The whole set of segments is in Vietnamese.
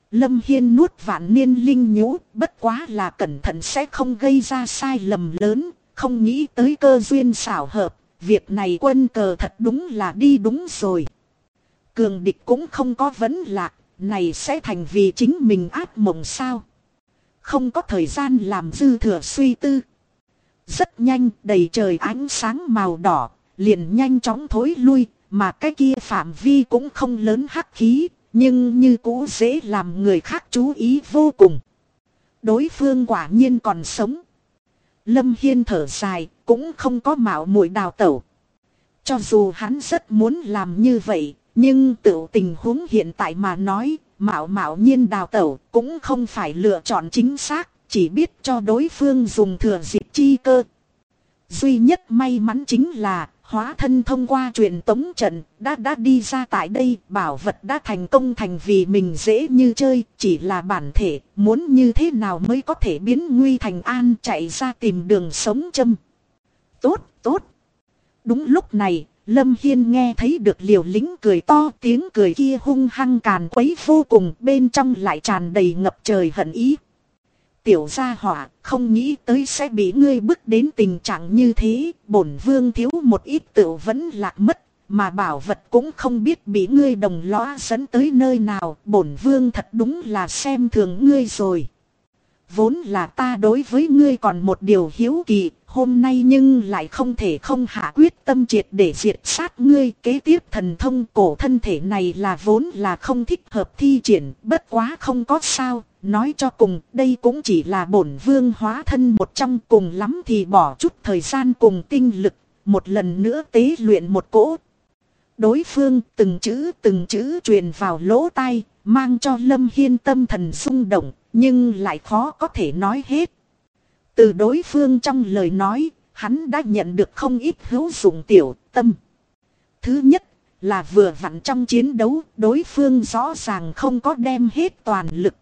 Lâm Hiên nuốt vạn niên linh nhũ, bất quá là cẩn thận sẽ không gây ra sai lầm lớn, không nghĩ tới cơ duyên xảo hợp, việc này quân cờ thật đúng là đi đúng rồi. Cường địch cũng không có vấn lạc, này sẽ thành vì chính mình ác mộng sao. Không có thời gian làm dư thừa suy tư. Rất nhanh đầy trời ánh sáng màu đỏ, liền nhanh chóng thối lui, mà cái kia phạm vi cũng không lớn hắc khí, nhưng như cũ dễ làm người khác chú ý vô cùng. Đối phương quả nhiên còn sống. Lâm Hiên thở dài, cũng không có mạo muội đào tẩu. Cho dù hắn rất muốn làm như vậy, nhưng tự tình huống hiện tại mà nói, mạo nhiên đào tẩu cũng không phải lựa chọn chính xác, chỉ biết cho đối phương dùng thừa dịp chi cơ. Duy nhất may mắn chính là hóa thân thông qua truyền tống trận đã đi ra tại đây, bảo vật đã thành công thành vì mình dễ như chơi, chỉ là bản thể muốn như thế nào mới có thể biến nguy thành an, chạy ra tìm đường sống châm. Tốt. Đúng lúc này, Lâm Hiên nghe thấy được Liều Lĩnh cười to, tiếng cười kia hung hăng càn quấy vô cùng, bên trong lại tràn đầy ngập trời hận ý. Tiểu gia hỏa, không nghĩ tới sẽ bị ngươi bức đến tình trạng như thế, bổn vương thiếu một ít tựu vẫn lạc mất, mà bảo vật cũng không biết bị ngươi đồng lõa dẫn tới nơi nào, bổn vương thật đúng là xem thường ngươi rồi. Vốn là ta đối với ngươi còn một điều hiếu kỳ, hôm nay nhưng lại không thể không hạ quyết tâm triệt để diệt sát ngươi. Kế tiếp thần thông cổ thân thể này là vốn là không thích hợp thi triển, bất quá không có sao. Nói cho cùng đây cũng chỉ là bổn vương hóa thân một trong, cùng lắm thì bỏ chút thời gian cùng tinh lực, một lần nữa tế luyện một cỗ. Đối phương từng chữ truyền vào lỗ tai, mang cho Lâm Hiên tâm thần rung động, nhưng lại khó có thể nói hết. Từ đối phương trong lời nói, hắn đã nhận được không ít hữu dụng tiểu tâm. Thứ nhất là vừa vặn trong chiến đấu, đối phương rõ ràng không có đem hết toàn lực.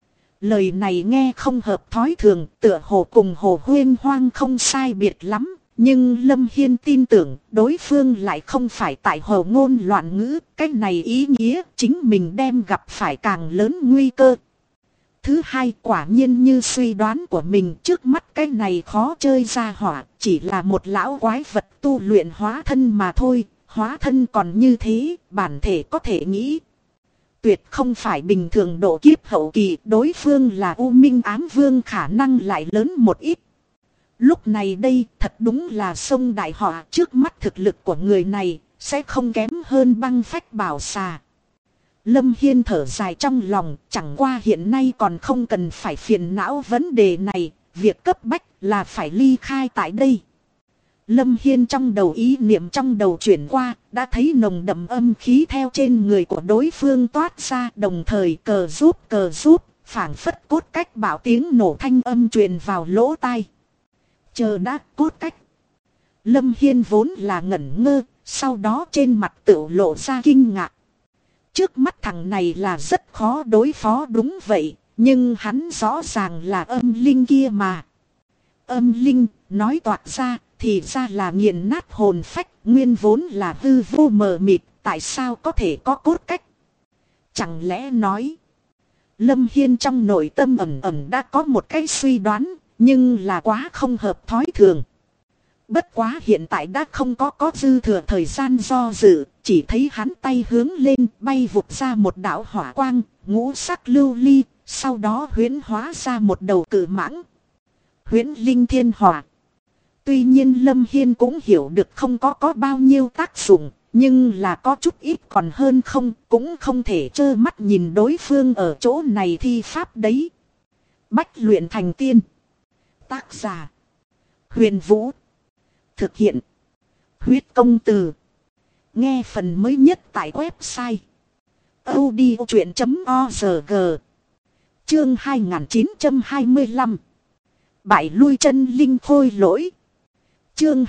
Lời này nghe không hợp thói thường, tựa hồ cùng Hồ Huyên Hoang không sai biệt lắm. Nhưng Lâm Hiên tin tưởng đối phương lại không phải tại hồ ngôn loạn ngữ. Cái này ý nghĩa chính mình đem gặp phải càng lớn nguy cơ. Thứ hai, quả nhiên như suy đoán của mình, trước mắt cái này khó chơi ra hỏa, chỉ là một lão quái vật tu luyện hóa thân mà thôi. Hóa thân còn như thế, bản thể có thể nghĩ. Tuyệt không phải bình thường độ kiếp hậu kỳ, đối phương là U Minh Ám Vương, khả năng lại lớn một ít. Lúc này đây thật đúng là sông đại họa, trước mắt thực lực của người này sẽ không kém hơn băng phách bảo xà. Lâm Hiên thở dài trong lòng, chẳng qua hiện nay còn không cần phải phiền não vấn đề này, việc cấp bách là phải ly khai tại đây. Lâm Hiên trong đầu ý niệm trong đầu chuyển qua, đã thấy nồng đậm âm khí theo trên người của đối phương toát ra, đồng thời cờ rúp, phảng phất cốt cách bảo tiếng nổ thanh âm truyền vào lỗ tai. Chờ đã, cốt cách. Lâm Hiên vốn là ngẩn ngơ, sau đó trên mặt tự lộ ra kinh ngạc. Trước mắt thằng này là rất khó đối phó, đúng vậy, nhưng hắn rõ ràng là âm linh kia mà. Âm linh, nói toạc ra, thì ra là nghiền nát hồn phách, nguyên vốn là hư vô mờ mịt, tại sao có thể có cốt cách? Chẳng lẽ nói, Lâm Hiên trong nội tâm ẩn đã có một cái suy đoán, nhưng là quá không hợp thói thường. Bất quá hiện tại đã không có dư thừa thời gian do dự, chỉ thấy hắn tay hướng lên bay vụt ra một đạo hỏa quang, ngũ sắc lưu ly, sau đó huyễn hóa ra một đầu cự mãng. Huyễn linh thiên hỏa. Tuy nhiên Lâm Hiên cũng hiểu được không có bao nhiêu tác dụng, nhưng là có chút ít còn hơn không, cũng không thể trơ mắt nhìn đối phương ở chỗ này thi pháp đấy. Bách luyện thành tiên. Tác giả Huyền Vũ. Thực hiện Huyết Công Từ. Nghe phần mới nhất tại website audiochuyện.org. Chương 2925. Bại lui chân linh khôi lỗi. Chương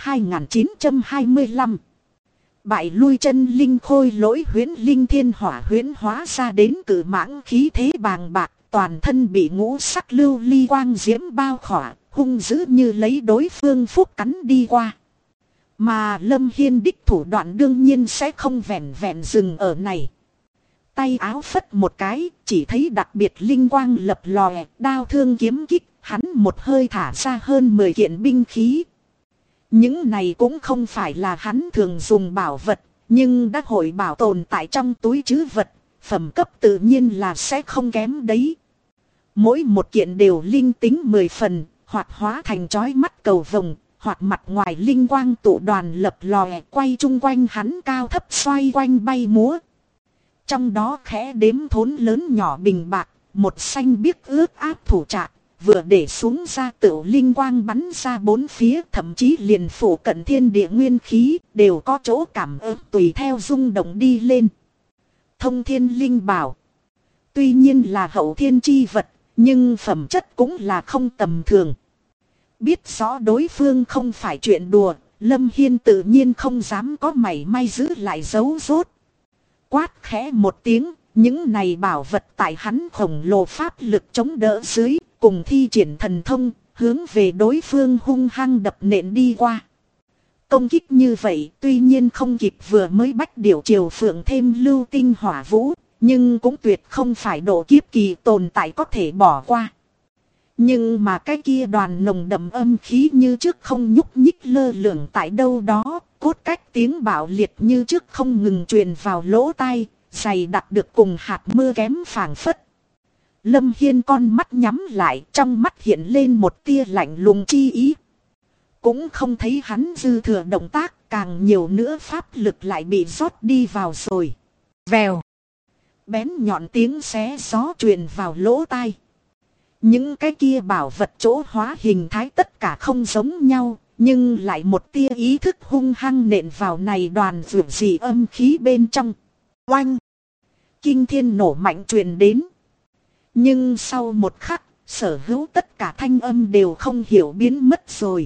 2925. Bại lui chân linh khôi lỗi. Huyễn linh thiên hỏa huyễn hóa ra đến cự mãng khí thế bàng bạc, toàn thân bị ngũ sắc lưu ly quang diễm bao khỏa, hung dữ như lấy đối phương phúc cắn đi qua. Mà Lâm Hiên đích thủ đoạn đương nhiên sẽ không vẹn vẹn dừng ở này. tay áo phất một cái, chỉ thấy đặc biệt linh quang lập lòe, đao thương kiếm kích, hắn một hơi thả ra hơn 10 kiện binh khí. Những này cũng không phải là hắn thường dùng bảo vật, nhưng đã hội bảo tồn tại trong túi trữ vật, phẩm cấp tự nhiên là sẽ không kém đấy. Mỗi một kiện đều linh tính 10 phần, hoặc hóa thành chói mắt cầu vồng, hoặc mặt ngoài linh quang tụ đoàn lập lòe quay chung quanh hắn cao thấp xoay quanh bay múa. Trong đó khẽ đếm thốn lớn nhỏ bình bạc, một xanh biếc ướt áp thủ trạc, vừa để xuống ra tựu linh quang bắn ra bốn phía, thậm chí liền phủ cận thiên địa nguyên khí, đều có chỗ cảm ứng tùy theo rung động đi lên. Thông thiên linh bảo. Tuy nhiên là hậu thiên chi vật, nhưng phẩm chất cũng là không tầm thường. Biết rõ đối phương không phải chuyện đùa, Lâm Hiên tự nhiên không dám có mảy may giữ lại dấu rốt. Quát khẽ một tiếng, những này bảo vật tại hắn khổng lồ pháp lực chống đỡ dưới, cùng thi triển thần thông, hướng về đối phương hung hăng đập nện đi qua. Công kích như vậy tuy nhiên không kịp vừa mới bách điểu triều phượng thêm lưu tinh hỏa vũ, nhưng cũng tuyệt không phải độ kiếp kỳ tồn tại có thể bỏ qua. Nhưng mà cái kia đoàn nồng đậm âm khí như trước không nhúc nhích lơ lửng tại đâu đó, cốt cách tiếng bạo liệt như trước không ngừng truyền vào lỗ tai, dày đặc được cùng hạt mưa kém phảng phất. Lâm Hiên con mắt nhắm lại, trong mắt hiện lên một tia lạnh lùng chi ý. Cũng không thấy hắn dư thừa động tác, càng nhiều nữa pháp lực lại bị rót đi vào rồi. Vèo. Bén nhọn tiếng xé gió truyền vào lỗ tai. Những cái kia bảo vật chỗ hóa hình thái tất cả không giống nhau, nhưng lại một tia ý thức hung hăng nện vào này đoàn vượt dị âm khí bên trong. Oanh! Kinh thiên nổ mạnh truyền đến. Nhưng sau một khắc, sở hữu tất cả thanh âm đều không hiểu biến mất rồi.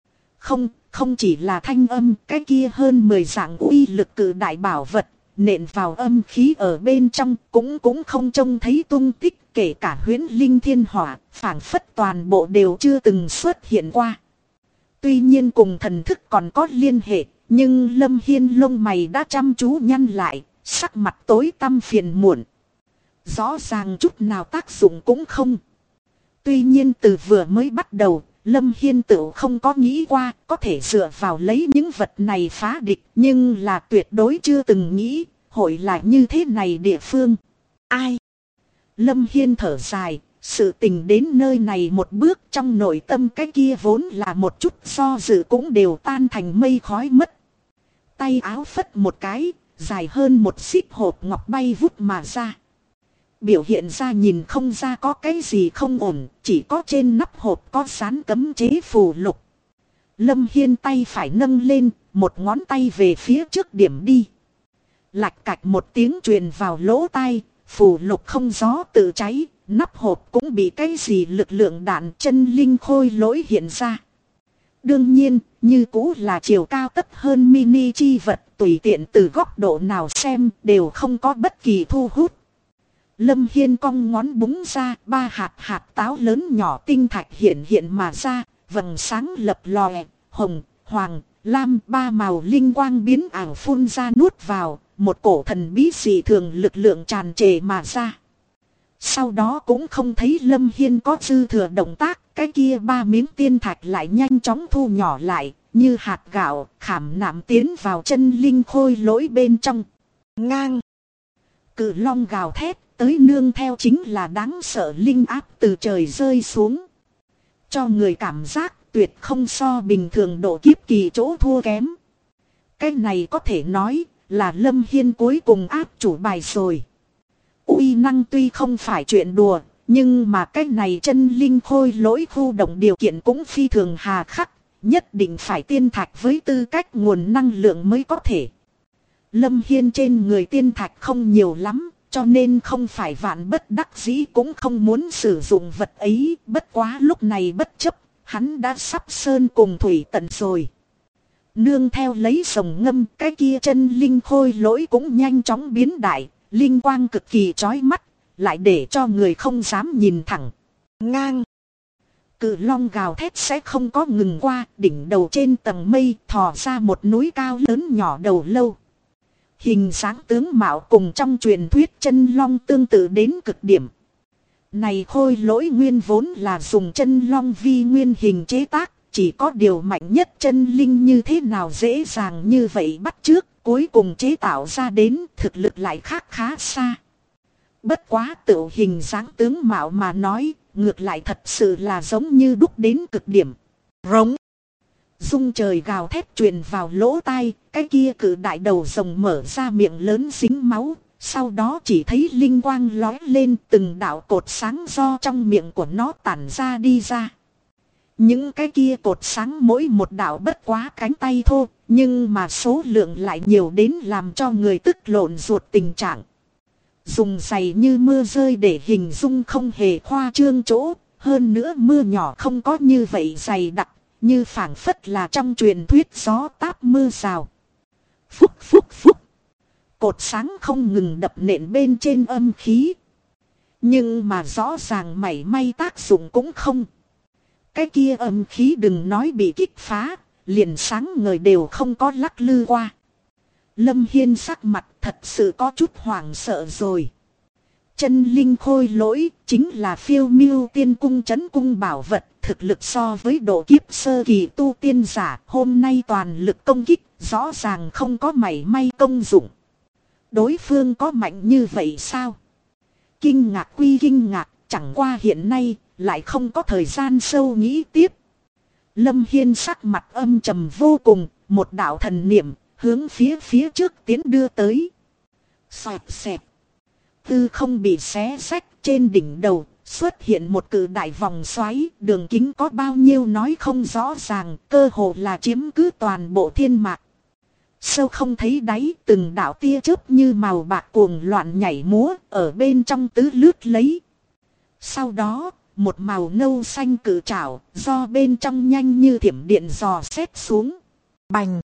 Không chỉ là thanh âm, cái kia hơn 10 dạng uy lực cự đại bảo vật, nện vào âm khí ở bên trong cũng không trông thấy tung tích, kể cả huyễn linh thiên hỏa, phảng phất toàn bộ đều chưa từng xuất hiện qua. Tuy nhiên cùng thần thức còn có liên hệ, nhưng Lâm Hiên lông mày đã chăm chú nhăn lại, sắc mặt tối tăm phiền muộn. Rõ ràng chút nào tác dụng cũng không. Tuy nhiên từ vừa mới bắt đầu, Lâm Hiên tự không có nghĩ qua có thể dựa vào lấy những vật này phá địch, nhưng là tuyệt đối chưa từng nghĩ, hội là như thế này địa phương. Ai? Lâm Hiên thở dài, sự tình đến nơi này một bước, trong nội tâm cái kia vốn là một chút do dự cũng đều tan thành mây khói mất. Tay áo phất một cái, dài hơn một xích hộp ngọc bay vút mà ra. Biểu hiện ra nhìn không ra có cái gì không ổn, chỉ có trên nắp hộp có dán cấm chế phù lục. Lâm Hiên tay phải nâng lên, một ngón tay về phía trước điểm đi. Lạch cạch một tiếng truyền vào lỗ tai, phù lục không gió tự cháy, nắp hộp cũng bị cái gì lực lượng đạn chân linh khôi lỗi hiện ra. Đương nhiên, như cũ là chiều cao tất hơn mini chi vật, tùy tiện từ góc độ nào xem đều không có bất kỳ thu hút. Lâm Hiên cong ngón búng ra, 3 hạt táo lớn nhỏ tinh thạch hiện mà ra, vầng sáng lập lòe, hồng, hoàng, lam, 3 màu linh quang biến ảo phun ra nuốt vào, một cổ thần bí dị thường lực lượng tràn trề mà ra. Sau đó cũng không thấy Lâm Hiên có dư thừa động tác, cái kia 3 miếng tiên thạch lại nhanh chóng thu nhỏ lại, như hạt gạo, khảm nạm tiến vào chân linh khôi lỗi bên trong. Ngang! Cự long gào thét, tới nương theo chính là đáng sợ linh áp từ trời rơi xuống. Cho người cảm giác tuyệt không so bình thường độ kiếp kỳ chỗ thua kém. Cái này có thể nói là Lâm Hiên cuối cùng áp chủ bài rồi. Uy năng tuy không phải chuyện đùa, nhưng mà cái này chân linh khôi lỗi khu động điều kiện cũng phi thường hà khắc, nhất định phải tiên thạch với tư cách nguồn năng lượng mới có thể. Lâm Hiên trên người tiên thạch không nhiều lắm, cho nên không phải vạn bất đắc dĩ cũng không muốn sử dụng vật ấy, bất quá lúc này bất chấp, hắn đã sắp sơn cùng thủy tận rồi. Nương theo lấy sồng ngâm, cái kia chân linh khôi lỗi cũng nhanh chóng biến đại, linh quang cực kỳ chói mắt, lại để cho người không dám nhìn thẳng. Ngang! Cự long gào thét sẽ không có ngừng qua, đỉnh đầu trên tầng mây thò ra một núi cao lớn nhỏ đầu lâu. Hình dáng tướng mạo cùng trong truyền thuyết chân long tương tự đến cực điểm. Này khôi lỗi nguyên vốn là dùng chân long vi nguyên hình chế tác, chỉ có điều mạnh nhất chân linh như thế nào dễ dàng như vậy bắt chước, cuối cùng chế tạo ra đến thực lực lại khác khá xa. Bất quá tự hình dáng tướng mạo mà nói, ngược lại thật sự là giống như đúc đến cực điểm. Rống. Rung trời gào thét truyền vào lỗ tai, cái kia cự đại đầu rồng mở ra miệng lớn dính máu. Sau đó chỉ thấy linh quang lói lên, từng đạo cột sáng do trong miệng của nó tản ra đi ra. Những cái kia cột sáng mỗi một đạo bất quá cánh tay thôi, nhưng mà số lượng lại nhiều đến làm cho người tức lộn ruột tình trạng. Dùng giày như mưa rơi để hình dung không hề khoa trương chỗ, hơn nữa mưa nhỏ không có như vậy dày đặc, như phảng phất là trong truyền thuyết gió táp mưa rào. Phúc phúc phúc. Cột sáng không ngừng đập nện bên trên âm khí. Nhưng mà rõ ràng mảy may tác dụng cũng không. Cái kia âm khí đừng nói bị kích phá, liền sáng ngời đều không có lắc lư qua. Lâm Hiên sắc mặt thật sự có chút hoảng sợ rồi. Chân linh khôi lỗi chính là phiêu miêu tiên cung trấn cung bảo vật, thực lực so với độ kiếp sơ kỳ tu tiên giả hôm nay toàn lực công kích, rõ ràng không có mảy may công dụng. Đối phương có mạnh như vậy sao? Kinh ngạc quy kinh ngạc, chẳng qua hiện nay lại không có thời gian sâu nghĩ tiếp. Lâm Hiên sắc mặt âm trầm vô cùng, một đạo thần niệm hướng phía trước tiến đưa tới. Xoẹt xẹt. Tư không bị xé rách, trên đỉnh đầu xuất hiện một cự đại vòng xoáy, đường kính có bao nhiêu nói không rõ ràng, cơ hồ là chiếm cứ toàn bộ thiên mạc. Sâu không thấy đáy, từng đạo tia chớp như màu bạc cuồng loạn nhảy múa ở bên trong tứ lướt lấy. Sau đó, một màu nâu xanh cự trảo do bên trong nhanh như thiểm điện dò xét xuống. Bành!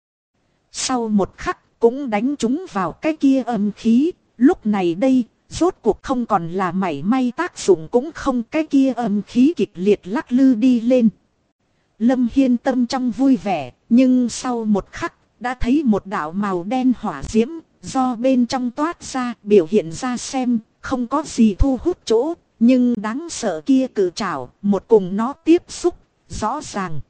Sau một khắc cũng đánh trúng vào cái kia âm khí, lúc này đây, rốt cuộc không còn là mảy may tác dụng cũng không, cái kia âm khí kịch liệt lắc lư đi lên. Lâm Hiên tâm trong vui vẻ, nhưng sau một khắc, đã thấy một đạo màu đen hỏa diễm, do bên trong toát ra, biểu hiện ra xem, không có gì thu hút chỗ, nhưng đáng sợ kia cự trảo, một cùng nó tiếp xúc, rõ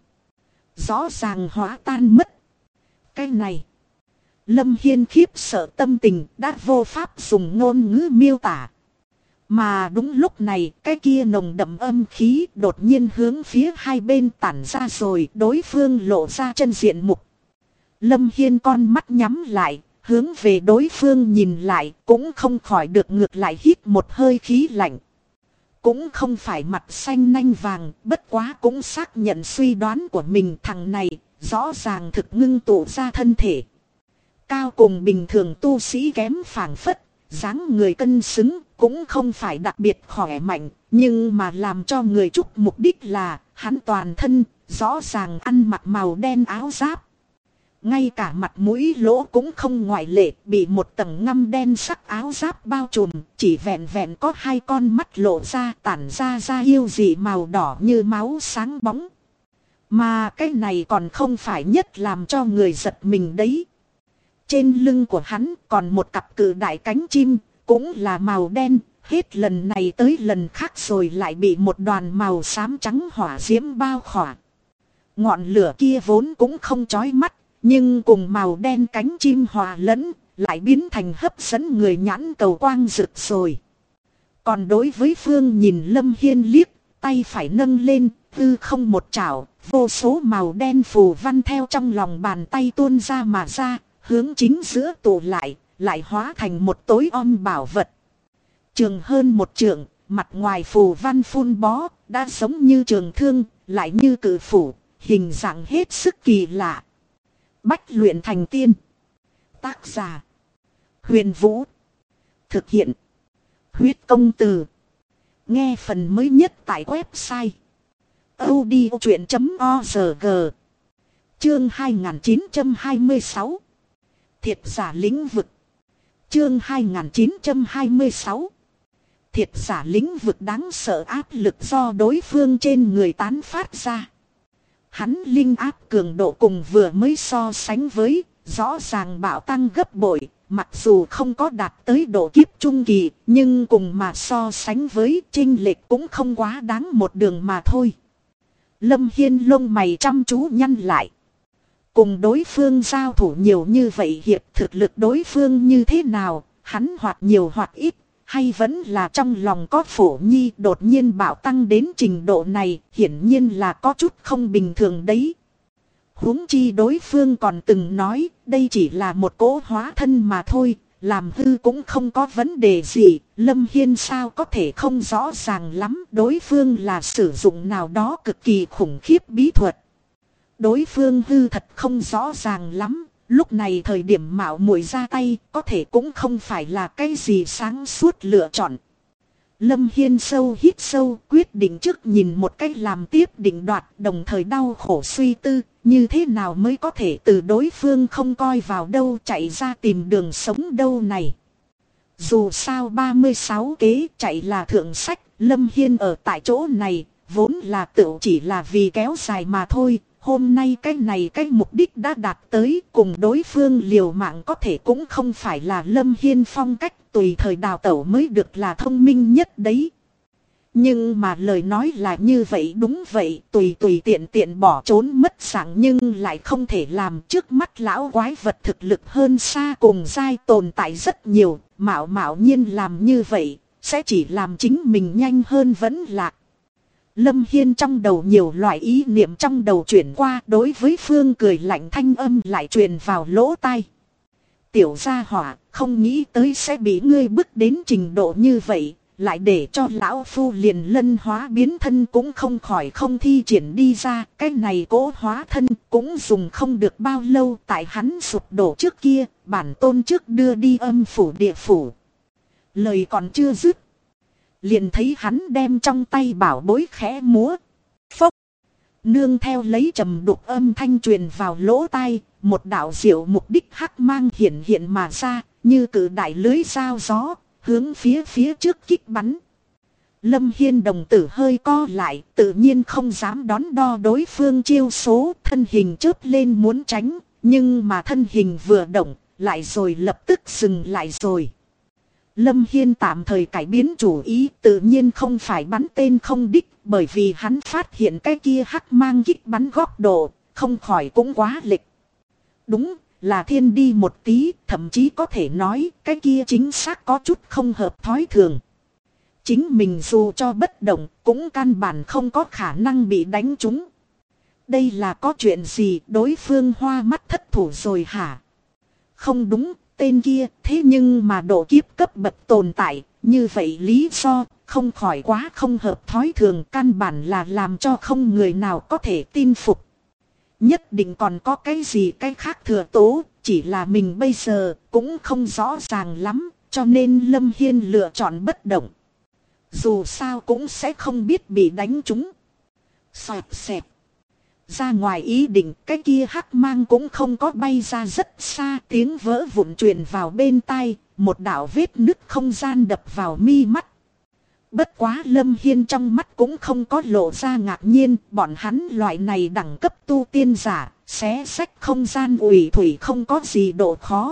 ràng hóa tan mất. Cái này, Lâm Hiên khiếp sợ tâm tình đã vô pháp dùng ngôn ngữ miêu tả. Mà đúng lúc này, cái kia nồng đậm âm khí đột nhiên hướng phía hai bên tản ra rồi, đối phương lộ ra chân diện mục. Lâm Hiên con mắt nhắm lại, hướng về đối phương nhìn lại, cũng không khỏi được ngược lại hít một hơi khí lạnh. Cũng không phải mặt xanh nanh vàng, bất quá cũng xác nhận suy đoán của mình, thằng này rõ ràng thực ngưng tụ ra thân thể. Cao cùng bình thường tu sĩ kém phảng phất, dáng người cân xứng, cũng không phải đặc biệt khỏe mạnh, nhưng mà làm cho người chúc mục đích là hắn toàn thân, rõ ràng ăn mặc màu đen áo giáp. Ngay cả mặt mũi lỗ cũng không ngoại lệ, bị một tầng ngăm đen sắc áo giáp bao trùm, chỉ vẹn vẹn có hai con mắt lộ ra tản ra yêu dị màu đỏ như máu sáng bóng. Mà cái này còn không phải nhất làm cho người giật mình đấy. Trên lưng của hắn còn một cặp cự đại cánh chim, cũng là màu đen, hết lần này tới lần khác rồi lại bị một đoàn màu xám trắng hỏa diễm bao khỏa. Ngọn lửa kia vốn cũng không chói mắt, nhưng cùng màu đen cánh chim hòa lẫn, lại biến thành hấp dẫn người nhãn cầu quang rực rồi. Còn đối với Phương nhìn Lâm Hiên liếc, tay phải nâng lên, hư không một chảo, vô số màu đen phù văn theo trong lòng bàn tay tuôn ra mà ra, hướng chính giữa tụ lại hóa thành một tối om bảo vật. Trường hơn một trượng, mặt ngoài phù văn phun bó, đã giống như trường thương, lại như cự phủ, hình dạng hết sức kỳ lạ. Bách luyện thành tiên. Tác giả: Huyền Vũ. Thực hiện: Huyết Công Từ. Nghe phần mới nhất tại website audiochuyện.org. Chương 2926. Thiệt giả lĩnh vực. Chương 2926. Thiệt giả lĩnh vực đáng sợ áp lực do đối phương trên người tán phát ra. Hắn linh áp cường độ cùng vừa mới so sánh với, rõ ràng bạo tăng gấp bội, mặc dù không có đạt tới độ kiếp trung kỳ, nhưng cùng mà so sánh với chênh lệch cũng không quá đáng một đường mà thôi. Lâm Hiên lông mày chăm chú nhăn lại. Cùng đối phương giao thủ nhiều như vậy hiệp, thực lực đối phương như thế nào, hắn hoặc nhiều hoặc ít, hay vẫn là trong lòng có Phổ Nhi đột nhiên bạo tăng đến trình độ này, hiển nhiên là có chút không bình thường đấy. Huống chi đối phương còn từng nói, đây chỉ là một cỗ hóa thân mà thôi, làm hư cũng không có vấn đề gì. Lâm Hiên sao có thể không rõ ràng lắm, đối phương là sử dụng nào đó cực kỳ khủng khiếp bí thuật. Đối phương hư thật không rõ ràng lắm, lúc này thời điểm mạo muội ra tay có thể cũng không phải là cái gì sáng suốt lựa chọn. Lâm Hiên sâu hít sâu, quyết định trước nhìn một cách làm tiếp định đoạt, đồng thời đau khổ suy tư, như thế nào mới có thể từ đối phương không coi vào đâu chạy ra tìm đường sống đâu này. Dù sao 36 kế chạy là thượng sách, Lâm Hiên ở tại chỗ này, vốn là tự chỉ là vì kéo dài mà thôi. Hôm nay cái mục đích đã đạt tới, cùng đối phương liều mạng có thể cũng không phải là Lâm Hiên phong cách, tùy thời đào tẩu mới được là thông minh nhất đấy. Nhưng mà lời nói là như vậy, đúng vậy, tùy tiện bỏ trốn mất dạng nhưng lại không thể làm. Trước mắt lão quái vật thực lực hơn xa cùng giai tồn tại rất nhiều, mạo nhiên làm như vậy, sẽ chỉ làm chính mình nhanh hơn vẫn lạc. Lâm Hiên trong đầu nhiều loại ý niệm trong đầu chuyển qua, đối với Phương cười lạnh thanh âm lại truyền vào lỗ tai. Tiểu gia hỏa, không nghĩ tới sẽ bị ngươi bức đến trình độ như vậy, lại để cho lão phu liền lân hóa biến thân cũng không khỏi không thi triển đi ra. Cái này cố hóa thân cũng dùng không được bao lâu, tại hắn sụp đổ trước kia, bản tôn trước đưa đi âm phủ địa phủ. Lời còn chưa dứt, liền thấy hắn đem trong tay bảo bối khẽ múa. Phốc. Nương theo lấy trầm đục âm thanh truyền vào lỗ tai, một đạo diệu mục đích hắc mang hiện mà ra, như cự đại lưới dao gió, hướng phía trước kích bắn. Lâm Hiên đồng tử hơi co lại, tự nhiên không dám đón đo đối phương chiêu số, thân hình chớp lên muốn tránh, nhưng mà thân hình vừa động, lại rồi lập tức dừng lại rồi. Lâm Hiên tạm thời cải biến chủ ý, tự nhiên không phải bắn tên không đích, bởi vì hắn phát hiện cái kia hắc mang kích bắn góc độ, không khỏi cũng quá lệch. Đúng là thiên đi một tí, thậm chí có thể nói cái kia chính xác có chút không hợp thói thường. Chính mình dù cho bất động, cũng căn bản không có khả năng bị đánh trúng. Đây là có chuyện gì, đối phương hoa mắt thất thủ rồi hả? Không đúng. Tên kia thế nhưng mà độ kiếp cấp bậc tồn tại, như vậy lý do không khỏi quá không hợp thói thường, căn bản là làm cho không người nào có thể tin phục. Nhất định còn có cái gì cái khác thừa tố, chỉ là mình bây giờ cũng không rõ ràng lắm, cho nên Lâm Hiên lựa chọn bất động. Dù sao cũng sẽ không biết bị đánh trúng. Xoẹt xẹt. Ra ngoài ý định, cái kia hắc mang cũng không có bay ra rất xa, tiếng vỡ vụn truyền vào bên tai, một đạo vết nứt không gian đập vào mi mắt. Bất quá Lâm Hiên trong mắt cũng không có lộ ra ngạc nhiên, bọn hắn loại này đẳng cấp tu tiên giả, xé xách không gian ủy thủy không có gì độ khó.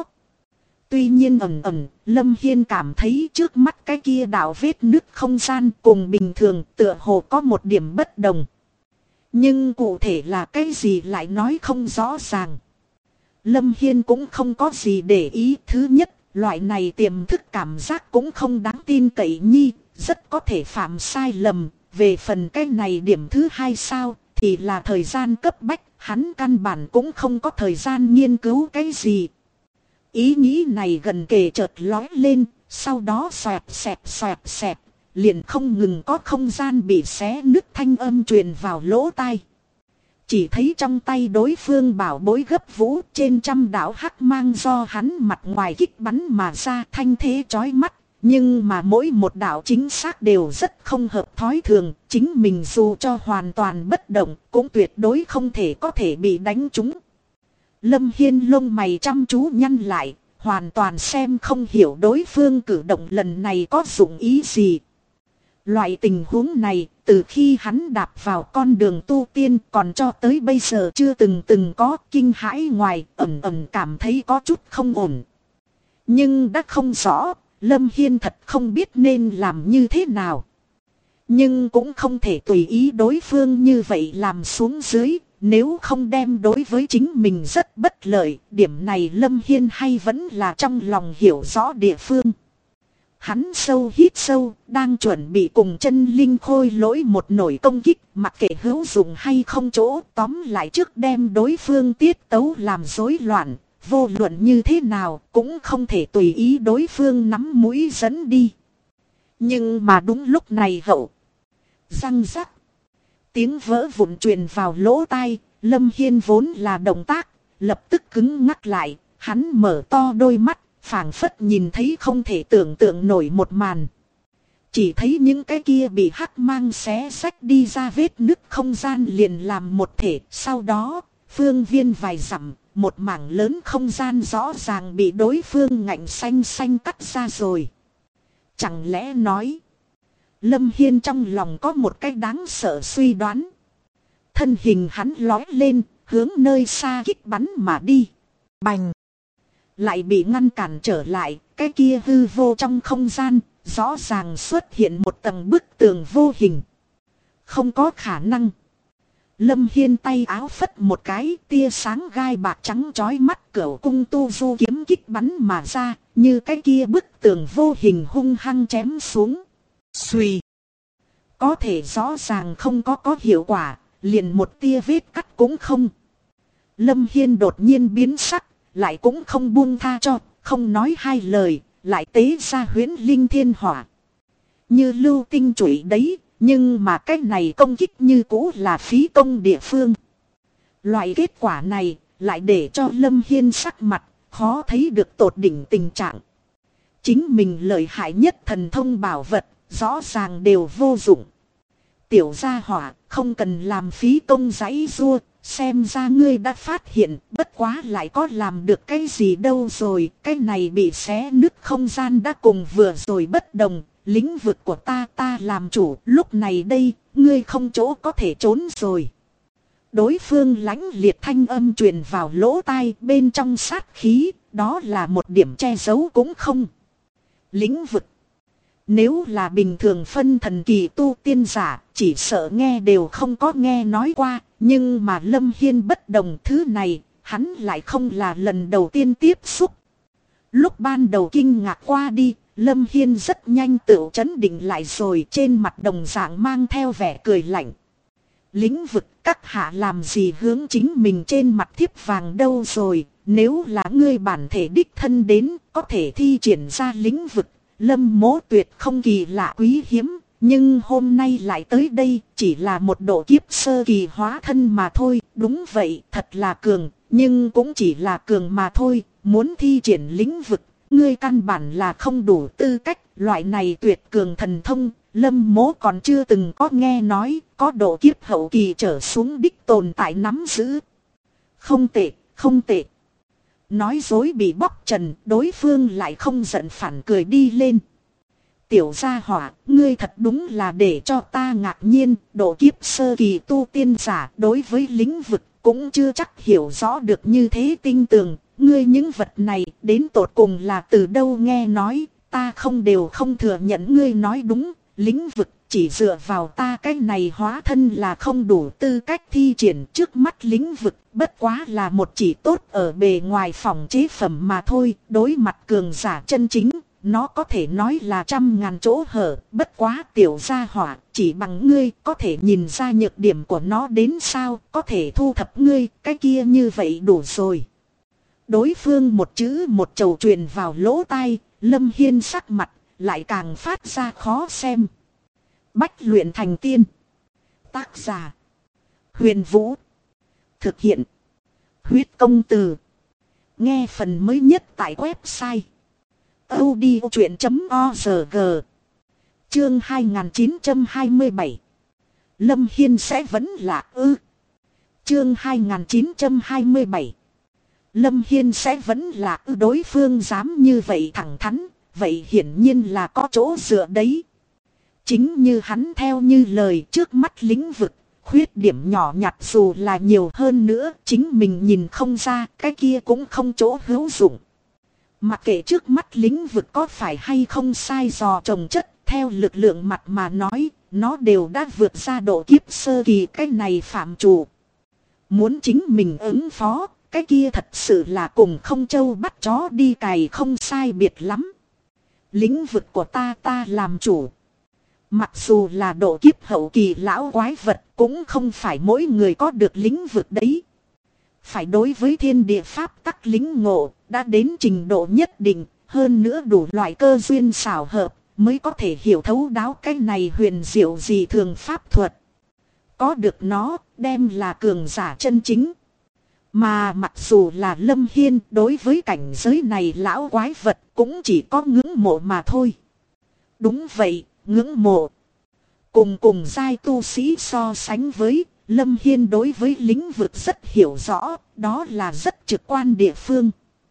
Tuy nhiên Lâm Hiên cảm thấy trước mắt cái kia đạo vết nứt không gian cùng bình thường tựa hồ có một điểm bất đồng. Nhưng cụ thể là cái gì lại nói không rõ ràng. Lâm Hiên cũng không có gì để ý. Thứ nhất, loại này tiềm thức cảm giác cũng không đáng tin cậy nhi, rất có thể phạm sai lầm. Về phần cái này điểm thứ hai sao, thì là thời gian cấp bách, hắn căn bản cũng không có thời gian nghiên cứu cái gì. Ý nghĩ này gần kề chợt lói lên, sau đó xoẹt xẹt. Liền không ngừng có không gian bị xé nứt thanh âm truyền vào lỗ tai. Chỉ thấy trong tay đối phương bảo bối gấp vũ, trên trăm đạo hắc mang do hắn mặt ngoài kích bắn mà ra, thanh thế chói mắt. Nhưng mà mỗi một đạo chính xác đều rất không hợp thói thường, chính mình dù cho hoàn toàn bất động cũng tuyệt đối không thể có thể bị đánh trúng. Lâm Hiên lông mày chăm chú nhăn lại, hoàn toàn xem không hiểu đối phương cử động lần này có dụng ý gì. Loại tình huống này, từ khi hắn đạp vào con đường tu tiên còn cho tới bây giờ chưa từng có, kinh hãi ngoài, ẩn cảm thấy có chút không ổn. Nhưng đã không rõ, Lâm Hiên thật không biết nên làm như thế nào. Nhưng cũng không thể tùy ý đối phương như vậy làm xuống dưới, nếu không đem đối với chính mình rất bất lợi. Điểm này Lâm Hiên hay vẫn là trong lòng hiểu rõ địa phương. Hắn sâu hít sâu, đang chuẩn bị cùng chân linh khôi lỗi một nổi công kích, mặc kệ hữu dụng hay không chỗ, tóm lại trước đem đối phương tiết tấu làm rối loạn, vô luận như thế nào cũng không thể tùy ý đối phương nắm mũi dẫn đi. Nhưng mà đúng lúc này hậu, răng rắc, tiếng vỡ vụn truyền vào lỗ tai, Lâm Hiên vốn là động tác, lập tức cứng ngắc lại, hắn mở to đôi mắt. Phảng phất nhìn thấy không thể tưởng tượng nổi một màn. Chỉ thấy những cái kia bị hắc mang xé xách đi ra vết nứt không gian liền làm một thể. Sau đó, phương viên vài dặm, một mảng lớn không gian rõ ràng bị đối phương ngạnh xanh xanh cắt ra rồi. Chẳng lẽ nói, Lâm Hiên trong lòng có một cái đáng sợ suy đoán. Thân hình hắn lói lên, hướng nơi xa kích bắn mà đi. Bành! Lại bị ngăn cản trở lại, cái kia hư vô trong không gian, rõ ràng xuất hiện một tầng bức tường vô hình. Không có khả năng. Lâm Hiên tay áo phất một cái, tia sáng gai bạc trắng chói mắt, cửu cung tu du kiếm kích bắn mà ra, như cái kia bức tường vô hình hung hăng chém xuống. Xuy. Có thể rõ ràng không có hiệu quả, liền một tia vết cắt cũng không. Lâm Hiên đột nhiên biến sắc. Lại cũng không buông tha cho, không nói hai lời, lại tế ra huyễn linh thiên hỏa. Như lưu tinh chủy đấy, nhưng mà cái này công kích như cũ là phí công địa phương. Loại kết quả này, lại để cho Lâm Hiên sắc mặt, khó thấy được tột đỉnh tình trạng. Chính mình lợi hại nhất thần thông bảo vật, rõ ràng đều vô dụng. Tiểu gia hỏa, không cần làm phí công giãy giụa. Xem ra ngươi đã phát hiện, bất quá lại có làm được cái gì đâu rồi, cái này bị xé nứt không gian đã cùng vừa rồi bất đồng, lĩnh vực của ta làm chủ, lúc này đây, ngươi không chỗ có thể trốn rồi. Đối phương lãnh liệt thanh âm truyền vào lỗ tai bên trong sát khí, đó là một điểm che giấu cũng không. Lĩnh vực. Nếu là bình thường phân thần kỳ tu tiên giả, chỉ sợ nghe đều không có nghe nói qua, nhưng mà Lâm Hiên bất đồng, thứ này, hắn lại không là lần đầu tiên tiếp xúc. Lúc ban đầu kinh ngạc qua đi, Lâm Hiên rất nhanh tự trấn định lại rồi, trên mặt đồng dạng mang theo vẻ cười lạnh. Lĩnh vực các hạ làm gì hướng chính mình trên mặt thiếp vàng đâu rồi, nếu là ngươi bản thể đích thân đến, có thể thi triển ra lĩnh vực. Lâm Mỗ tuyệt không kỳ lạ quý hiếm, nhưng hôm nay lại tới đây chỉ là một độ kiếp sơ kỳ hóa thân mà thôi. Đúng vậy, thật là cường, nhưng cũng chỉ là cường mà thôi. Muốn thi triển lĩnh vực, ngươi căn bản là không đủ tư cách. Loại này tuyệt cường thần thông, Lâm Mỗ còn chưa từng có nghe nói, có độ kiếp hậu kỳ trở xuống đích tồn tại nắm giữ. Không tệ, không tệ. Nói dối bị bóc trần, đối phương lại không giận phản cười đi lên. Tiểu gia hỏa, ngươi thật đúng là để cho ta ngạc nhiên, độ kiếp sơ kỳ tu tiên giả đối với lĩnh vực cũng chưa chắc hiểu rõ được như thế tinh tường. Ngươi những vật này đến tột cùng là từ đâu nghe nói, ta không đều không thừa nhận ngươi nói đúng, lĩnh vực chỉ dựa vào ta cái này hóa thân là không đủ tư cách thi triển. Trước mắt lĩnh vực bất quá là một chỉ tốt ở bề ngoài phòng chế phẩm mà thôi, đối mặt cường giả chân chính, nó có thể nói là trăm ngàn chỗ hở. Bất quá tiểu gia hỏa, chỉ bằng ngươi có thể nhìn ra nhược điểm của nó đến sao, có thể thu thập ngươi, cái kia như vậy đủ rồi. Đối phương một chữ một chầu truyền vào lỗ tai, Lâm Hiên sắc mặt lại càng phát ra khó xem. Bách luyện thành tiên. Tác giả Huyền Vũ. Thực hiện Huyết Công Từ. Nghe phần mới nhất tại website audiochuyện.org. Chương 2927. Lâm Hiên sẽ vẫn là Chương 2927. Lâm Hiên sẽ vẫn là đối phương dám như vậy thẳng thắn, vậy hiển nhiên là có chỗ dựa đấy. Chính như hắn theo như lời, trước mắt lĩnh vực, khuyết điểm nhỏ nhặt dù là nhiều hơn nữa, chính mình nhìn không ra, cái kia cũng không chỗ hữu dụng. Mặc kệ trước mắt lĩnh vực có phải hay không sai dò trồng chất, theo lực lượng mặt mà nói, nó đều đã vượt ra độ kiếp sơ kỳ cái này phạm chủ. Muốn chính mình ứng phó, cái kia thật sự là cùng không trâu bắt chó đi cày không sai biệt lắm. Lĩnh vực của ta làm chủ. Mặc dù là độ kiếp hậu kỳ lão quái vật, cũng không phải mỗi người có được lĩnh vực đấy. Phải đối với thiên địa pháp tắc lĩnh ngộ, đã đến trình độ nhất định, hơn nữa đủ loại cơ duyên xảo hợp, mới có thể hiểu thấu đáo cái này huyền diệu gì thường pháp thuật. Có được nó, đem là cường giả chân chính. Mà mặc dù là Lâm Hiên đối với cảnh giới này lão quái vật cũng chỉ có ngưỡng mộ mà thôi. Đúng vậy, ngưỡng mộ. Cùng giai tu sĩ so sánh với, Lâm Hiên đối với lĩnh vực rất hiểu rõ, đó là rất trực quan địa phương.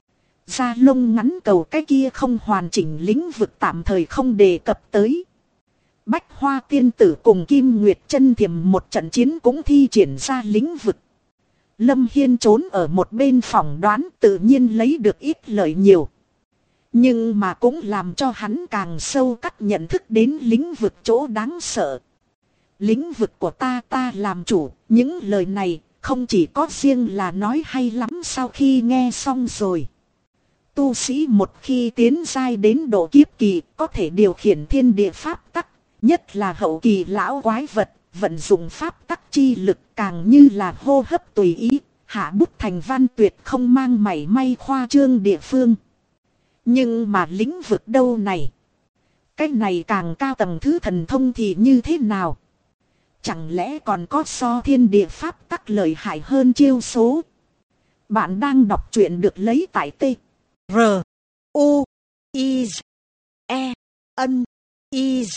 Da lông ngắn cầu cái kia không hoàn chỉnh lĩnh vực tạm thời không đề cập tới. Bách Hoa tiên tử cùng Kim Nguyệt Chân Thiềm một trận chiến cũng thi triển ra lĩnh vực. Lâm Hiên trốn ở một bên phỏng đoán tự nhiên lấy được ít lợi nhiều. Nhưng mà cũng làm cho hắn càng sâu cắt nhận thức đến lĩnh vực chỗ đáng sợ. Lĩnh vực của ta làm chủ, những lời này không chỉ có riêng là nói hay lắm sau khi nghe xong rồi. Tu sĩ một khi tiến giai đến độ kiếp kỳ có thể điều khiển thiên địa pháp tắc, nhất là hậu kỳ lão quái vật, vận dụng pháp tắc chi lực càng như là hô hấp tùy ý, hạ bút thành văn tuyệt không mang mảy may khoa trương địa phương. Nhưng mà lĩnh vực đâu này? Cái này càng cao tầng thứ thần thông thì như thế nào? Chẳng lẽ còn có so thiên địa pháp tắc lợi hại hơn chiêu số? Bạn đang đọc truyện được lấy tại T. R. U. I. E. N. I.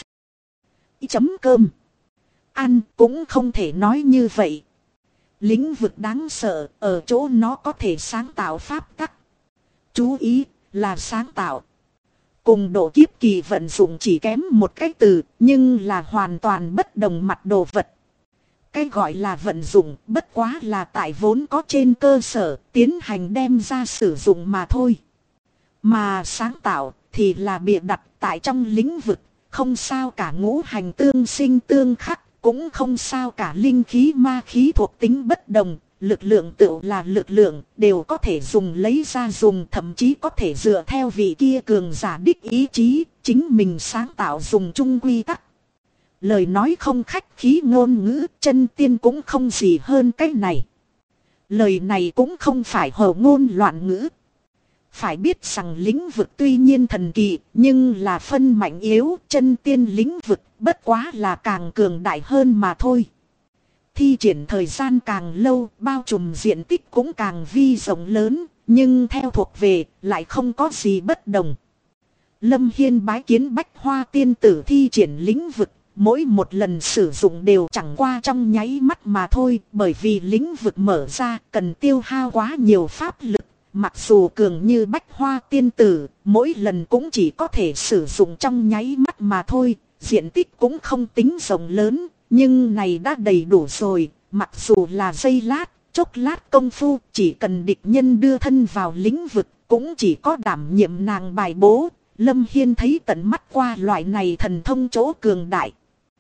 Chấm cơm. Ăn cũng không thể nói như vậy. Lĩnh vực đáng sợ ở chỗ nó có thể sáng tạo pháp tắc. Chú ý là sáng tạo. Cùng độ kiếp kỳ vận dụng chỉ kém một cái từ, nhưng là hoàn toàn bất đồng mặt đồ vật. Cái gọi là vận dụng bất quá là tại vốn có trên cơ sở tiến hành đem ra sử dụng mà thôi. Mà sáng tạo thì là bịa đặt tại trong lĩnh vực, không sao cả ngũ hành tương sinh tương khắc, cũng không sao cả linh khí ma khí thuộc tính bất đồng. Lực lượng tựu là lực lượng, đều có thể dùng lấy ra dùng, thậm chí có thể dựa theo vị kia cường giả đích ý chí, chính mình sáng tạo dùng chung quy tắc. Lời nói không khách khí ngôn ngữ, chân tiên cũng không gì hơn cái này. Lời này cũng không phải hồ ngôn loạn ngữ. Phải biết rằng lĩnh vực tuy nhiên thần kỳ, nhưng là phân mạnh yếu, chân tiên lĩnh vực bất quá là càng cường đại hơn mà thôi. Thi triển thời gian càng lâu, bao trùm diện tích cũng càng vi rộng lớn, nhưng theo thuộc về, lại không có gì bất đồng. Lâm Hiên bái kiến Bách Hoa tiên tử thi triển lĩnh vực, mỗi một lần sử dụng đều chẳng qua trong nháy mắt mà thôi, bởi vì lĩnh vực mở ra cần tiêu hao quá nhiều pháp lực. Mặc dù cường như Bách Hoa tiên tử, mỗi lần cũng chỉ có thể sử dụng trong nháy mắt mà thôi, diện tích cũng không tính rộng lớn. Nhưng này đã đầy đủ rồi, mặc dù là giây lát, chốc lát công phu, chỉ cần địch nhân đưa thân vào lĩnh vực, cũng chỉ có đảm nhiệm nàng bài bố. Lâm Hiên thấy tận mắt qua loại này thần thông chỗ cường đại.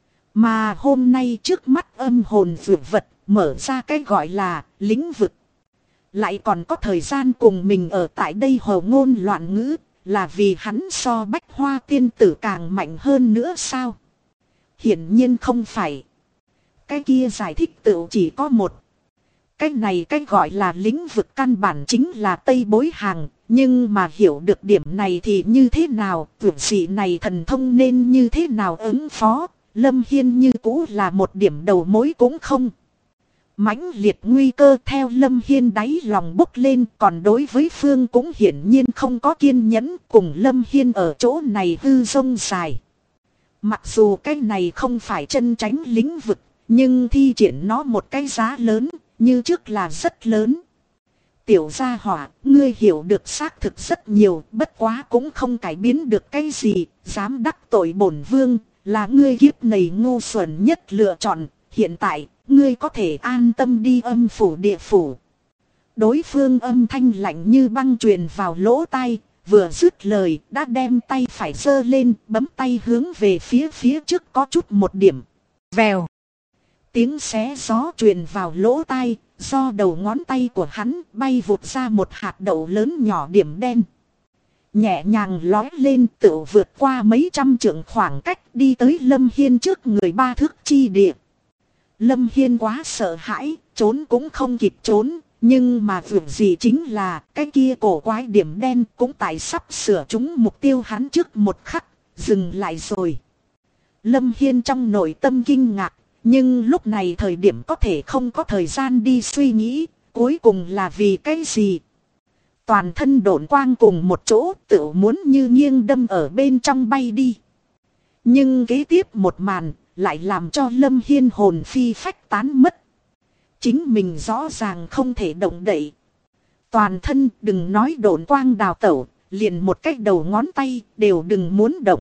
Mà hôm nay trước mắt âm hồn dược vật, mở ra cái gọi là lĩnh vực. Lại còn có thời gian cùng mình ở tại đây hồ ngôn loạn ngữ, là vì hắn so Bách Hoa tiên tử càng mạnh hơn nữa sao? Hiển nhiên không phải. Cái kia giải thích tự chỉ có một. Cái này cái gọi là lĩnh vực căn bản chính là Tây Bối Hàng. Nhưng mà hiểu được điểm này thì như thế nào? Vượt dị này thần thông nên như thế nào ứng phó? Lâm Hiên như cũ là một điểm đầu mối cũng không. Mãnh liệt nguy cơ theo Lâm Hiên đáy lòng bốc lên, còn đối với Phương cũng hiển nhiên không có kiên nhẫn, cùng Lâm Hiên ở chỗ này hư rông dài. Mặc dù cái này không phải chân tránh lĩnh vực, nhưng thi triển nó một cái giá lớn, như trước là rất lớn. Tiểu gia hỏa, ngươi hiểu được xác thực rất nhiều, bất quá cũng không cải biến được cái gì, dám đắc tội bổn vương, là ngươi kiếp này ngu xuẩn nhất lựa chọn, hiện tại, ngươi có thể an tâm đi âm phủ địa phủ. Đối phương âm thanh lạnh như băng truyền vào lỗ tai, vừa dứt lời đã đem tay phải giơ lên, bấm tay hướng về phía trước có chút một điểm. Vèo. Tiếng xé gió truyền vào lỗ tai, do đầu ngón tay của hắn bay vụt ra một hạt đậu lớn nhỏ điểm đen. Nhẹ nhàng lói lên tựu vượt qua mấy trăm trượng khoảng cách đi tới Lâm Hiên trước người 3 thước chi địa. Lâm Hiên quá sợ hãi, trốn cũng không kịp trốn, nhưng mà việc gì chính là cái kia cổ quái điểm đen cũng tại sắp sửa trúng mục tiêu hắn trước một khắc, dừng lại rồi. Lâm Hiên trong nội tâm kinh ngạc, nhưng lúc này thời điểm có thể không có thời gian đi suy nghĩ, cuối cùng là vì cái gì. Toàn thân độn quang cùng một chỗ tự muốn như nghiêng đâm ở bên trong bay đi. Nhưng kế tiếp một màn lại làm cho Lâm Hiên hồn phi phách tán mất. Chính mình rõ ràng không thể động đậy. Toàn thân đừng nói độn quang đào tẩu, liền một cái đầu ngón tay đều đừng muốn động.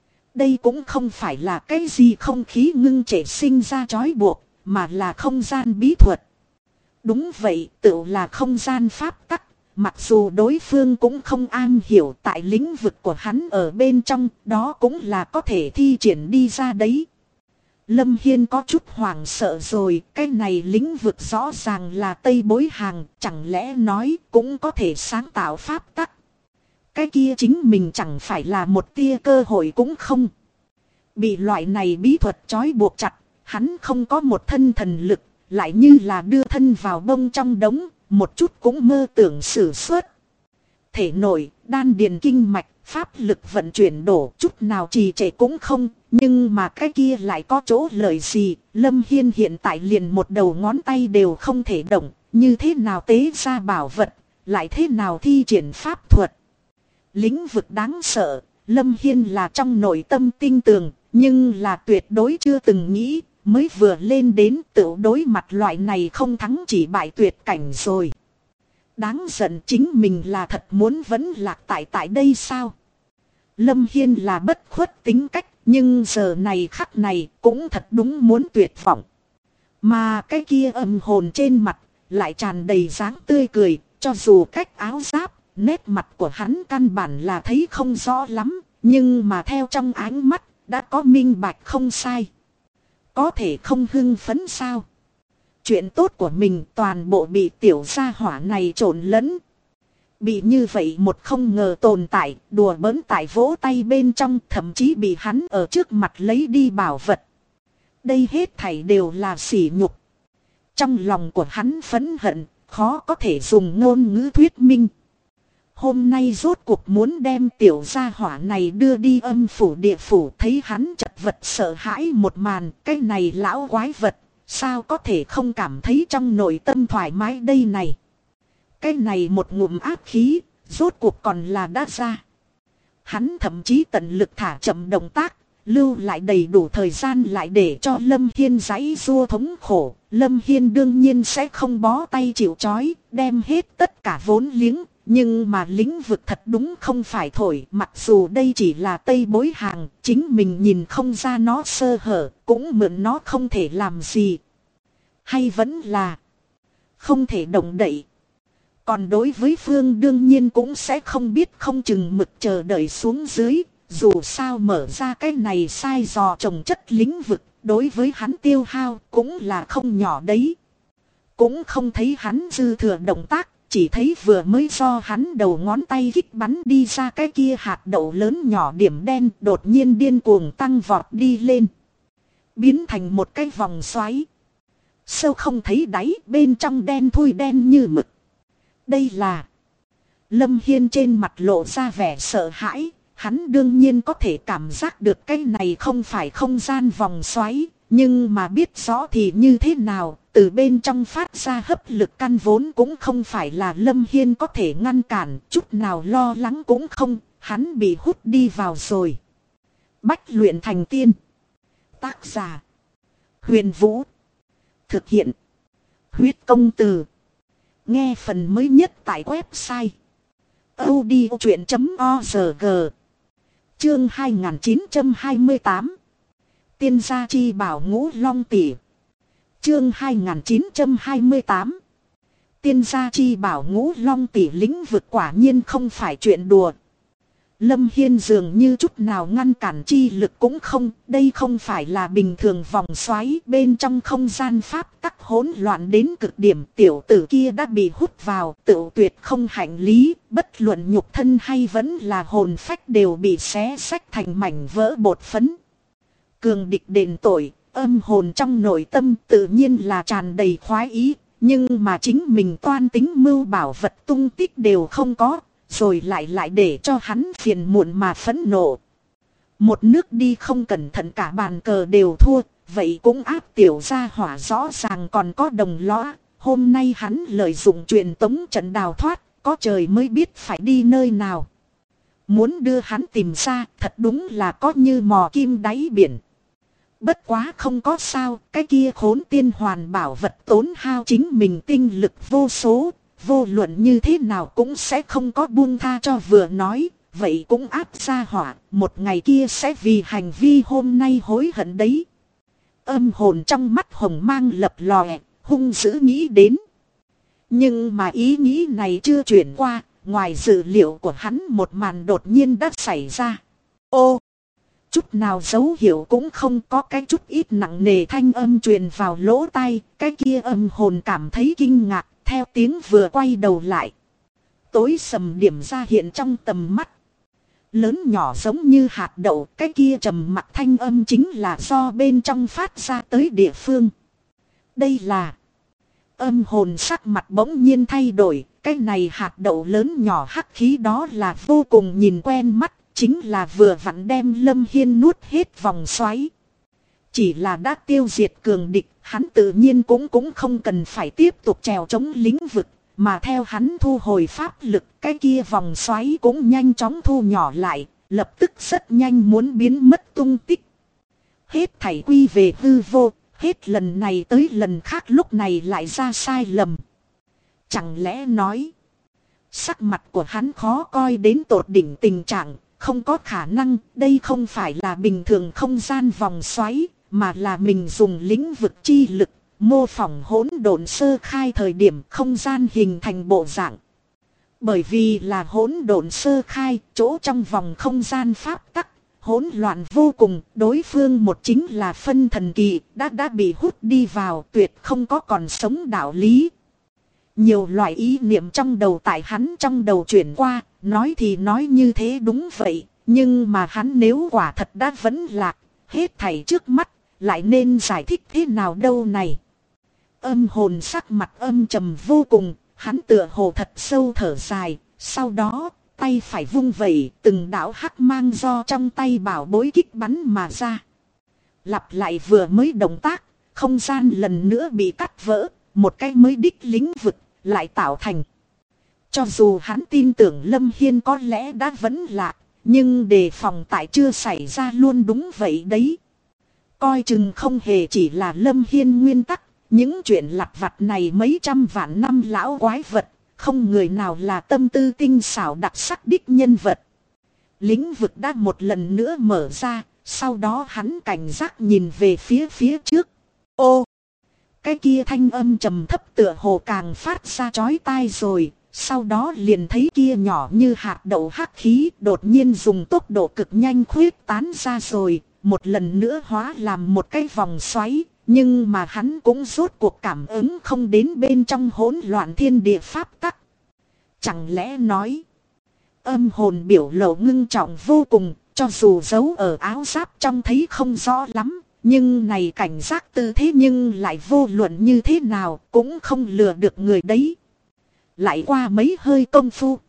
Đây cũng không phải là cái gì không khí ngưng trệ sinh ra trói buộc, mà là không gian bí thuật. Đúng vậy, tự là không gian pháp tắc. Mặc dù đối phương cũng không am hiểu tại lĩnh vực của hắn ở bên trong, đó cũng là có thể thi triển đi ra đấy. Lâm Hiên có chút hoảng sợ rồi, cái này lĩnh vực rõ ràng là Tây Bối Hàng, chẳng lẽ nói cũng có thể sáng tạo pháp tắc. Cái kia chính mình chẳng phải là một tia cơ hội cũng không. Bị loại này bí thuật trói buộc chặt, hắn không có một thân thần lực, lại như là đưa thân vào bông trong đống, một chút cũng mơ tưởng sử xuất. Thể nội, đan điền kinh mạch, pháp lực vận chuyển đổ chút nào trì trệ cũng không, nhưng mà cái kia lại có chỗ lợi gì. Lâm Hiên hiện tại liền một đầu ngón tay đều không thể động, như thế nào tế ra bảo vật, lại thế nào thi triển pháp thuật. Lĩnh vực đáng sợ, Lâm Hiên là trong nội tâm tinh tường, nhưng là tuyệt đối chưa từng nghĩ, mới vừa lên đến tự đối mặt loại này không thắng chỉ bại tuyệt cảnh rồi. Đáng giận chính mình là thật muốn vẫn lạc tại đây sao? Lâm Hiên là bất khuất tính cách, nhưng giờ này khắc này cũng thật đúng muốn tuyệt vọng. Mà cái kia âm hồn trên mặt lại tràn đầy dáng tươi cười, cho dù cách áo giáp, nét mặt của hắn căn bản là thấy không rõ lắm, nhưng mà theo trong ánh mắt đã có minh bạch không sai. Có thể không hưng phấn sao? Chuyện tốt của mình toàn bộ bị tiểu gia hỏa này trộn lẫn. Bị như vậy một không ngờ tồn tại, đùa bỡn tại vỗ tay bên trong, thậm chí bị hắn ở trước mặt lấy đi bảo vật. Đây hết thảy đều là sỉ nhục. Trong lòng của hắn phẫn hận, khó có thể dùng ngôn ngữ thuyết minh. Hôm nay rốt cuộc muốn đem tiểu gia hỏa này đưa đi âm phủ địa phủ, thấy hắn chật vật sợ hãi một màn, cái này lão quái vật, sao có thể không cảm thấy trong nội tâm thoải mái đây này. Cái này một ngụm ác khí, rốt cuộc còn là đã ra. Hắn thậm chí tận lực thả chậm động tác, lưu lại đầy đủ thời gian lại để cho Lâm Hiên giãy giụa thống khổ. Lâm Hiên đương nhiên sẽ không bó tay chịu trói, đem hết tất cả vốn liếng. Nhưng mà lĩnh vực thật đúng không phải thổi, mặc dù đây chỉ là Tây Bối Hàng, chính mình nhìn không ra nó sơ hở, cũng mượn nó không thể làm gì. Hay vẫn là không thể động đậy. Còn đối với Phương đương nhiên cũng sẽ không biết không chừng mực chờ đợi xuống dưới, dù sao mở ra cái này sai dò trồng chất lĩnh vực, đối với hắn tiêu hao cũng là không nhỏ đấy. Cũng không thấy hắn dư thừa động tác. Chỉ thấy vừa mới do hắn đầu ngón tay kích bắn đi ra cái kia hạt đậu lớn nhỏ điểm đen đột nhiên điên cuồng tăng vọt đi lên. Biến thành một cái vòng xoáy. Sâu không thấy đáy, bên trong đen thui đen như mực. Đây là... Lâm Hiên trên mặt lộ ra vẻ sợ hãi. Hắn đương nhiên có thể cảm giác được cái này không phải không gian vòng xoáy. Nhưng mà biết rõ thì như thế nào, từ bên trong phát ra hấp lực căn vốn cũng không phải là Lâm Hiên có thể ngăn cản, chút nào lo lắng cũng không, hắn bị hút đi vào rồi. Bách luyện thành tiên. Tác giả: Huyền Vũ. Thực hiện: Huyết Công Từ. Nghe phần mới nhất tại website audiochuyện.org. Chương 2928. Tiên gia chi bảo ngũ long tỷ. Chương 2928. Tiên gia chi bảo ngũ long tỷ lĩnh vực quả nhiên không phải chuyện đùa. Lâm Hiên dường như chút nào ngăn cản chi lực cũng không, đây không phải là bình thường vòng xoáy, bên trong không gian pháp tắc hỗn loạn đến cực điểm, tiểu tử kia đã bị hút vào, tự tuyệt không hạnh lý, bất luận nhục thân hay vẫn là hồn phách đều bị xé xách thành mảnh vỡ bột phấn. Cường địch đền tội, âm hồn trong nội tâm tự nhiên là tràn đầy khoái ý, nhưng mà chính mình toan tính mưu bảo vật tung tích đều không có. Rồi lại để cho hắn phiền muộn mà phẫn nộ. Một nước đi không cẩn thận cả bàn cờ đều thua. Vậy cũng áp tiểu gia hỏa rõ ràng còn có đồng lõa. Hôm nay hắn lợi dụng truyền tống trận đào thoát. Có trời mới biết phải đi nơi nào. Muốn đưa hắn tìm ra thật đúng là có như mò kim đáy biển. Bất quá không có sao. Cái kia khốn tiên hoàn bảo vật tốn hao chính mình tinh lực vô số. Vô luận như thế nào cũng sẽ không có buông tha cho vừa nói, vậy cũng áp ra hỏa, một ngày kia sẽ vì hành vi hôm nay hối hận đấy. Âm hồn trong mắt hồng mang lập lòe, hung dữ nghĩ đến. Nhưng mà ý nghĩ này chưa chuyển qua, ngoài dự liệu của hắn một màn đột nhiên đã xảy ra. Ô! Chút nào dấu hiệu cũng không có, cái chút ít nặng nề thanh âm truyền vào lỗ tai, cái kia âm hồn cảm thấy kinh ngạc. Theo tiếng vừa quay đầu lại. Tối sầm điểm ra hiện trong tầm mắt. Lớn nhỏ giống như hạt đậu. Cái kia trầm mặc thanh âm chính là do bên trong phát ra tới địa phương. Đây là. Âm hồn sắc mặt bỗng nhiên thay đổi. Cái này hạt đậu lớn nhỏ hắc khí đó là vô cùng nhìn quen mắt. Chính là vừa vặn đem Lâm Hiên nuốt hết vòng xoáy. Chỉ là đã tiêu diệt cường địch, hắn tự nhiên cũng không cần phải tiếp tục trèo chống lĩnh vực, mà theo hắn thu hồi pháp lực, cái kia vòng xoáy cũng nhanh chóng thu nhỏ lại, lập tức rất nhanh muốn biến mất tung tích. Hết thảy quy về hư vô, hết lần này tới lần khác lúc này lại ra sai lầm. Chẳng lẽ nói, sắc mặt của hắn khó coi đến tột đỉnh tình trạng, không có khả năng, đây không phải là bình thường không gian vòng xoáy. Mà là mình dùng lĩnh vực chi lực, mô phỏng hỗn độn sơ khai thời điểm không gian hình thành bộ dạng. Bởi vì là hỗn độn sơ khai, chỗ trong vòng không gian pháp tắc, hỗn loạn vô cùng, đối phương một chính là phân thần kỳ, đã bị hút đi vào, tuyệt không có còn sống đạo lý. Nhiều loại ý niệm trong đầu tại hắn trong đầu chuyển qua, nói thì nói như thế đúng vậy, nhưng mà hắn nếu quả thật đã vẫn lạc, hết thảy trước mắt. Lại nên giải thích thế nào đâu này. Âm hồn sắc mặt âm trầm vô cùng. Hắn tựa hồ thật sâu thở dài. Sau đó tay phải vung vẩy. Từng đạo hắc mang do trong tay bảo bối kích bắn mà ra. Lặp lại vừa mới động tác. Không gian lần nữa bị cắt vỡ. Một cái mới đích lĩnh vực lại tạo thành. Cho dù hắn tin tưởng Lâm Hiên có lẽ đã vẫn lạc. Nhưng đề phòng tại chưa xảy ra luôn đúng vậy đấy. Coi chừng không hề chỉ là Lâm Hiên nguyên tắc, những chuyện lặt vặt này mấy trăm vạn năm lão quái vật, không người nào là tâm tư tinh xảo đặc sắc đích nhân vật. Lĩnh vực đã một lần nữa mở ra, sau đó hắn cảnh giác nhìn về phía trước. Ô! Cái kia thanh âm trầm thấp tựa hồ càng phát ra chói tai rồi, sau đó liền thấy kia nhỏ như hạt đậu hắc khí đột nhiên dùng tốc độ cực nhanh khuyết tán ra rồi. Một lần nữa hóa làm một cái vòng xoáy, nhưng mà hắn cũng rốt cuộc cảm ứng không đến bên trong hỗn loạn thiên địa pháp tắc. Chẳng lẽ nói, âm hồn biểu lộ ngưng trọng vô cùng, cho dù giấu ở áo giáp trong thấy không rõ lắm, nhưng này cảnh giác tư thế nhưng lại vô luận như thế nào cũng không lừa được người đấy. Lại qua mấy hơi công phu,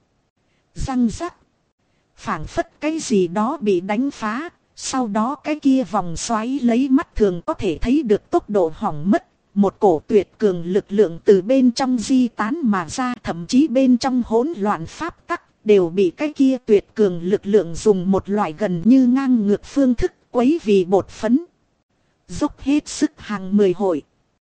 răng rắc, phảng phất cái gì đó bị đánh phá. Sau đó cái kia vòng xoáy lấy mắt thường có thể thấy được tốc độ hỏng mất. Một cổ tuyệt cường lực lượng từ bên trong di tán mà ra, thậm chí bên trong hỗn loạn pháp tắc đều bị cái kia tuyệt cường lực lượng dùng một loại gần như ngang ngược phương thức quấy vì bột phấn. Dốc hết sức hàng 10 hội.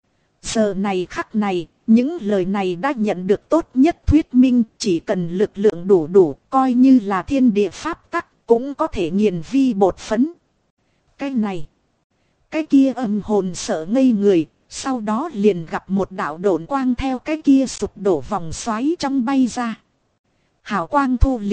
Giờ này khắc này, những lời này đã nhận được tốt nhất thuyết minh, chỉ cần lực lượng đủ coi như là thiên địa pháp tắc. Cũng có thể nghiền vi bột phấn. Cái này. Cái kia âm hồn sợ ngây người. Sau đó liền gặp một đạo độn quang theo cái kia sụp đổ vòng xoáy trong bay ra. Hào quang thu liếm.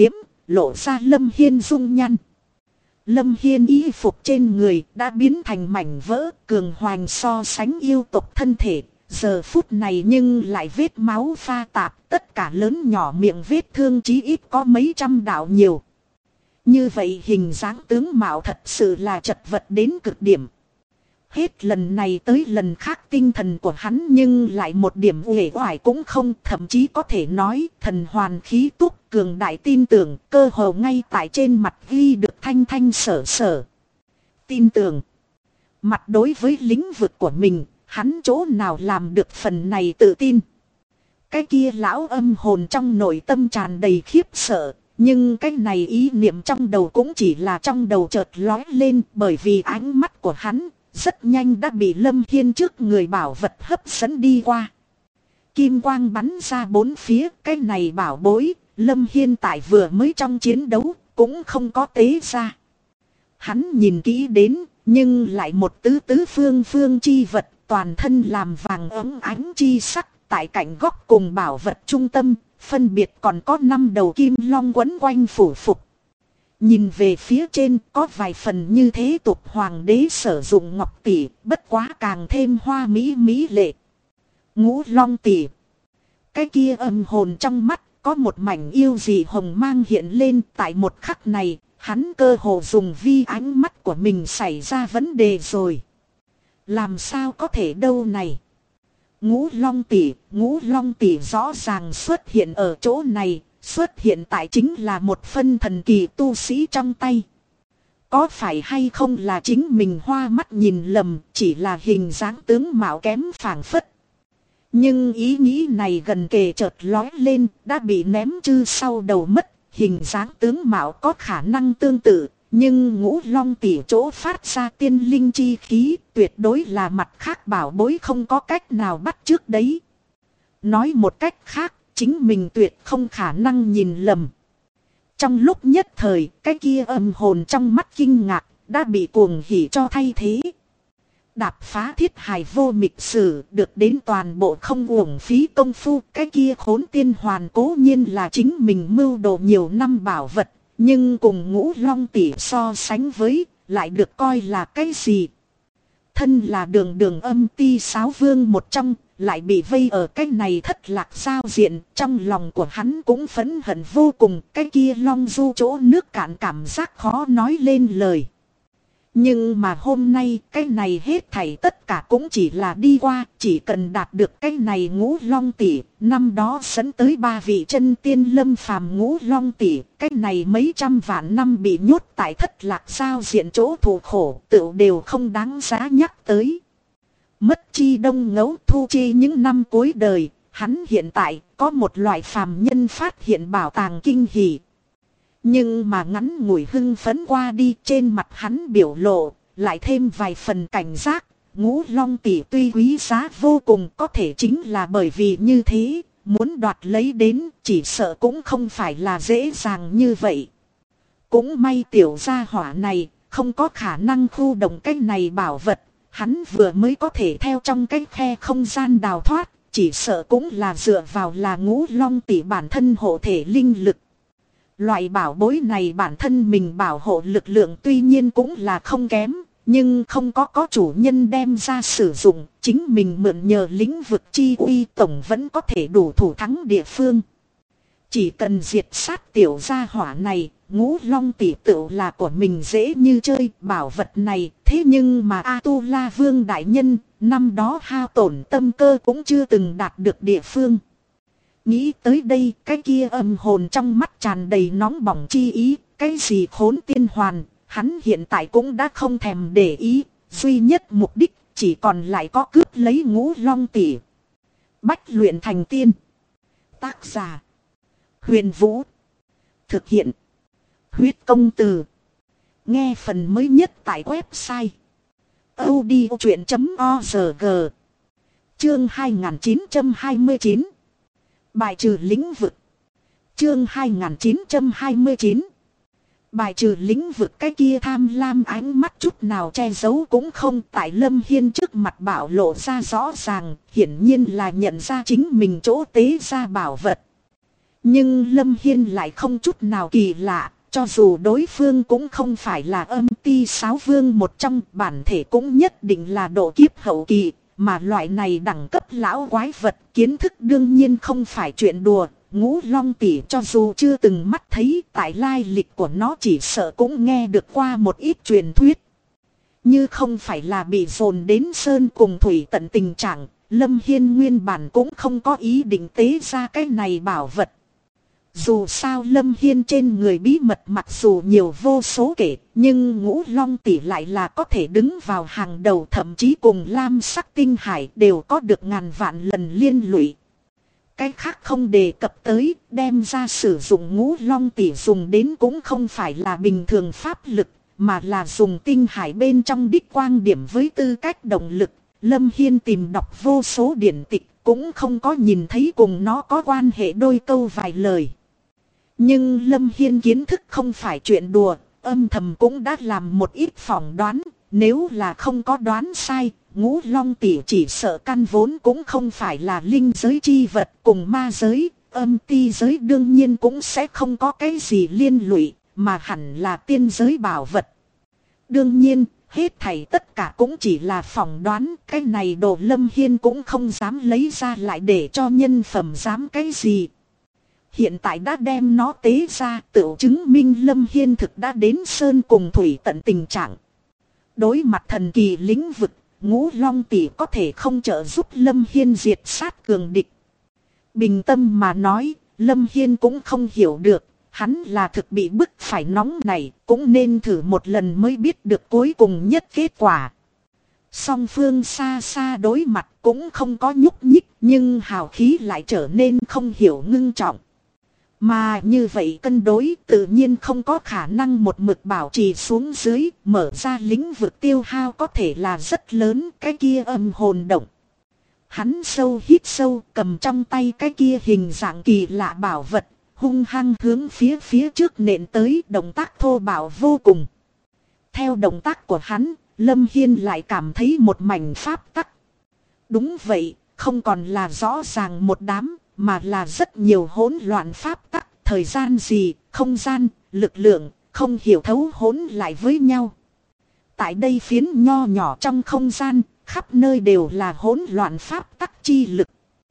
lộ ra Lâm Hiên dung nhan. Lâm Hiên y phục trên người đã biến thành mảnh vỡ, cường hoành so sánh yêu tộc thân thể. Giờ phút này nhưng lại vết máu pha tạp, tất cả lớn nhỏ miệng vết thương chí ít có mấy trăm đạo nhiều. Như vậy hình dáng tướng mạo thật sự là chật vật đến cực điểm. Hết lần này tới lần khác tinh thần của hắn nhưng lại một điểm uể oải cũng không, thậm chí có thể nói thần hoàn khí túc, cường đại tin tưởng, cơ hồ ngay tại trên mặt ghi được thanh thanh sở sở. Tin tưởng. Mặt đối với lĩnh vực của mình, hắn chỗ nào làm được phần này tự tin. Cái kia lão âm hồn trong nội tâm tràn đầy khiếp sợ. Nhưng cái này ý niệm trong đầu cũng chỉ là trong đầu chợt lói lên, bởi vì ánh mắt của hắn rất nhanh đã bị Lâm Hiên trước người bảo vật hấp dẫn đi qua. Kim quang bắn ra bốn phía, cái này bảo bối, Lâm Hiên tại vừa mới trong chiến đấu, cũng không có tế ra. Hắn nhìn kỹ đến, nhưng lại một tứ phương phương chi vật, toàn thân làm vàng óng ánh chi sắc, tại cạnh góc cùng bảo vật trung tâm, phân biệt còn có 5 đầu kim long quấn quanh phủ phục. Nhìn về phía trên có vài phần như thế tục hoàng đế sử dụng ngọc tỷ, bất quá càng thêm hoa mỹ mỹ lệ. Ngũ long tỷ. Cái kia âm hồn trong mắt có một mảnh yêu dị hồng mang hiện lên, tại một khắc này, hắn cơ hồ dùng vi ánh mắt của mình xảy ra vấn đề rồi. Làm sao có thể đâu này? Ngũ long tỷ rõ ràng xuất hiện ở chỗ này, xuất hiện tại chính là một phân thần kỳ tu sĩ trong tay. Có phải hay không là chính mình hoa mắt nhìn lầm, chỉ là hình dáng tướng mạo kém phảng phất. Nhưng ý nghĩ này gần kề chợt lói lên, đã bị ném chư sau đầu mất, hình dáng tướng mạo có khả năng tương tự. Nhưng ngũ long tỷ chỗ phát ra tiên linh chi khí tuyệt đối là mặt khác bảo bối không có cách nào bắt trước đấy. Nói một cách khác, chính mình tuyệt không khả năng nhìn lầm. Trong lúc nhất thời, cái kia âm hồn trong mắt kinh ngạc, đã bị cuồng hỉ cho thay thế. Đạp phá thiết hài vô mịch sử, được đến toàn bộ không uổng phí công phu. Cái kia khốn tiên hoàn cố nhiên là chính mình mưu đồ nhiều năm bảo vật. Nhưng cùng ngũ long tỷ so sánh với, lại được coi là cái gì? Thân là đường âm ti sáo vương một trong, lại bị vây ở cái này thất lạc giao diện. Trong lòng của hắn cũng phẫn hận vô cùng, cái kia long du chỗ nước cạn cảm giác khó nói lên lời. Nhưng mà hôm nay cái này hết thảy tất cả cũng chỉ là đi qua, chỉ cần đạt được cái này ngũ long tỷ, năm đó dẫn tới 3 vị chân tiên lâm phàm ngũ long tỷ, cái này mấy trăm vạn năm bị nhốt tại thất lạc giao diện chỗ thù khổ, tựu đều không đáng giá nhắc tới. Mất chi đông ngấu thu chi những năm cuối đời, hắn hiện tại có một loại phàm nhân phát hiện bảo tàng kinh hỉ. Nhưng mà ngắn ngủi hưng phấn qua đi, trên mặt hắn biểu lộ, lại thêm vài phần cảnh giác. Ngũ long tỷ tuy quý giá vô cùng, có thể chính là bởi vì như thế, muốn đoạt lấy đến chỉ sợ cũng không phải là dễ dàng như vậy. Cũng may tiểu gia hỏa này không có khả năng khu động cái này bảo vật, hắn vừa mới có thể theo trong cái khe không gian đào thoát, chỉ sợ cũng là dựa vào là ngũ long tỷ bản thân hộ thể linh lực. Loại bảo bối này bản thân mình bảo hộ lực lượng tuy nhiên cũng là không kém, nhưng không có chủ nhân đem ra sử dụng, chính mình mượn nhờ lĩnh vực chi uy tổng vẫn có thể đủ thủ thắng địa phương. Chỉ cần diệt sát tiểu gia hỏa này, ngũ long tỷ tựu là của mình dễ như chơi. Bảo vật này, thế nhưng mà A-tu-la vương đại nhân, năm đó hao tổn tâm cơ cũng chưa từng đạt được địa phương. Nghĩ tới đây, cái kia âm hồn trong mắt tràn đầy nóng bỏng chi ý, cái gì khốn tiên hoàn, hắn hiện tại cũng đã không thèm để ý, duy nhất mục đích chỉ còn lại có cướp lấy ngũ long tỷ. Bách luyện thành tiên. Tác giả: Huyền Vũ. Thực hiện: Huyết Công Từ. Nghe phần mới nhất tại website audiochuyện.org. Chương 2929. Bài trừ lĩnh vực. Chương 2929. Bài trừ lĩnh vực. Cái kia tham lam ánh mắt chút nào che giấu cũng không, tại Lâm Hiên trước mặt bảo lộ ra rõ ràng, hiển nhiên là nhận ra chính mình chỗ tế ra bảo vật. Nhưng Lâm Hiên lại không chút nào kỳ lạ, cho dù đối phương cũng không phải là âm ti 6 vương một trong, bản thể cũng nhất định là độ kiếp hậu kỳ, mà loại này đẳng cấp lão quái vật kiến thức đương nhiên không phải chuyện đùa. Ngũ Long tỷ cho dù chưa từng mắt thấy, tại lai lịch của nó chỉ sợ cũng nghe được qua một ít truyền thuyết. Như không phải là bị dồn đến sơn cùng thủy tận tình trạng, Lâm Hiên nguyên bản cũng không có ý định tế ra cái này bảo vật. Dù sao Lâm Hiên trên người bí mật mặc dù nhiều vô số kể, nhưng Ngũ Long tỷ lại là có thể đứng vào hàng đầu, thậm chí cùng Lam Sắc Tinh Hải đều có được ngàn vạn lần liên lụy. Cái khác không đề cập tới, đem ra sử dụng Ngũ Long tỷ dùng đến cũng không phải là bình thường pháp lực, mà là dùng tinh hải bên trong đích quang điểm với tư cách động lực. Lâm Hiên tìm đọc vô số điển tịch, cũng không có nhìn thấy cùng nó có quan hệ đôi câu vài lời. Nhưng Lâm Hiên kiến thức không phải chuyện đùa, âm thầm cũng đã làm một ít phỏng đoán. Nếu là không có đoán sai, Ngũ Long tỷ chỉ sợ căn vốn cũng không phải là linh giới chi vật, cùng ma giới, âm ti giới đương nhiên cũng sẽ không có cái gì liên lụy, mà hẳn là tiên giới bảo vật. Đương nhiên, hết thảy tất cả cũng chỉ là phỏng đoán, cái này đồ Lâm Hiên cũng không dám lấy ra lại để cho nhân phẩm dám cái gì. Hiện tại đã đem nó tế ra, tự chứng minh Lâm Hiên thực đã đến sơn cùng thủy tận tình trạng. Đối mặt thần kỳ lĩnh vực, Ngũ Long tỷ có thể không trợ giúp Lâm Hiên diệt sát cường địch. Bình tâm mà nói, Lâm Hiên cũng không hiểu được, hắn là thực bị bức phải nóng này, cũng nên thử một lần mới biết được cuối cùng nhất kết quả. Song phương xa xa đối mặt cũng không có nhúc nhích, nhưng hào khí lại trở nên không hiểu ngưng trọng. Mà như vậy cân đối tự nhiên không có khả năng một mực bảo trì xuống dưới, mở ra lĩnh vực tiêu hao có thể là rất lớn, cái kia âm hồn động. Hắn sâu hít sâu, cầm trong tay cái kia hình dạng kỳ lạ bảo vật, hung hăng hướng phía trước nện tới, động tác thô bạo vô cùng. Theo động tác của hắn, Lâm Hiên lại cảm thấy một mảnh pháp tắc. Đúng vậy, không còn là rõ ràng một đám, mà là rất nhiều hỗn loạn pháp tắc, thời gian gì, không gian, lực lượng, không hiểu thấu hỗn lại với nhau. Tại đây phiến nho nhỏ trong không gian, khắp nơi đều là hỗn loạn pháp tắc chi lực.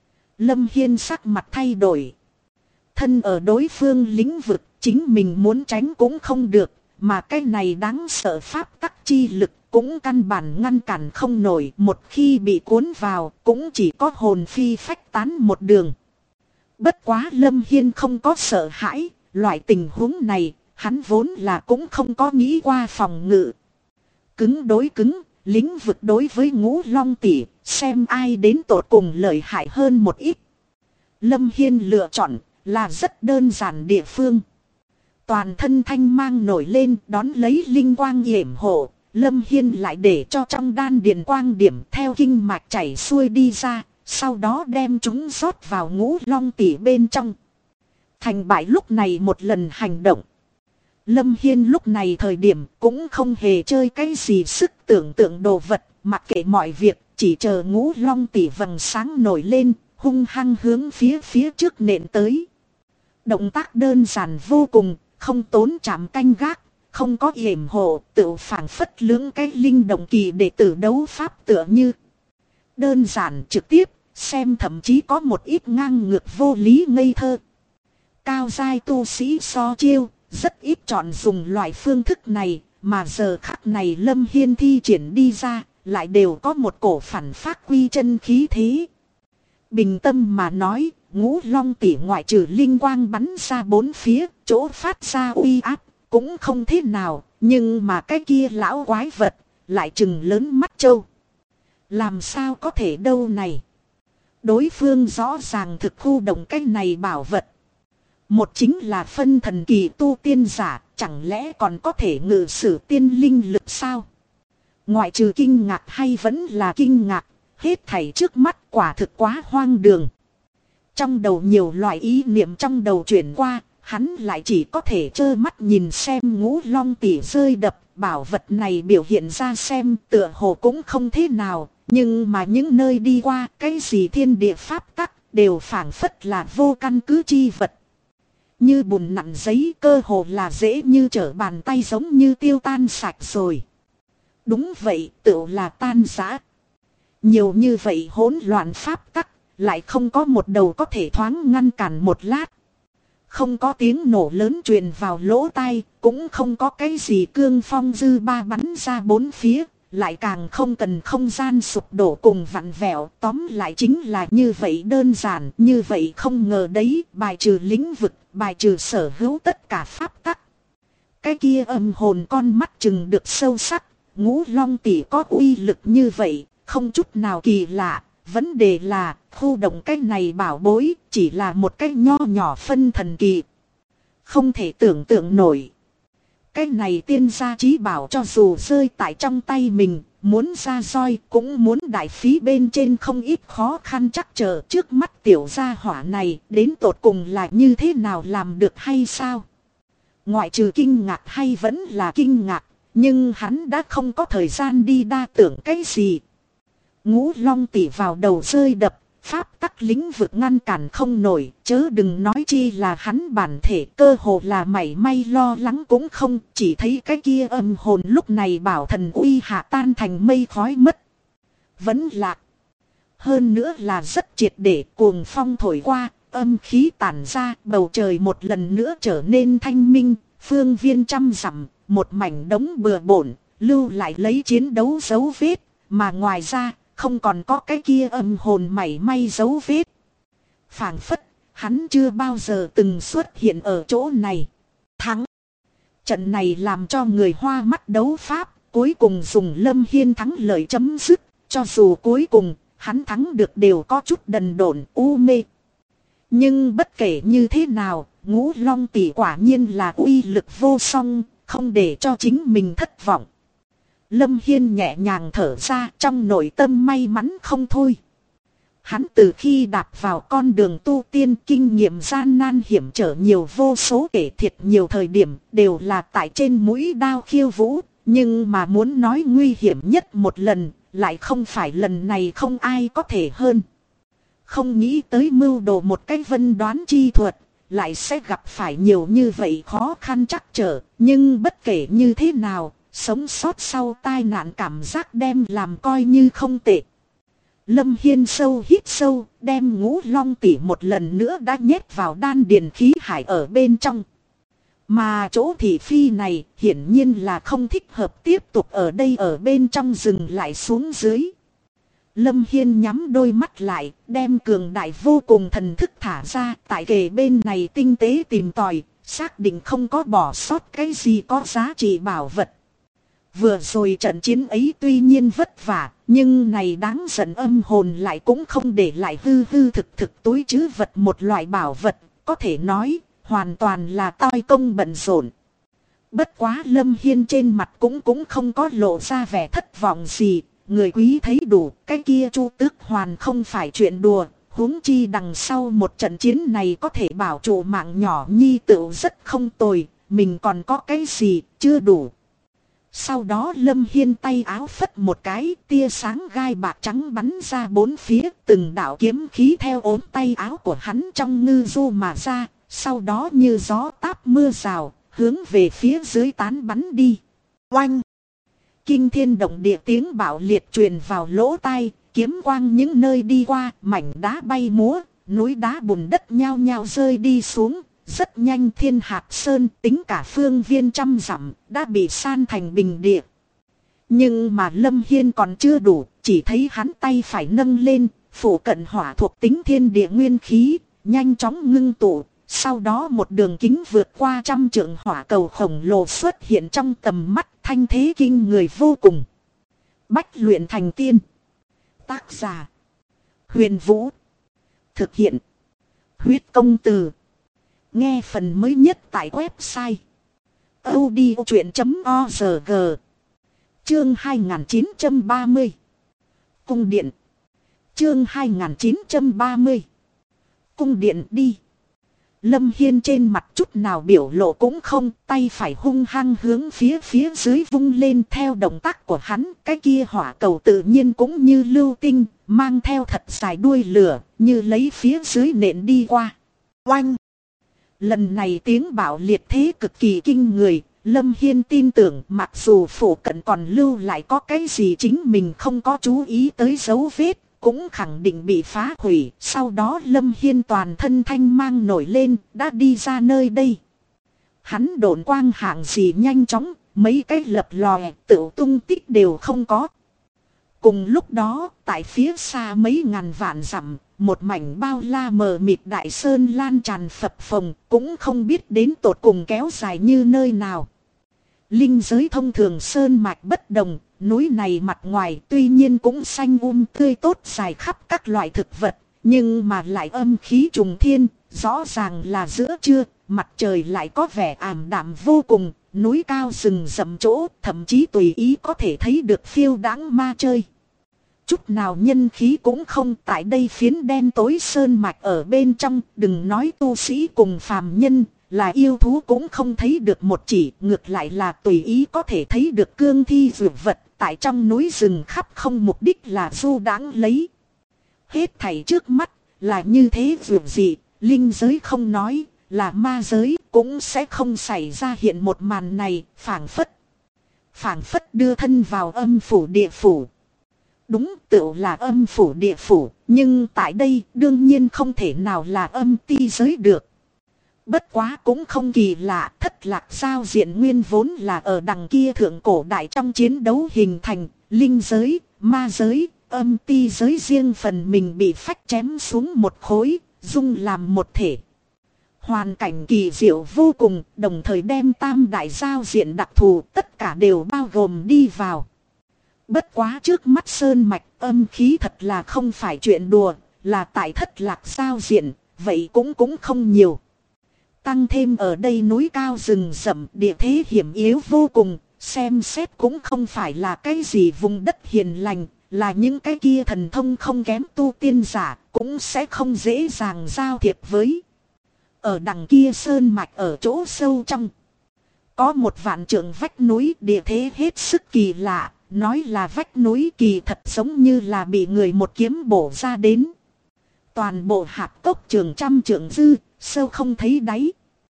Lâm Hiên sắc mặt thay đổi. Thân ở đối phương lĩnh vực, chính mình muốn tránh cũng không được, mà cái này đáng sợ pháp tắc chi lực cũng căn bản ngăn cản không nổi, một khi bị cuốn vào cũng chỉ có hồn phi phách tán một đường. Bất quá Lâm Hiên không có sợ hãi, loại tình huống này, hắn vốn là cũng không có nghĩ qua phòng ngự. Cứng đối cứng, lĩnh vực đối với Ngũ Long tỷ, xem ai đến tột cùng lợi hại hơn một ít. Lâm Hiên lựa chọn là rất đơn giản địa phương. Toàn thân thanh mang nổi lên đón lấy linh quang yểm hộ, Lâm Hiên lại để cho trong đan điền quang điểm theo kinh mạch chảy xuôi đi ra, sau đó đem chúng rót vào Ngũ Long tỷ bên trong. Thành bại lúc này một lần hành động. Lâm Hiên lúc này thời điểm cũng không hề chơi cái gì sức tưởng tượng đồ vật, mặc kệ mọi việc, chỉ chờ Ngũ Long tỷ vầng sáng nổi lên, hung hăng hướng phía trước nện tới. Động tác đơn giản vô cùng, không tốn chạm canh gác, không có yểm hộ, tự phảng phất lưỡng cái linh động kỳ để tử đấu pháp tựa như. Đơn giản trực tiếp, xem thậm chí có một ít ngang ngược vô lý ngây thơ. Cao giai tu sĩ so chiêu, rất ít chọn dùng loại phương thức này, mà giờ khắc này Lâm Hiên thi triển đi ra, lại đều có một cổ phản phát quy chân khí thế. Bình tâm mà nói, Ngũ Long tỷ ngoại trừ linh quang bắn ra bốn phía, chỗ phát ra uy áp, cũng không thế nào, nhưng mà cái kia lão quái vật, lại trừng lớn mắt trâu. Làm sao có thể đâu này? Đối phương rõ ràng thực khu động cái này bảo vật. Một chính là phân thần kỳ tu tiên giả, chẳng lẽ còn có thể ngự sử tiên linh lực sao? Ngoại trừ kinh ngạc hay vẫn là kinh ngạc, hết thảy trước mắt quả thực quá hoang đường. Trong đầu nhiều loại ý niệm trong đầu chuyển qua, hắn lại chỉ có thể trơ mắt nhìn xem Ngũ Long tỷ rơi đập, bảo vật này biểu hiện ra xem tựa hồ cũng không thế nào, nhưng mà những nơi đi qua cái gì thiên địa pháp tắc đều phảng phất là vô căn cứ chi vật. như bùn nặn giấy, cơ hồ là dễ như trở bàn tay, giống như tiêu tan sạch rồi. Đúng vậy, tựu là tan rã. Nhiều như vậy hỗn loạn pháp tắc, lại không có một đầu có thể thoáng ngăn cản một lát. Không có tiếng nổ lớn truyền vào lỗ tai, cũng không có cái gì cương phong dư ba bắn ra bốn phía, lại càng không cần không gian sụp đổ cùng vặn vẹo. Tóm lại chính là như vậy đơn giản, như vậy không ngờ đấy, bài trừ lĩnh vực, bài trừ sở hữu tất cả pháp tắc. Cái kia âm hồn con mắt chừng được sâu sắc, Ngũ Long tỷ có uy lực như vậy, không chút nào kỳ lạ. Vấn đề là, khu động cái này bảo bối, chỉ là một cái nho nhỏ phân thần kỳ. Không thể tưởng tượng nổi. Cái này tiên gia chí bảo cho dù rơi tại trong tay mình, muốn ra roi cũng muốn đại phí bên trên không ít khó khăn chắc trở. Trước mắt tiểu gia hỏa này đến tột cùng là như thế nào làm được hay sao? Ngoại trừ kinh ngạc hay vẫn là kinh ngạc, nhưng hắn đã không có thời gian đi đa tưởng cái gì. Ngũ Long tỷ vào đầu rơi đập, pháp tắc lĩnh vực ngăn cản không nổi, chớ đừng nói chi là hắn bản thể, cơ hồ là mảy may lo lắng cũng không, chỉ thấy cái kia âm hồn lúc này bảo thần uy hạ tan thành mây khói mất. Vẫn lạc. Hơn nữa là rất triệt để, cuồng phong thổi qua, âm khí tản ra, bầu trời một lần nữa trở nên thanh minh, phương viên trăm dặm, một mảnh đống bừa bộn, lưu lại lấy chiến đấu dấu vết, mà ngoài ra, không còn có cái kia âm hồn mảy may dấu vết. Phảng phất, hắn chưa bao giờ từng xuất hiện ở chỗ này. Thắng. Trận này làm cho người Hoa mắt đấu pháp, cuối cùng dùng Lâm Hiên thắng lợi chấm dứt. Cho dù cuối cùng, hắn thắng được đều có chút đần độn u mê. Nhưng bất kể như thế nào, Ngũ Long tỷ quả nhiên là uy lực vô song, không để cho chính mình thất vọng. Lâm Hiên nhẹ nhàng thở ra, trong nội tâm may mắn không thôi. Hắn từ khi đạp vào con đường tu tiên, kinh nghiệm gian nan hiểm trở nhiều vô số, kể thiệt nhiều thời điểm đều là tại trên mũi đao khiêu vũ. Nhưng mà muốn nói nguy hiểm nhất một lần, lại không phải lần này, không ai có thể hơn. Không nghĩ tới mưu đồ một cái vân đoán chi thuật, lại sẽ gặp phải nhiều như vậy khó khăn trắc trở. Nhưng bất kể như thế nào, sống sót sau tai nạn cảm giác đem làm coi như không tệ. Lâm Hiên sâu hít sâu, đem Ngũ Long tỷ một lần nữa đã nhét vào đan điền khí hải ở bên trong. Mà chỗ thị phi này hiển nhiên là không thích hợp tiếp tục ở đây, ở bên trong dừng lại xuống dưới. Lâm Hiên nhắm đôi mắt lại, đem cường đại vô cùng thần thức thả ra, tại kề bên này tinh tế tìm tòi, xác định không có bỏ sót cái gì có giá trị bảo vật. Vừa rồi trận chiến ấy tuy nhiên vất vả, nhưng này đáng giận âm hồn lại cũng không để lại hư hư thực túi trữ vật một loại bảo vật, có thể nói, hoàn toàn là toi công bận rộn. Bất quá Lâm Hiên trên mặt cũng không có lộ ra vẻ thất vọng gì, người quý thấy đủ, cái kia Chu Tước Hoàn không phải chuyện đùa, huống chi đằng sau một trận chiến này có thể bảo trụ mạng nhỏ nhi tựu rất không tồi, mình còn có cái gì, chưa đủ. Sau đó Lâm Hiên tay áo phất một cái, tia sáng gai bạc trắng bắn ra bốn phía, từng đạo kiếm khí theo ốm tay áo của hắn trong ngư du mà ra, sau đó như gió táp mưa rào, hướng về phía dưới tán bắn đi. Oanh! Kinh thiên động địa tiếng bạo liệt truyền vào lỗ tai, kiếm quang những nơi đi qua, mảnh đá bay múa, núi đá bùn đất nhao nhao rơi đi xuống. Rất nhanh Thiên Hạt Sơn tính cả phương viên trăm dặm đã bị san thành bình địa. Nhưng mà Lâm Hiên còn chưa đủ, chỉ thấy hắn tay phải nâng lên, phủ cận hỏa thuộc tính thiên địa nguyên khí, nhanh chóng ngưng tụ. Sau đó một đường kính vượt qua 100 trượng hỏa cầu khổng lồ xuất hiện trong tầm mắt, thanh thế kinh người vô cùng. Bách luyện thành tiên. Tác giả: Huyền Vũ. Thực hiện: Huyết Công Từ. Nghe phần mới nhất tại website audiochuyện.org. Chương 2930. Cung điện. Chương 2930. Cung điện đi. Lâm Hiên trên mặt chút nào biểu lộ cũng không, tay phải hung hăng hướng phía dưới vung lên. Theo động tác của hắn, cái kia hỏa cầu tự nhiên cũng như lưu tinh, mang theo thật dài đuôi lửa, như lấy phía dưới nện đi qua. Oanh! Lần này tiếng bạo liệt thế cực kỳ kinh người. Lâm Hiên tin tưởng mặc dù phủ cận còn lưu lại có cái gì chính mình không có chú ý tới dấu vết, cũng khẳng định bị phá hủy. Sau đó Lâm Hiên toàn thân thanh mang nổi lên, đã đi ra nơi đây. Hắn độn quang hạng gì nhanh chóng, mấy cái lập lòe, tự tung tích đều không có. Cùng lúc đó, tại phía xa mấy ngàn vạn dặm, một mảnh bao la mờ mịt đại sơn lan tràn phập phồng, cũng không biết đến tột cùng kéo dài như nơi nào. Linh giới thông thường sơn mạch bất đồng, núi này mặt ngoài tuy nhiên cũng xanh tươi tốt dài khắp các loại thực vật, nhưng mà lại âm khí trùng thiên, rõ ràng là giữa trưa, mặt trời lại có vẻ ảm đạm vô cùng, núi cao rừng rậm chỗ, thậm chí tùy ý có thể thấy được phiêu đãng ma chơi. Chút nào nhân khí cũng không, tại đây phiến đen tối sơn mạch ở bên trong, đừng nói tu sĩ cùng phàm nhân, là yêu thú cũng không thấy được một chỉ, ngược lại là tùy ý có thể thấy được cương thi dược vật, tại trong núi rừng khắp không mục đích là du đãng lấy. Hết thảy trước mắt, là như thế dược gì, linh giới không nói, là ma giới cũng sẽ không xảy ra hiện một màn này, phảng phất đưa thân vào âm phủ địa phủ. Đúng tựu là âm phủ địa phủ, nhưng tại đây đương nhiên không thể nào là âm ti giới được. Bất quá cũng không kỳ lạ, Thất Lạc giao diện nguyên vốn là ở đằng kia thượng cổ đại trong chiến đấu hình thành, linh giới, ma giới, âm ti giới riêng phần mình bị phách chém xuống một khối, dung làm một thể. Hoàn cảnh kỳ diệu vô cùng, đồng thời đem tam đại giao diện đặc thù tất cả đều bao gồm đi vào. Bất quá trước mắt sơn mạch âm khí thật là không phải chuyện đùa, là tại Thất Lạc giao diện, vậy cũng không nhiều. Tăng thêm ở đây núi cao rừng rậm, địa thế hiểm yếu vô cùng, xem xét cũng không phải là cái gì vùng đất hiền lành, là những cái kia thần thông không kém tu tiên giả, cũng sẽ không dễ dàng giao thiệp với. Ở đằng kia sơn mạch ở chỗ sâu trong, có một vạn trượng vách núi, địa thế hết sức kỳ lạ, nói là vách núi kỳ thật giống như là bị người một kiếm bổ ra đến. Toàn bộ hạp cốc trường trăm trượng dư, sâu không thấy đáy.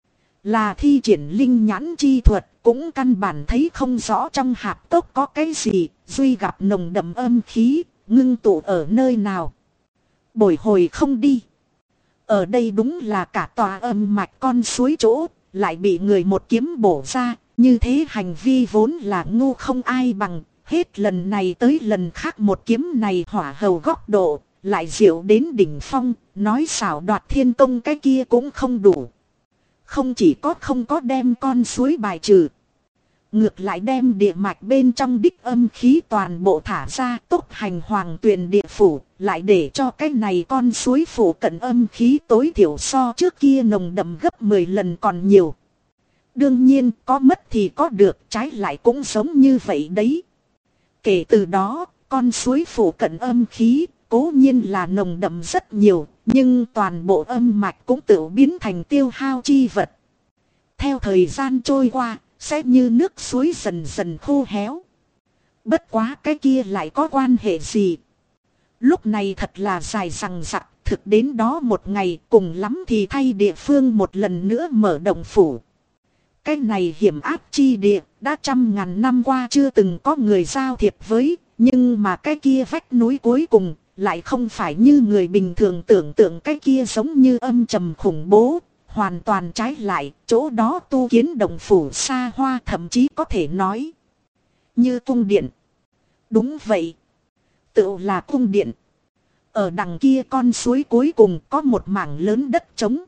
Là thi triển linh nhãn chi thuật, cũng căn bản thấy không rõ trong hạp cốc có cái gì, duy gặp nồng đậm âm khí, ngưng tụ ở nơi nào. Bồi hồi không đi. Ở đây đúng là cả tòa âm mạch con suối chỗ, lại bị người một kiếm bổ ra, như thế hành vi vốn là ngu không ai bằng, hết lần này tới lần khác một kiếm này hỏa hầu góc độ, lại diệu đến đỉnh phong, nói xảo đoạt thiên công cái kia cũng không đủ. Không chỉ có không có đem con suối bài trừ, ngược lại đem địa mạch bên trong đích âm khí toàn bộ thả ra, tốc hành hoàng tuyền địa phủ, lại để cho cái này con suối phủ cận âm khí tối thiểu so trước kia nồng đậm gấp 10 lần còn nhiều. Đương nhiên có mất thì có được, trái lại cũng giống như vậy đấy. Kể từ đó, con suối phủ cận âm khí cố nhiên là nồng đậm rất nhiều, nhưng toàn bộ âm mạch cũng tự biến thành tiêu hao chi vật. Theo thời gian trôi qua, sẽ như nước suối dần dần khô héo. Bất quá cái kia lại có quan hệ gì? Lúc này thật là dài dằng dặc, thực đến đó một ngày, cùng lắm thì thay địa phương một lần nữa mở động phủ. Cái này hiểm áp chi địa, đã trăm ngàn năm qua chưa từng có người giao thiệp với, nhưng mà cái kia vách núi cuối cùng, lại không phải như người bình thường tưởng tượng cái kia giống như âm trầm khủng bố. Hoàn toàn trái lại, chỗ đó tu kiến động phủ xa hoa, thậm chí có thể nói như cung điện. Đúng vậy, tự là cung điện. Ở đằng kia con suối cuối cùng có một mảng lớn đất trống.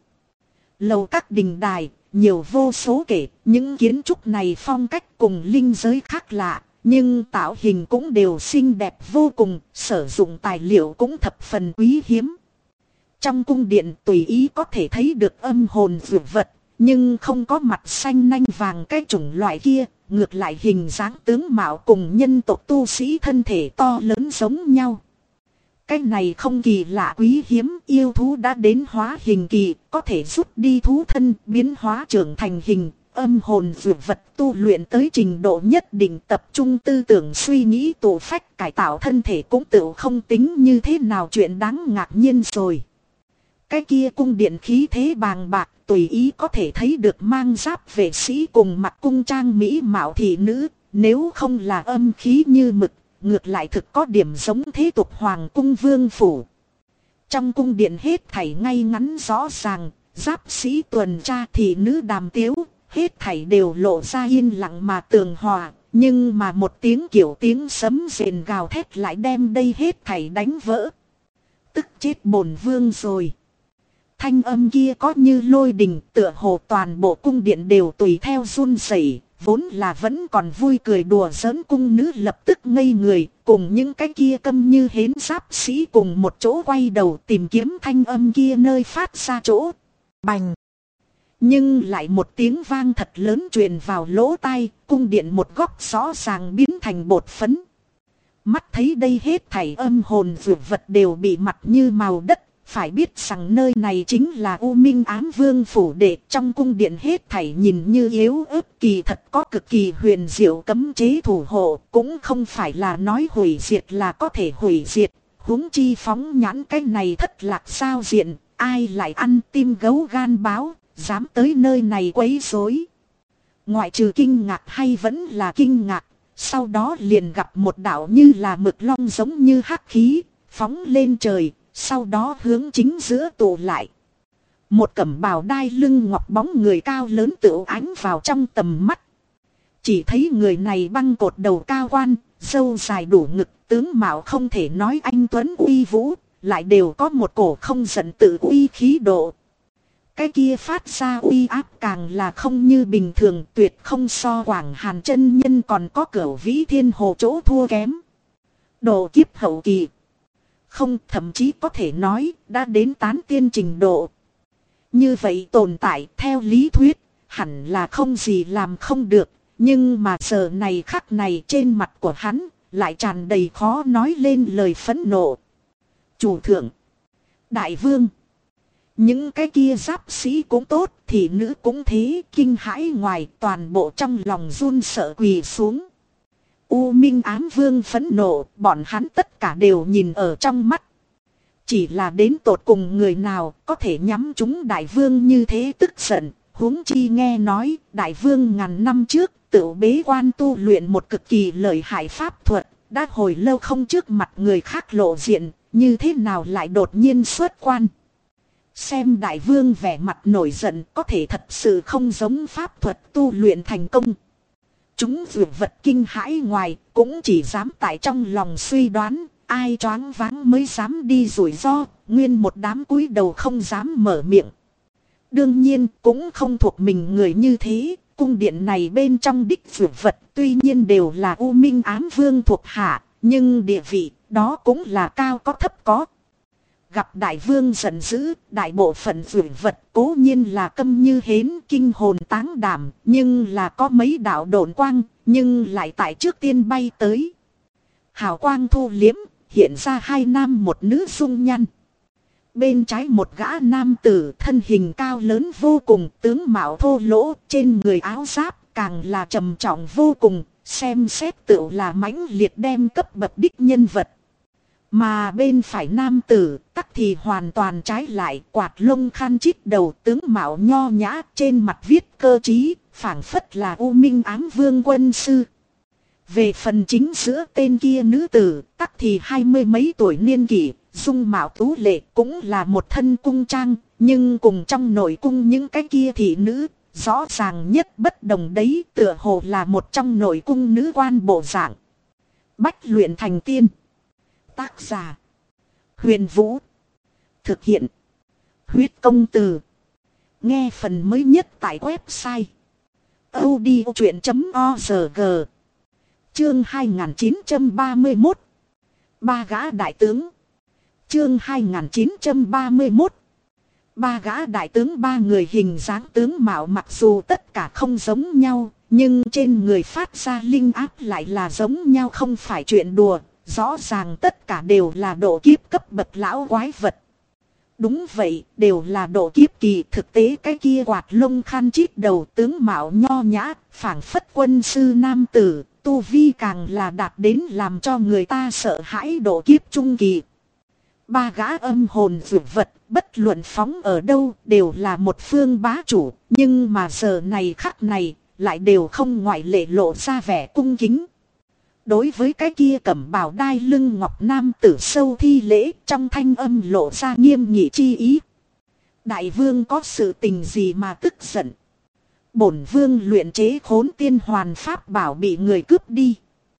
Lầu các đình đài, nhiều vô số kể, những kiến trúc này phong cách cùng linh giới khác lạ, nhưng tạo hình cũng đều xinh đẹp vô cùng, sử dụng tài liệu cũng thập phần quý hiếm. Trong cung điện tùy ý có thể thấy được âm hồn dược vật, nhưng không có mặt xanh nanh vàng cái chủng loại kia, ngược lại hình dáng tướng mạo cùng nhân tộc tu sĩ thân thể to lớn giống nhau. Cái này không kỳ lạ quý hiếm, yêu thú đã đến hóa hình kỳ, có thể rút đi thú thân, biến hóa trưởng thành hình, âm hồn dược vật tu luyện tới trình độ nhất định, tập trung tư tưởng suy nghĩ tụ phách cải tạo thân thể cũng tự không tính như thế nào chuyện đáng ngạc nhiên rồi. cái kia cung điện khí thế bàng bạc, tùy ý có thể thấy được mang giáp vệ sĩ cùng mặc cung trang mỹ mạo thị nữ, nếu không là âm khí như mực, ngược lại thực có điểm giống thế tục hoàng cung vương phủ. Trong cung điện hết thảy ngay ngắn rõ ràng, giáp sĩ tuần tra thị nữ đàm tiếu, hết thảy đều lộ ra yên lặng mà tường hòa, nhưng mà một tiếng kiểu tiếng sấm rền gào thét lại đem đây hết thảy đánh vỡ. Tức chết bổn vương rồi. Thanh âm kia có như lôi đình, tựa hồ toàn bộ cung điện đều tùy theo run rẩy. Vốn là vẫn còn vui cười đùa giỡn cung nữ lập tức ngây người, cùng những cái kia câm như hến giáp sĩ cùng một chỗ quay đầu tìm kiếm thanh âm kia nơi phát ra chỗ. Bành! Nhưng lại một tiếng vang thật lớn truyền vào lỗ tai, cung điện một góc rõ ràng biến thành bột phấn. Mắt thấy đây hết thảy âm hồn vượt vật đều bị mặt như màu đất. Phải biết rằng nơi này chính là U Minh Ám Vương phủ đệ, trong cung điện hết thảy nhìn như yếu ớt, kỳ thật có cực kỳ huyền diệu cấm chế thủ hộ, cũng không phải là nói hủy diệt là có thể hủy diệt, huống chi phóng nhãn cái này thất lạc sao diện, ai lại ăn tim gấu gan báo, dám tới nơi này quấy rối. Ngoại trừ kinh ngạc hay vẫn là kinh ngạc, sau đó liền gặp một đạo như là mực long giống như hắc khí, phóng lên trời. Sau đó hướng chính giữa tụ lại. Một cẩm bào đai lưng ngọc bóng người cao lớn tựu ánh vào trong tầm mắt. Chỉ thấy người này băng cột đầu cao quan, râu dài đủ ngực, tướng mạo không thể nói anh tuấn uy vũ, lại đều có một cổ không giận tự uy khí độ. Cái kia phát ra uy áp càng là không như bình thường, tuyệt không so Quảng Hàn chân nhân còn có Cửu Vĩ Thiên Hồ chỗ thua kém. Độ kiếp hậu kỳ. Không, thậm chí có thể nói đã đến tán tiên trình độ. Như vậy tồn tại theo lý thuyết hẳn là không gì làm không được. Nhưng mà giờ này khắc này trên mặt của hắn lại tràn đầy khó nói lên lời phẫn nộ. Chủ thượng, đại vương, những cái kia giáp sĩ cũng tốt, thị nữ cũng thế, kinh hãi ngoài toàn bộ trong lòng run sợ quỳ xuống. U Minh Ám Vương phẫn nộ, bọn hắn tất cả đều nhìn ở trong mắt. Chỉ là đến tột cùng người nào có thể nhắm chúng đại vương như thế tức giận, huống chi nghe nói đại vương ngàn năm trước tự bế quan tu luyện một cực kỳ lợi hại pháp thuật, đã hồi lâu không trước mặt người khác lộ diện, như thế nào lại đột nhiên xuất quan. Xem đại vương vẻ mặt nổi giận có thể thật sự không giống pháp thuật tu luyện thành công. Chúng vượt vật kinh hãi ngoài cũng chỉ dám tại trong lòng suy đoán, ai choáng váng mới dám đi rủi ro, nguyên một đám cúi đầu không dám mở miệng. Đương nhiên cũng không thuộc mình người như thế, cung điện này bên trong đích vượt vật tuy nhiên đều là U Minh Ám Vương thuộc hạ, nhưng địa vị đó cũng là cao có thấp có. Gặp đại vương giận dữ, đại bộ phận vượt vật cố nhiên là câm như hến kinh hồn táng đảm, nhưng là có mấy đạo độn quang, nhưng lại tại trước tiên bay tới. Hào quang thu liếm, hiện ra hai nam một nữ dung nhan. Bên trái một gã nam tử thân hình cao lớn vô cùng, tướng mạo thô lỗ, trên người áo giáp càng là trầm trọng vô cùng, xem xét tựu là mãnh liệt đem cấp bậc đích nhân vật. Mà bên phải nam tử tắc thì hoàn toàn trái lại, quạt lông khăn chít đầu, tướng mạo nho nhã, trên mặt viết cơ trí, phảng phất là U Minh Ám Vương quân sư. Về phần chính giữa tên kia nữ tử tắc thì 20 mấy tuổi niên kỷ, dung mạo tú lệ, cũng là một thân cung trang, nhưng cùng trong nội cung những cái kia thị nữ rõ ràng nhất bất đồng đấy, tựa hồ là một trong nội cung nữ quan bộ dạng. Bách luyện thành tiên. Tác giả Huyền Vũ. Thực hiện Huyết Công Từ. Nghe phần mới nhất tại website audiochuyện.org. Chương 2931. Ba gã đại tướng. Chương 2931. Ba gã đại tướng, ba người hình dáng tướng mạo mặc dù tất cả không giống nhau, nhưng trên người phát ra linh áp lại là giống nhau, không phải chuyện đùa. Rõ ràng tất cả đều là độ kiếp cấp bậc lão quái vật. Đúng vậy, đều là độ kiếp kỳ. Thực tế cái kia quạt lông khăn chít đầu, tướng mạo nho nhã, phảng phất quân sư nam tử, tu vi càng là đạt đến làm cho người ta sợ hãi độ kiếp trung kỳ. Ba gã âm hồn dụ vật, bất luận phóng ở đâu đều là một phương bá chủ, nhưng mà giờ này khắc này, lại đều không ngoại lệ lộ ra vẻ cung kính. Đối với cái kia cẩm bào đai lưng ngọc nam tử sâu thi lễ, trong thanh âm lộ ra nghiêm nghị chi ý. Đại vương có sự tình gì mà tức giận? Bổn vương luyện chế khốn tiên hoàn pháp bảo bị người cướp đi.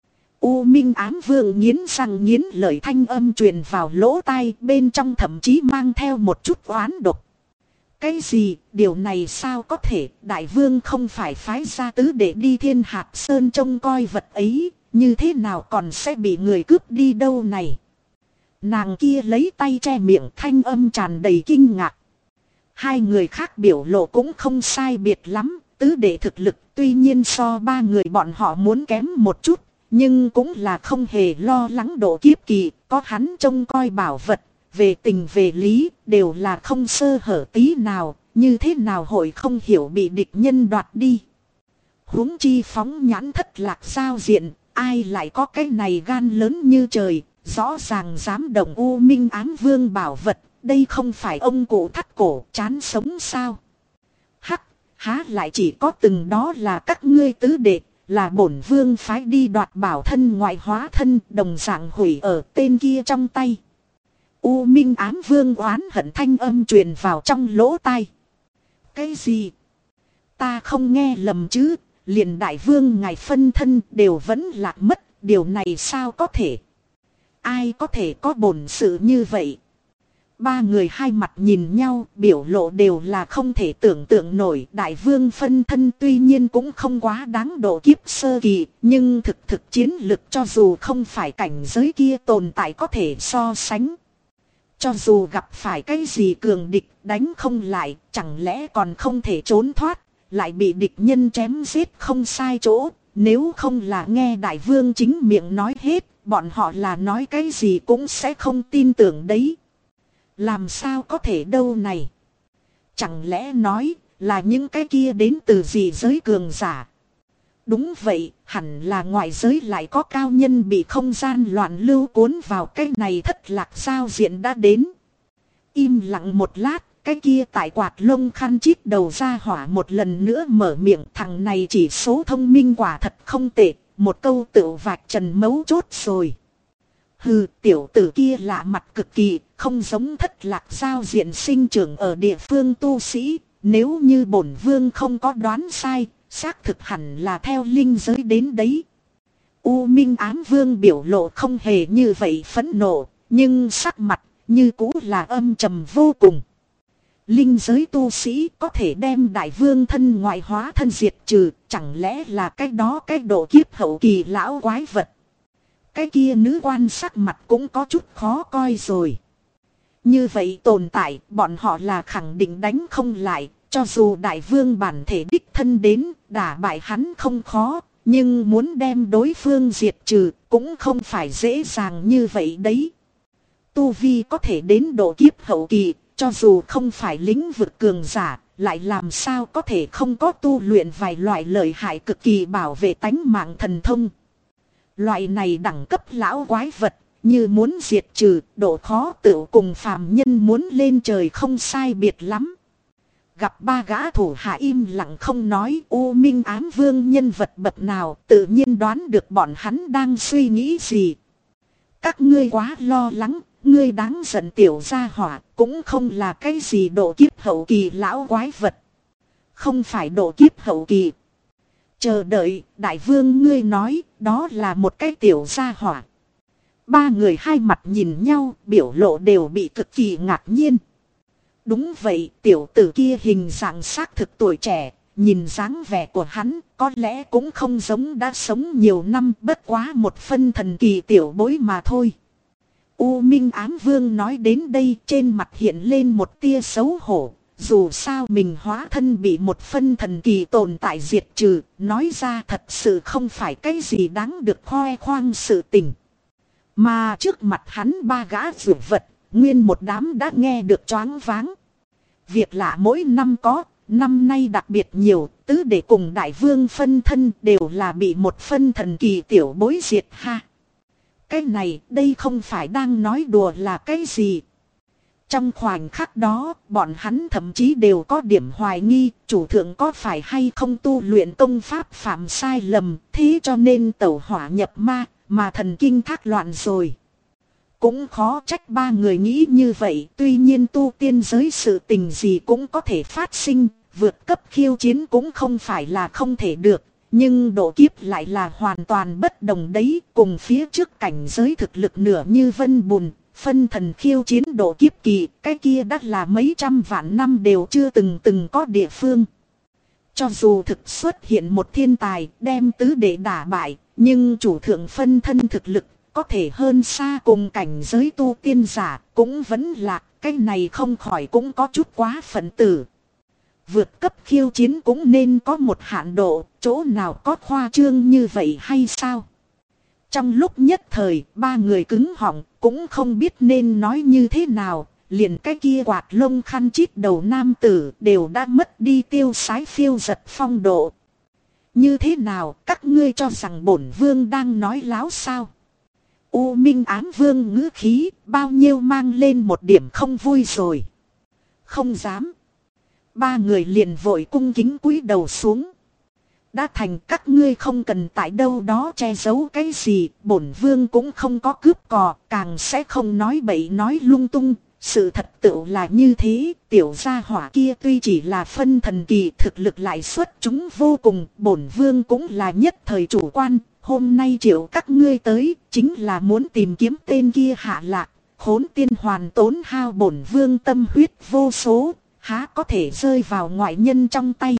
U Minh Ám Vương nghiến răng nghiến lợi, thanh âm truyền vào lỗ tai, bên trong thậm chí mang theo một chút oán độc. Cái gì, điều này sao có thể? Đại vương không phải phái gia tứ để đi Thiên Hạt Sơn trông coi vật ấy, như thế nào còn sẽ bị người cướp đi đâu này? Nàng kia lấy tay che miệng, thanh âm tràn đầy kinh ngạc. Hai người khác biểu lộ cũng không sai biệt lắm, tứ đệ thực lực tuy nhiên so ba người bọn họ muốn kém một chút, nhưng cũng là không hề lo lắng độ kiếp kỳ, có hắn trông coi bảo vật, về tình về lý, đều là không sơ hở tí nào, như thế nào hội không hiểu bị địch nhân đoạt đi. Huống chi phóng nhãn thất lạc giao diện, ai lại có cái này gan lớn như trời, rõ ràng dám động U Minh Ám Vương bảo vật, đây không phải ông cụ thắt cổ chán sống sao? Hắc, há lại chỉ có từng đó là các ngươi tứ đệ, là bổn vương phái đi đoạt bảo thân ngoại hóa thân, đồng dạng hủy ở tên kia trong tay. U Minh Ám Vương oán hận thanh âm truyền vào trong lỗ tai. Cái gì? Ta không nghe lầm chứ? Liền đại vương ngài phân thân đều vẫn lạc mất, điều này sao có thể? Ai có thể có bổn sự như vậy? Ba người hai mặt nhìn nhau, biểu lộ đều là không thể tưởng tượng nổi. Đại vương phân thân tuy nhiên cũng không quá đáng độ kiếp sơ kỳ, nhưng thực chiến lực cho dù không phải cảnh giới kia tồn tại có thể so sánh. Cho dù gặp phải cái gì cường địch đánh không lại, chẳng lẽ còn không thể trốn thoát, lại bị địch nhân chém giết không sai chỗ. Nếu không là nghe đại vương chính miệng nói hết, bọn họ là nói cái gì cũng sẽ không tin tưởng đấy. Làm sao có thể đâu này? Chẳng lẽ nói là những cái kia đến từ gì giới cường giả? Đúng vậy, hẳn là ngoại giới lại có cao nhân bị không gian loạn lưu cuốn vào cái này thất lạc giao diện đã đến. Im lặng một lát, cái kia tại quạt lông khăn chít đầu ra hỏa một lần nữa mở miệng. Thằng này chỉ số thông minh quả thật không tệ, một câu tự vạch trần mấu chốt rồi. Hừ, tiểu tử kia lạ mặt cực kỳ, không giống thất lạc giao diện sinh trưởng ở địa phương tu sĩ. Nếu như bổn vương không có đoán sai, xác thực hẳn là theo linh giới đến đấy. U Minh Ám Vương biểu lộ không hề như vậy phẫn nộ, nhưng sắc mặt như cũ là âm trầm vô cùng. Linh giới tu sĩ có thể đem đại vương thân ngoại hóa thân diệt trừ, chẳng lẽ là cái đó cái độ kiếp hậu kỳ lão quái vật? Cái kia nữ quan sắc mặt cũng có chút khó coi rồi. Như vậy tồn tại, bọn họ là khẳng định đánh không lại, cho dù đại vương bản thể đích thân đến, đả bại hắn không khó, nhưng muốn đem đối phương diệt trừ, cũng không phải dễ dàng như vậy đấy. Tu vi có thể đến độ kiếp hậu kỳ, cho dù không phải lĩnh vực cường giả, lại làm sao có thể không có tu luyện vài loại lợi hại cực kỳ bảo vệ tánh mạng thần thông. Loại này đẳng cấp lão quái vật, như muốn diệt trừ, độ khó tựu cùng phàm nhân muốn lên trời không sai biệt lắm. Gặp ba gã thủ hạ im lặng không nói, U Minh Ám Vương nhân vật bậc nào tự nhiên đoán được bọn hắn đang suy nghĩ gì. Các ngươi quá lo lắng, ngươi đáng giận tiểu gia hỏa, cũng không là cái gì độ kiếp hậu kỳ lão quái vật. Không phải độ kiếp hậu kỳ. Chờ đợi, đại vương ngươi nói, đó là một cái tiểu gia hỏa. Ba người hai mặt nhìn nhau, biểu lộ đều bị cực kỳ ngạc nhiên. Đúng vậy, tiểu tử kia hình dạng xác thực tuổi trẻ, nhìn dáng vẻ của hắn, có lẽ cũng không giống đã sống nhiều năm, bất quá một phân thần kỳ tiểu bối mà thôi. U Minh Ám Vương nói đến đây, trên mặt hiện lên một tia xấu hổ. Dù sao mình hóa thân bị một phân thần kỳ tồn tại diệt trừ, nói ra thật sự không phải cái gì đáng được khoe khoang sự tình. Mà trước mặt hắn ba gã dụ vật, nguyên một đám đã nghe được choáng váng. Việc lạ mỗi năm có, năm nay đặc biệt nhiều, tứ đệ cùng đại vương phân thân đều là bị một phân thần kỳ tiểu bối diệt ha. Cái này, đây không phải đang nói đùa là cái gì. Trong khoảnh khắc đó, bọn hắn thậm chí đều có điểm hoài nghi, chủ thượng có phải hay không tu luyện công pháp phạm sai lầm, thế cho nên tẩu hỏa nhập ma, mà thần kinh thác loạn rồi. Cũng khó trách ba người nghĩ như vậy, tuy nhiên tu tiên giới sự tình gì cũng có thể phát sinh, vượt cấp khiêu chiến cũng không phải là không thể được. Nhưng độ kiếp lại là hoàn toàn bất đồng đấy, cùng phía trước cảnh giới thực lực nửa như vân bùn, phân thần khiêu chiến độ kiếp kỳ, cái kia đắt là mấy trăm vạn năm đều chưa từng có địa phương. Cho dù thực xuất hiện một thiên tài đem tứ đệ đả bại, nhưng chủ thượng phân thân thực lực có thể hơn xa cùng cảnh giới tu tiên giả, cũng vẫn là cái này không khỏi cũng có chút quá phận tử. Vượt cấp khiêu chiến cũng nên có một hạn độ, chỗ nào có khoa trương như vậy hay sao? Trong lúc nhất thời, ba người cứng họng, cũng không biết nên nói như thế nào, liền cái kia quạt lông khăn chít đầu nam tử đều đã mất đi tiêu sái phiêu giật phong độ. Như thế nào, các ngươi cho rằng bổn vương đang nói láo sao? U Minh Ám Vương ngữ khí, bao nhiêu mang lên một điểm không vui rồi. Không dám. Ba người liền vội cung kính cúi đầu xuống. Đã thành, các ngươi không cần tại đâu đó che giấu cái gì, bổn vương cũng không có cướp cò, càng sẽ không nói bậy nói lung tung. Sự thật tựu là như thế, tiểu gia hỏa kia tuy chỉ là phân thần kỳ, thực lực lại xuất chúng vô cùng, bổn vương cũng là nhất thời chủ quan. Hôm nay triệu các ngươi tới, chính là muốn tìm kiếm tên kia hạ lạc, khốn tiên hoàn tốn hao bổn vương tâm huyết vô số, há có thể rơi vào ngoại nhân trong tay.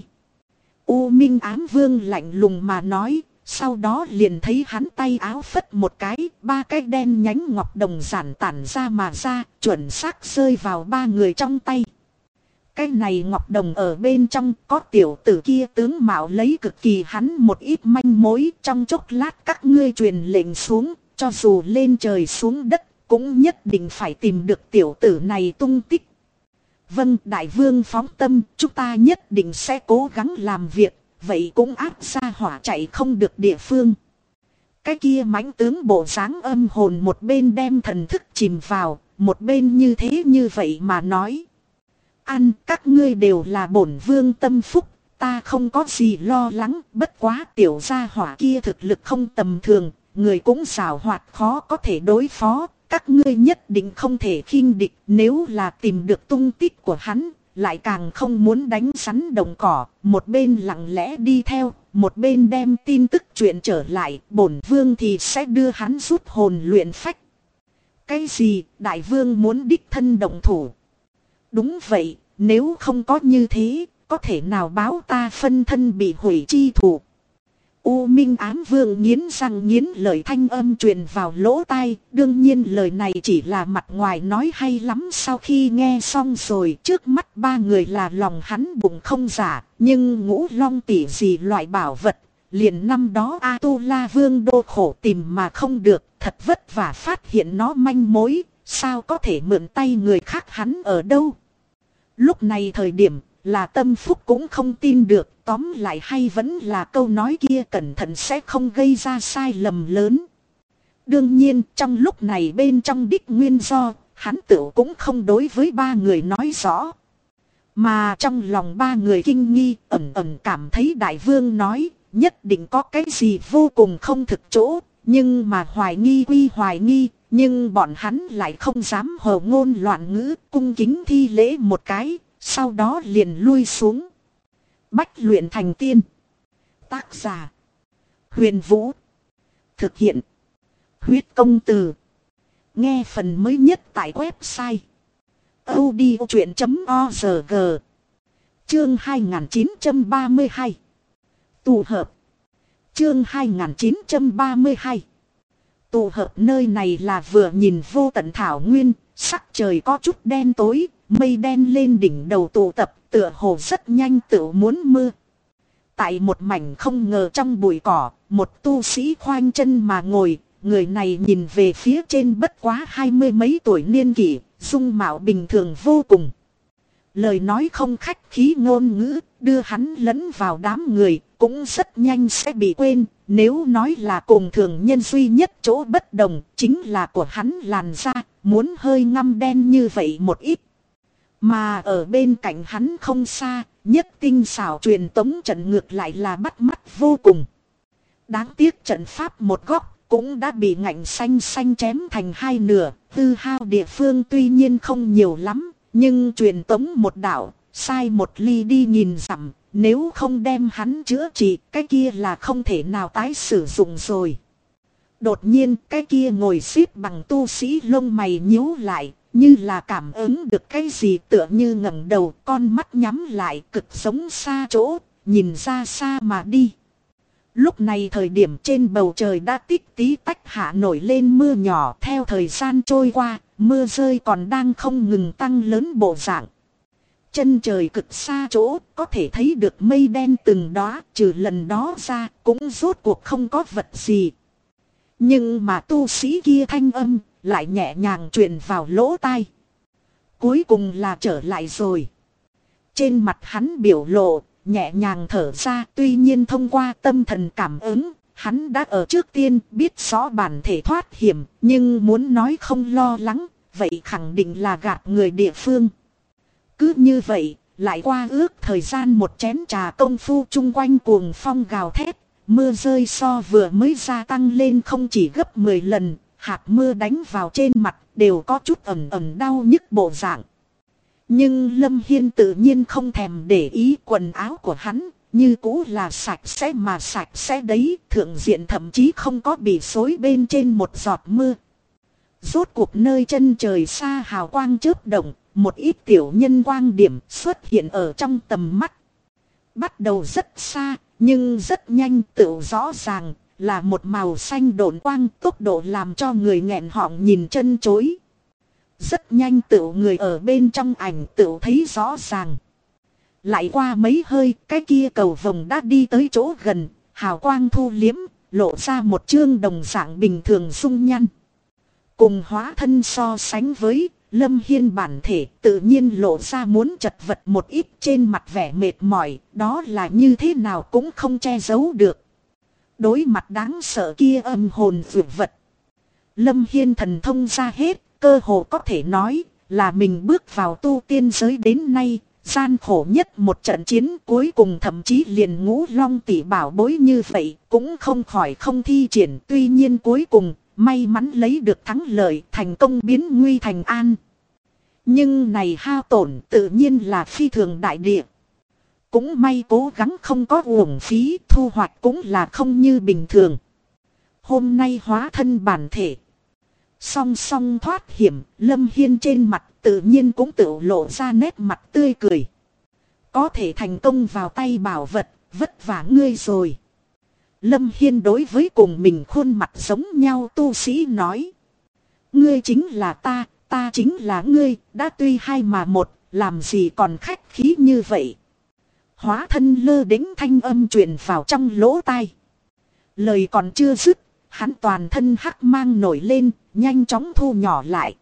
U Minh Ám Vương lạnh lùng mà nói, sau đó liền thấy hắn tay áo phất một cái, ba cái đen nhánh ngọc đồng giản tản ra mà ra, chuẩn xác rơi vào ba người trong tay. Cái này ngọc đồng ở bên trong có tiểu tử kia tướng mạo lấy cực kỳ hắn một ít manh mối, trong chốc lát các ngươi truyền lệnh xuống, cho dù lên trời xuống đất, cũng nhất định phải tìm được tiểu tử này tung tích. Vâng, đại vương phóng tâm, chúng ta nhất định sẽ cố gắng làm việc, vậy cũng áp ra hỏa chạy không được địa phương. Cái kia mãnh tướng bộ dáng âm hồn một bên đem thần thức chìm vào, một bên như thế như vậy mà nói. Ăn, các ngươi đều là bổn vương tâm phúc, ta không có gì lo lắng, bất quá tiểu gia hỏa kia thực lực không tầm thường, người cũng xảo hoạt khó có thể đối phó. Các ngươi nhất định không thể khinh địch, nếu là tìm được tung tích của hắn, lại càng không muốn đánh rắn đồng cỏ, một bên lặng lẽ đi theo, một bên đem tin tức chuyện trở lại, bổn vương thì sẽ đưa hắn rút hồn luyện phách. Cái gì, đại vương muốn đích thân động thủ? Đúng vậy, nếu không có như thế, có thể nào báo ta phân thân bị hủy chi thủ? U Minh Ám Vương nghiến răng nghiến lợi thanh âm truyền vào lỗ tai, đương nhiên lời này chỉ là mặt ngoài nói hay lắm. Sau khi nghe xong rồi, trước mắt ba người là lòng hắn bụng không giả, nhưng ngũ long tỷ gì loại bảo vật, liền năm đó A Tu La Vương đô khổ tìm mà không được, thật vất vả phát hiện nó manh mối, sao có thể mượn tay người khác hắn ở đâu? Lúc này thời điểm là Tâm Phúc cũng không tin được, tóm lại hay vẫn là câu nói kia, cẩn thận sẽ không gây ra sai lầm lớn. Đương nhiên trong lúc này bên trong đích nguyên do, hắn tự cũng không đối với ba người nói rõ. Mà trong lòng ba người kinh nghi, ẩn ẩn cảm thấy đại vương nói, nhất định có cái gì vô cùng không thực chỗ, nhưng mà hoài nghi quy hoài nghi, nhưng bọn hắn lại không dám hồ ngôn loạn ngữ, cung kính thi lễ một cái. Sau đó liền lui xuống. Bách luyện thành tiên. Tác giả: Huyền Vũ. Thực hiện: Huyết Công Từ. Nghe phần mới nhất tại website audiochuyện.org. Chương 2932. Tụ hợp. Chương 2932. Tụ hợp nơi này là vừa nhìn vô tận thảo nguyên, sắc trời có chút đen tối. Mây đen lên đỉnh đầu tụ tập, tựa hồ rất nhanh tựu muốn mưa. Tại một mảnh không ngờ trong bụi cỏ, một tu sĩ khoanh chân mà ngồi, người này nhìn về phía trên bất quá 20 mấy tuổi niên kỷ, dung mạo bình thường vô cùng. Lời nói không khách khí ngôn ngữ, đưa hắn lẫn vào đám người, cũng rất nhanh sẽ bị quên, nếu nói là cùng thường nhân duy nhất chỗ bất đồng, chính là của hắn làn da, muốn hơi ngăm đen như vậy một ít. Mà ở bên cạnh hắn không xa, nhất tinh xảo truyền tống trận ngược lại là bắt mắt vô cùng. Đáng tiếc trận pháp một góc cũng đã bị ngạnh xanh xanh chém thành hai nửa, hư hao địa phương tuy nhiên không nhiều lắm, nhưng truyền tống một đạo, sai một ly đi nhìn dặm, nếu không đem hắn chữa trị, cái kia là không thể nào tái sử dụng rồi. Đột nhiên cái kia ngồi xếp bằng tu sĩ lông mày nhíu lại, như là cảm ứng được cái gì, tựa như ngẩng đầu, con mắt nhắm lại, cực giống xa chỗ, nhìn ra xa mà đi. Lúc này thời điểm trên bầu trời đã tích tí tách hạ nổi lên mưa nhỏ, theo thời gian trôi qua, mưa rơi còn đang không ngừng tăng lớn bộ dạng. Chân trời cực xa chỗ có thể thấy được mây đen từng đóa, trừ lần đó ra cũng rốt cuộc không có vật gì. Nhưng mà tu sĩ kia thanh âm lại nhẹ nhàng truyền vào lỗ tai. Cuối cùng là trở lại rồi. Trên mặt hắn biểu lộ nhẹ nhàng thở ra, tuy nhiên thông qua tâm thần cảm ứng, hắn đã ở trước tiên biết rõ bản thể thoát hiểm, nhưng muốn nói không lo lắng, vậy khẳng định là gạt người địa phương. Cứ như vậy, lại qua ước thời gian một chén trà công phu, chung quanh cuồng phong gào thét, mưa rơi so vừa mới gia tăng lên không chỉ gấp 10 lần, hạt mưa đánh vào trên mặt đều có chút ẩm ẩm đau nhức bộ dạng. Nhưng Lâm Hiên tự nhiên không thèm để ý, quần áo của hắn như cũ là sạch sẽ mà sạch sẽ đấy, thượng diện thậm chí không có bị xối bên trên một giọt mưa. Rốt cuộc nơi chân trời xa hào quang chớp động, một ít tiểu nhân quang điểm xuất hiện ở trong tầm mắt. Bắt đầu rất xa, nhưng rất nhanh tự rõ ràng là một màu xanh độn quang, tốc độ làm cho người nghẹn họng nhìn chân chối. Rất nhanh tự người ở bên trong ảnh tự thấy rõ ràng. Lại qua mấy hơi, cái kia cầu vồng đã đi tới chỗ gần, hào quang thu liếm, lộ ra một chương đồng dạng bình thường dung nhăn. Cùng hóa thân so sánh với Lâm Hiên bản thể tự nhiên lộ ra muốn chật vật một ít, trên mặt vẻ mệt mỏi, đó là như thế nào cũng không che giấu được. Đối mặt đáng sợ kia âm hồn vượt vật, Lâm Hiên thần thông ra hết, cơ hồ có thể nói là mình bước vào tu tiên giới đến nay, gian khổ nhất một trận chiến, cuối cùng thậm chí liền Ngũ Long tỷ bảo bối như vậy cũng không khỏi không thi triển, tuy nhiên cuối cùng may mắn lấy được thắng lợi, thành công biến nguy thành an. Nhưng này hao tổn tự nhiên là phi thường đại địa. Cũng may cố gắng không có uổng phí, thu hoạch cũng là không như bình thường. Hôm nay hóa thân bản thể, song song thoát hiểm, Lâm Hiên trên mặt tự nhiên cũng tự lộ ra nét mặt tươi cười. Có thể thành công vào tay bảo vật, vất vả ngươi rồi. Lâm Hiên đối với cùng mình khuôn mặt giống nhau tu sĩ nói. Ngươi chính là ta, ta chính là ngươi, đã tuy hai mà một, làm gì còn khách khí như vậy. Hóa thân lơ đĩnh thanh âm truyền vào trong lỗ tai. Lời còn chưa dứt, hắn toàn thân hắc mang nổi lên, nhanh chóng thu nhỏ lại.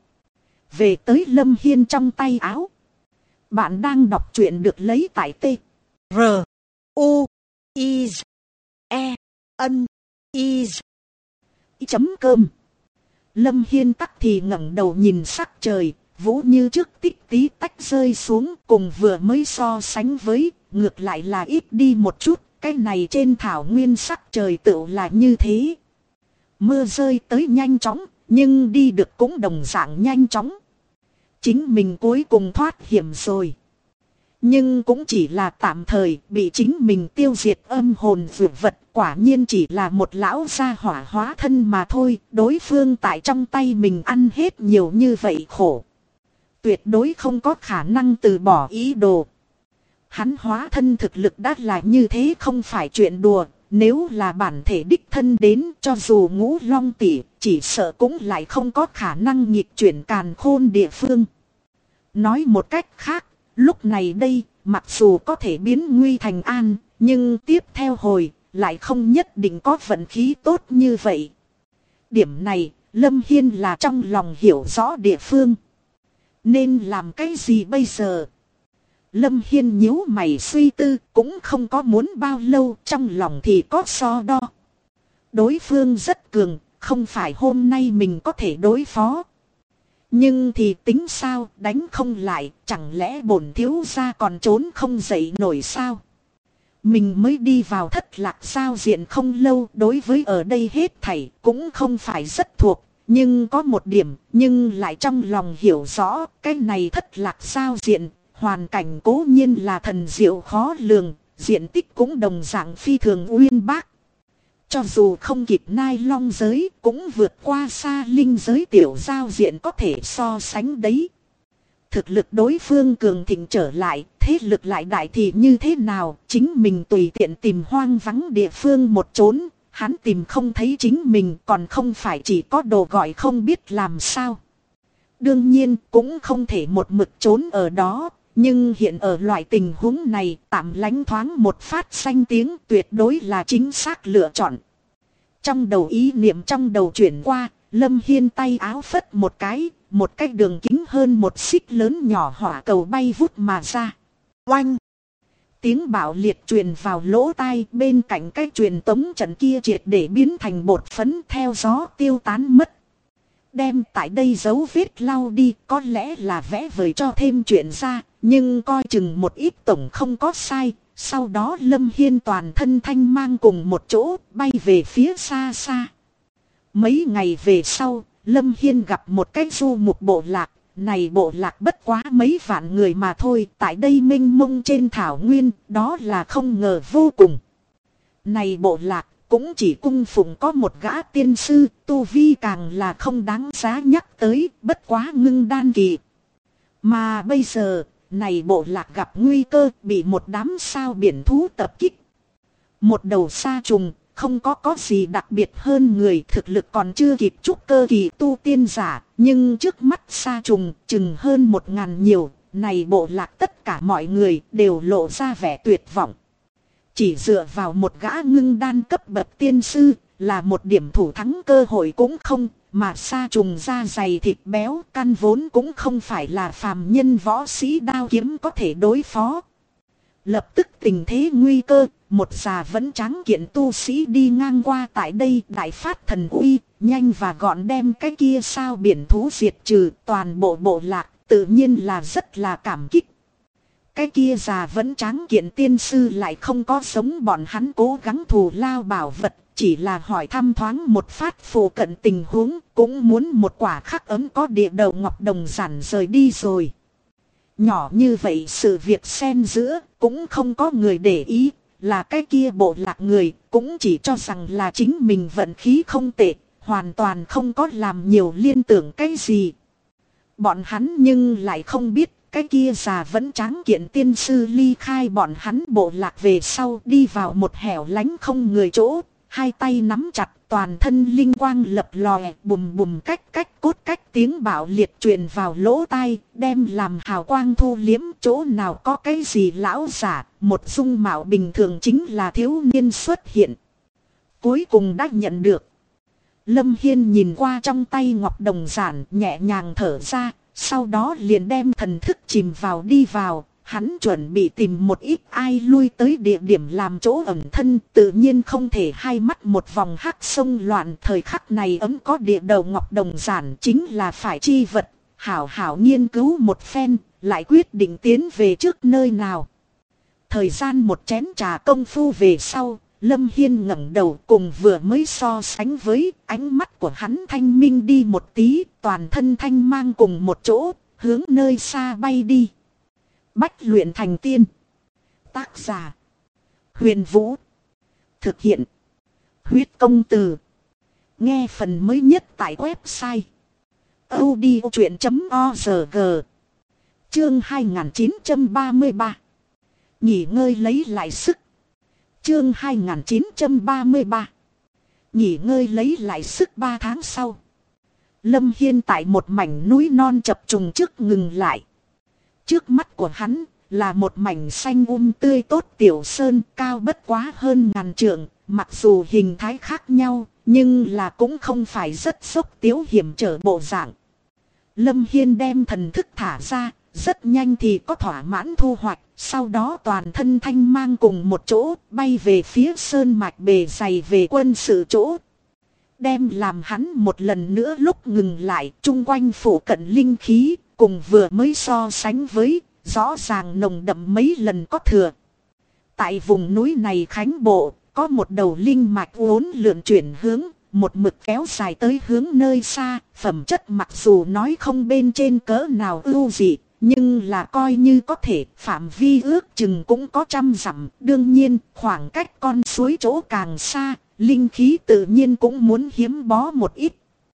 Về tới Lâm Hiên trong tay áo. Bạn đang đọc truyện được lấy tại T R U I E N I chấm cơm. Lâm Hiên tắc thì ngẩng đầu nhìn sắc trời, vũ như trước tích tí tách rơi xuống, cùng vừa mới so sánh với, ngược lại là ít đi một chút, cái này trên thảo nguyên sắc trời tựu là như thế. Mưa rơi tới nhanh chóng, nhưng đi được cũng đồng dạng nhanh chóng. Chính mình cuối cùng thoát hiểm rồi. Nhưng cũng chỉ là tạm thời, bị chính mình tiêu diệt âm hồn vượt vật, quả nhiên chỉ là một lão gia hỏa hóa thân mà thôi, đối phương tại trong tay mình ăn hết nhiều như vậy khổ. Tuyệt đối không có khả năng từ bỏ ý đồ. Hắn hóa thân thực lực đã là như thế không phải chuyện đùa, nếu là bản thể đích thân đến, cho dù Ngũ Long tỷ, chỉ sợ cũng lại không có khả năng nghịch chuyển càn khôn địa phương. Nói một cách khác, lúc này đây, mặc dù có thể biến nguy thành an, nhưng tiếp theo hồi, lại không nhất định có vận khí tốt như vậy. Điểm này, Lâm Hiên là trong lòng hiểu rõ địa phương. Nên làm cái gì bây giờ? Lâm Hiên nhíu mày suy tư, cũng không có muốn bao lâu, trong lòng thì có so đo. Đối phương rất cường, không phải hôm nay mình có thể đối phó. Nhưng thì tính sao, đánh không lại, chẳng lẽ bổn thiếu gia còn trốn không dậy nổi sao? Mình mới đi vào thất lạc giao diện không lâu, đối với ở đây hết thảy cũng không phải rất thuộc. Nhưng có một điểm, nhưng lại trong lòng hiểu rõ, cái này thất lạc giao diện, hoàn cảnh cố nhiên là thần diệu khó lường, diện tích cũng đồng dạng phi thường uyên bác. Cho dù không kịp nai long giới, cũng vượt qua xa linh giới tiểu giao diện có thể so sánh đấy. Thực lực đối phương cường thịnh trở lại, thế lực lại đại thì như thế nào, chính mình tùy tiện tìm hoang vắng địa phương một chốn, hắn tìm không thấy chính mình còn không phải chỉ có đồ gọi không biết làm sao. Đương nhiên cũng không thể một mực trốn ở đó, nhưng hiện ở loại tình huống này tạm lánh thoáng một phát danh tiếng tuyệt đối là chính xác lựa chọn. Trong đầu ý niệm trong đầu chuyển qua, Lâm Hiên tay áo phất một cái đường kính hơn một xích lớn nhỏ hỏa cầu bay vút mà ra. Oanh! Tiếng bạo liệt truyền vào lỗ tai, bên cạnh cái truyền tống trận kia triệt để biến thành bột phấn theo gió tiêu tán mất. Đem tại đây dấu vết lau đi, có lẽ là vẽ vời cho thêm chuyện ra, nhưng coi chừng một ít tổng không có sai. Sau đó Lâm Hiên toàn thân thanh mang cùng một chỗ bay về phía xa xa. Mấy ngày về sau, Lâm Hiên gặp một cái du mục bộ lạc. Này bộ lạc bất quá mấy vạn người mà thôi, tại đây mênh mông trên thảo nguyên, đó là không ngờ vô cùng. Này bộ lạc cũng chỉ cung phụng có một gã tiên sư, tu vi càng là không đáng giá nhắc tới, bất quá ngưng đan kỳ. Mà bây giờ, này bộ lạc gặp nguy cơ bị một đám sao biển thú tập kích. Một đầu sa trùng, không có gì đặc biệt hơn người, thực lực còn chưa kịp trúc cơ kỳ tu tiên giả, nhưng trước mắt sa trùng chừng hơn 1000 nhiều, này bộ lạc tất cả mọi người đều lộ ra vẻ tuyệt vọng. Chỉ dựa vào một gã ngưng đan cấp bậc tiên sư là một điểm thủ thắng cơ hội cũng không, mà sa trùng da dày thịt béo căn vốn cũng không phải là phàm nhân võ sĩ đao kiếm có thể đối phó. Lập tức tình thế nguy cơ, một già vẫn tráng kiện tu sĩ đi ngang qua tại đây đại phát thần uy, nhanh và gọn đem cái kia sao biển thú diệt trừ toàn bộ bộ lạc, tự nhiên là rất là cảm kích. Cái kia già vẫn tráng kiện tiên sư lại không có giống bọn hắn cố gắng thù lao bảo vật, chỉ là hỏi thăm thoáng một phát phù cận tình huống, cũng muốn một quả khắc ấm có địa đầu ngọc đồng giản rời đi rồi. Nhỏ như vậy sự việc xen giữa, cũng không có người để ý, là cái kia bộ lạc người, cũng chỉ cho rằng là chính mình vận khí không tệ, hoàn toàn không có làm nhiều liên tưởng cái gì. Bọn hắn nhưng lại không biết, cái kia già vẫn tráng kiện tiên sư ly khai bọn hắn bộ lạc về sau đi vào một hẻo lánh không người chỗ, hai tay nắm chặt toàn thân linh quang lập lòe bùm bùm cách cốt cách tiếng bạo liệt truyền vào lỗ tai, đem làm hào quang thu liếm chỗ nào có cái gì lão giả, một dung mạo bình thường chính là thiếu niên xuất hiện. Cuối cùng đã nhận được. Lâm Hiên nhìn qua trong tay ngọc đồng giản nhẹ nhàng thở ra. Sau đó liền đem thần thức chìm vào đi vào, hắn chuẩn bị tìm một ít ai lui tới địa điểm làm chỗ ẩn thân, tự nhiên không thể hai mắt một vòng hắc sông loạn. Thời khắc này ấm có địa đầu ngọc đồng giản chính là phải chi vật, hảo hảo nghiên cứu một phen, lại quyết định tiến về trước nơi nào. Thời gian một chén trà công phu về sau, Lâm Hiên ngẩng đầu cùng vừa mới so sánh với ánh mắt của hắn thanh minh đi một tí, toàn thân thanh mang cùng một chỗ, hướng nơi xa bay đi. Bách luyện thành tiên. Tác giả: Huyền Vũ. Thực hiện: Huyết Công Từ. Nghe phần mới nhất tại website audiochuyện.org. Chương 2933. Nghỉ ngơi lấy lại sức. Chương 2933. Nghỉ ngơi lấy lại sức 3 tháng sau. Lâm Hiên tại một mảnh núi non chập trùng trước ngừng lại. Trước mắt của hắn là một mảnh xanh tươi tốt tiểu sơn cao bất quá hơn 1000 trượng. Mặc dù hình thái khác nhau, nhưng là cũng không phải rất sốc tiếu hiểm trở bộ dạng. Lâm Hiên đem thần thức thả ra, rất nhanh thì có thỏa mãn thu hoạch. Sau đó toàn thân thanh mang cùng một chỗ bay về phía sơn mạch bề dày về quân sự chỗ. Đem làm hắn một lần nữa lúc ngừng lại, chung quanh phủ cận linh khí, cùng vừa mới so sánh với, rõ ràng nồng đậm mấy lần có thừa. Tại vùng núi này Khánh Bộ, có một đầu linh mạch uốn lượn chuyển hướng, một mực kéo dài tới hướng nơi xa, phẩm chất mặc dù nói không bên trên cỡ nào ưu dị, nhưng là coi như có thể, phạm vi ước chừng cũng có 100 dặm, đương nhiên, khoảng cách con suối chỗ càng xa, linh khí tự nhiên cũng muốn hiếm bó một ít.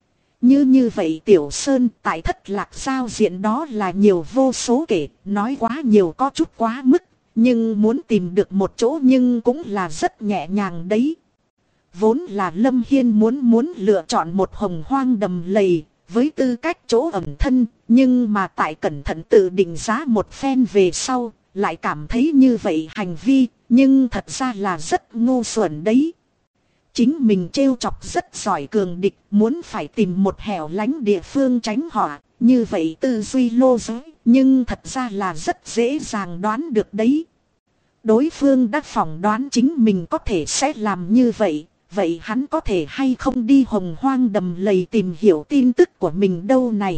Như vậy Tiểu Sơn tại Thất Lạc giao diện đó là nhiều vô số kể, nói quá nhiều có chút quá mức, nhưng muốn tìm được một chỗ nhưng cũng là rất nhẹ nhàng đấy. Vốn là Lâm Hiên muốn lựa chọn một hồng hoang đầm lầy, với tư cách chỗ ẩn thân, nhưng mà tại cẩn thận tự định giá một phen về sau, lại cảm thấy như vậy hành vi, nhưng thật ra là rất ngu xuẩn đấy. Chính mình trêu chọc rất giỏi cường địch, muốn phải tìm một hẻo lánh địa phương tránh họa, như vậy tư duy lô giới, nhưng thật ra là rất dễ dàng đoán được đấy. Đối phương đã phỏng đoán chính mình có thể sẽ làm như vậy, vậy hắn có thể hay không đi hồng hoang đầm lầy tìm hiểu tin tức của mình đâu này.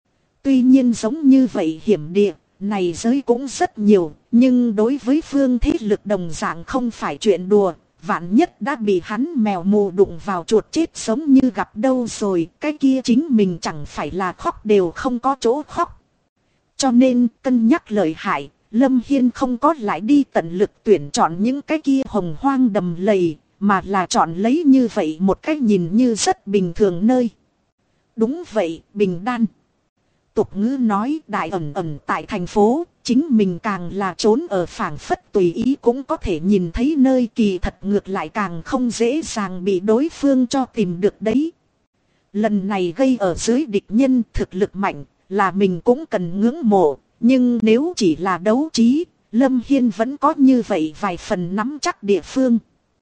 Tuy nhiên giống như vậy hiểm địa, này giới cũng rất nhiều, nhưng đối với phương thế lực đồng dạng không phải chuyện đùa. Vạn nhất đã bị hắn mèo mù đụng vào chuột chết sống như gặp đâu rồi, cái kia chính mình chẳng phải là khóc đều không có chỗ khóc. Cho nên cân nhắc lợi hại, Lâm Hiên không có lại đi tận lực tuyển chọn những cái kia hồng hoang đầm lầy, mà là chọn lấy như vậy một cách nhìn như rất bình thường nơi. Đúng vậy, Bình Đan. Tục ngữ nói đại ẩn tại thành phố, chính mình càng là trốn ở phảng phất tùy ý cũng có thể nhìn thấy nơi, kỳ thật ngược lại càng không dễ dàng bị đối phương cho tìm được đấy. Lần này gây ở dưới địch nhân thực lực mạnh, là mình cũng cần ngưỡng mộ, nhưng nếu chỉ là đấu trí, Lâm Hiên vẫn có như vậy vài phần nắm chắc địa phương.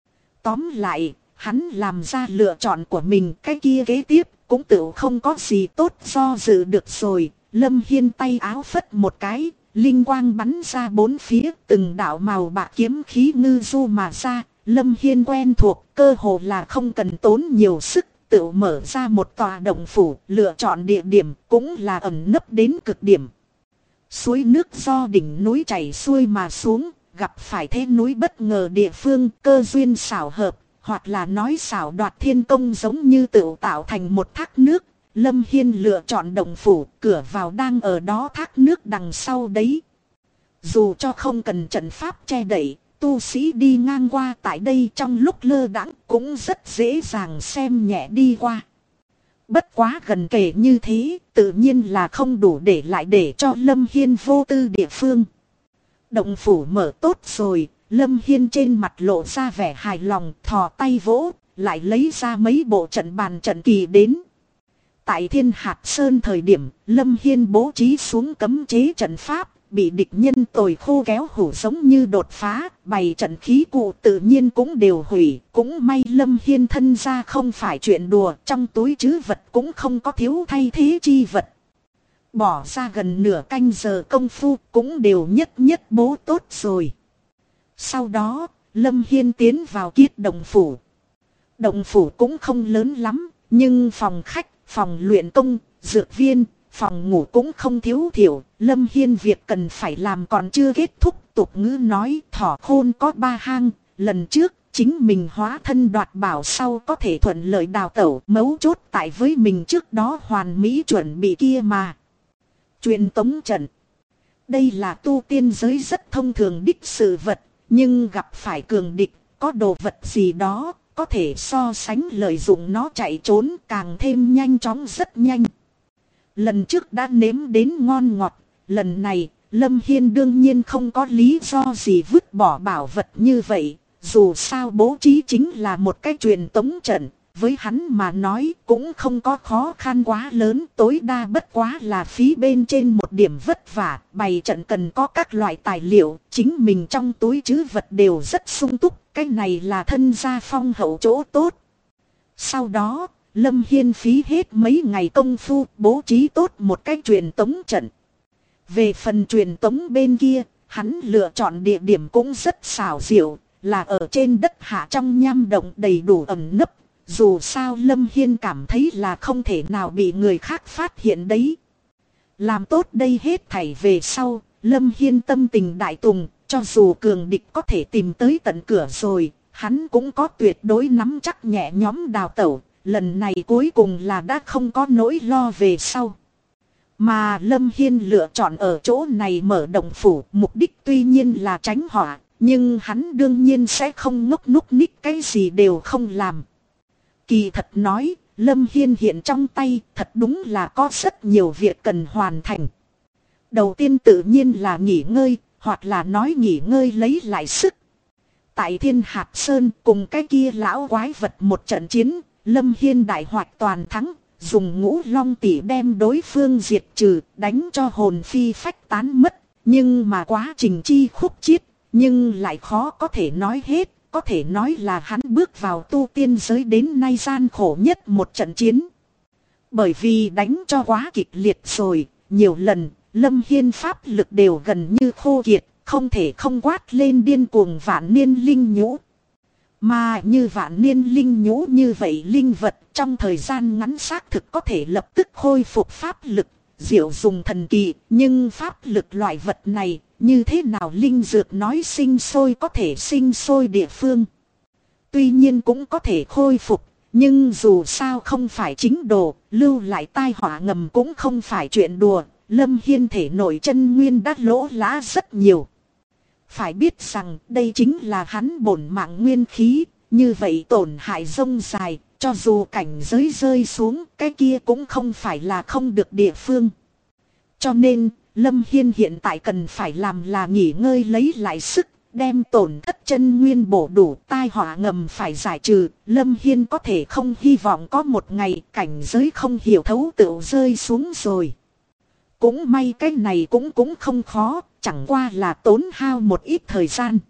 Tóm lại, hắn làm ra lựa chọn của mình, cái kia kế tiếp cũng tự không có gì tốt do dự được rồi. Lâm Hiên tay áo phất một cái, linh quang bắn ra bốn phía, từng đạo màu bạc kiếm khí ngư du mà ra. Lâm Hiên quen thuộc, cơ hồ là không cần tốn nhiều sức, tự mở ra một tòa động phủ, lựa chọn địa điểm cũng là ẩn nấp đến cực điểm. Suối nước do đỉnh núi chảy xuôi mà xuống, gặp phải thế núi bất ngờ địa phương, cơ duyên xảo hợp, hoặc là nói xảo đoạt thiên công, giống như tự tạo thành một thác nước. Lâm Hiên lựa chọn động phủ, cửa vào đang ở đó thác nước đằng sau đấy. Dù cho không cần trận pháp che đậy, tu sĩ đi ngang qua tại đây trong lúc lơ đãng cũng rất dễ dàng xem nhẹ đi qua. Bất quá gần kể như thế, tự nhiên là không đủ để lại để cho Lâm Hiên vô tư địa phương. Động phủ mở tốt rồi, Lâm Hiên trên mặt lộ ra vẻ hài lòng, thò tay vỗ, lại lấy ra mấy bộ trận bàn trận kỳ đến. Tại Thiên Hạt Sơn thời điểm, Lâm Hiên bố trí xuống cấm chế trận pháp, bị địch nhân tồi khô kéo hủ giống như đột phá, bày trận khí cụ tự nhiên cũng đều hủy. Cũng may Lâm Hiên thân ra không phải chuyện đùa, trong túi trữ vật cũng không có thiếu thay thế chi vật. Bỏ ra gần nửa canh giờ công phu cũng đều nhất bố tốt rồi. Sau đó, Lâm Hiên tiến vào Kiết Động Phủ. Động phủ cũng không lớn lắm, nhưng phòng khách, phòng luyện công, dược viên, phòng ngủ cũng không thiếu thiểu. Lâm Hiên việc cần phải làm còn chưa kết thúc. Tục ngữ nói thỏ khôn có 3 hang. Lần trước chính mình hóa thân đoạt bảo sau có thể thuận lợi đào tẩu, mấu chốt tại với mình trước đó hoàn mỹ chuẩn bị kia mà. Truyền tống trận. Đây là tu tiên giới rất thông thường đích sự vật, nhưng gặp phải cường địch, có đồ vật gì đó có thể so sánh lợi dụng nó chạy trốn càng thêm nhanh chóng, rất nhanh. Lần trước đã nếm đến ngon ngọt, lần này Lâm Hiên đương nhiên không có lý do gì vứt bỏ bảo vật như vậy. Dù sao bố trí chính là một cái truyền tống trận, với hắn mà nói cũng không có khó khăn quá lớn, tối đa bất quá là phí bên trên một điểm vất vả. Bày trận cần có các loại tài liệu, chính mình trong túi trữ vật đều rất sung túc, cái này là thân gia phong hậu chỗ tốt. Sau đó, Lâm Hiên phí hết mấy ngày công phu bố trí tốt một cái truyền tống trận. Về phần truyền tống bên kia, hắn lựa chọn địa điểm cũng rất xảo diệu, là ở trên đất hạ trong nham động đầy đủ ẩn nấp. Dù sao Lâm Hiên cảm thấy là không thể nào bị người khác phát hiện đấy. Làm tốt đây hết thảy về sau, Lâm Hiên tâm tình đại tùng, cho dù cường địch có thể tìm tới tận cửa rồi, hắn cũng có tuyệt đối nắm chắc nhẹ nhõm đào tẩu, lần này cuối cùng là đã không có nỗi lo về sau. Mà Lâm Hiên lựa chọn ở chỗ này mở động phủ, mục đích tuy nhiên là tránh họa, nhưng hắn đương nhiên sẽ không ngốc núc ních cái gì đều không làm. Kỳ thật nói, Lâm Hiên hiện trong tay thật đúng là có rất nhiều việc cần hoàn thành. Đầu tiên tự nhiên là nghỉ ngơi, hoặc là nói nghỉ ngơi lấy lại sức. Tại Thiên Hạt Sơn cùng cái kia lão quái vật một trận chiến, Lâm Hiên đại hoạt toàn thắng, dùng Ngũ Long Tỷ đem đối phương diệt trừ, đánh cho hồn phi phách tán mất. Nhưng mà quá trình chi khúc chiết, nhưng lại khó có thể nói hết. Có thể nói là hắn bước vào tu tiên giới đến nay gian khổ nhất một trận chiến. Bởi vì đánh cho quá kịch liệt rồi, nhiều lần, Lâm Hiên pháp lực đều gần như khô kiệt, không thể không quát lên điên cuồng vạn niên linh nhũ. Mà như vạn niên linh nhũ như vậy linh vật trong thời gian ngắn xác thực có thể lập tức khôi phục pháp lực, diệu dùng thần kỳ, nhưng pháp lực loại vật này, như thế nào linh dược nói sinh sôi có thể sinh sôi địa phương. Tuy nhiên cũng có thể khôi phục, nhưng dù sao không phải chính đồ, lưu lại tai họa ngầm cũng không phải chuyện đùa, Lâm Hiên thể nội chân nguyên đã lỗ lã rất nhiều. Phải biết rằng đây chính là hắn bổn mạng nguyên khí, như vậy tổn hại rông dài, cho dù cảnh giới rơi xuống, cái kia cũng không phải là không được địa phương. Cho nên, Lâm Hiên hiện tại cần phải làm là nghỉ ngơi lấy lại sức, đem tổn thất chân nguyên bổ đủ, tai họa ngầm phải giải trừ. Lâm Hiên có thể không hy vọng có một ngày cảnh giới không hiểu thấu tựu rơi xuống rồi. Cũng may cái này cũng không khó, chẳng qua là tốn hao một ít thời gian.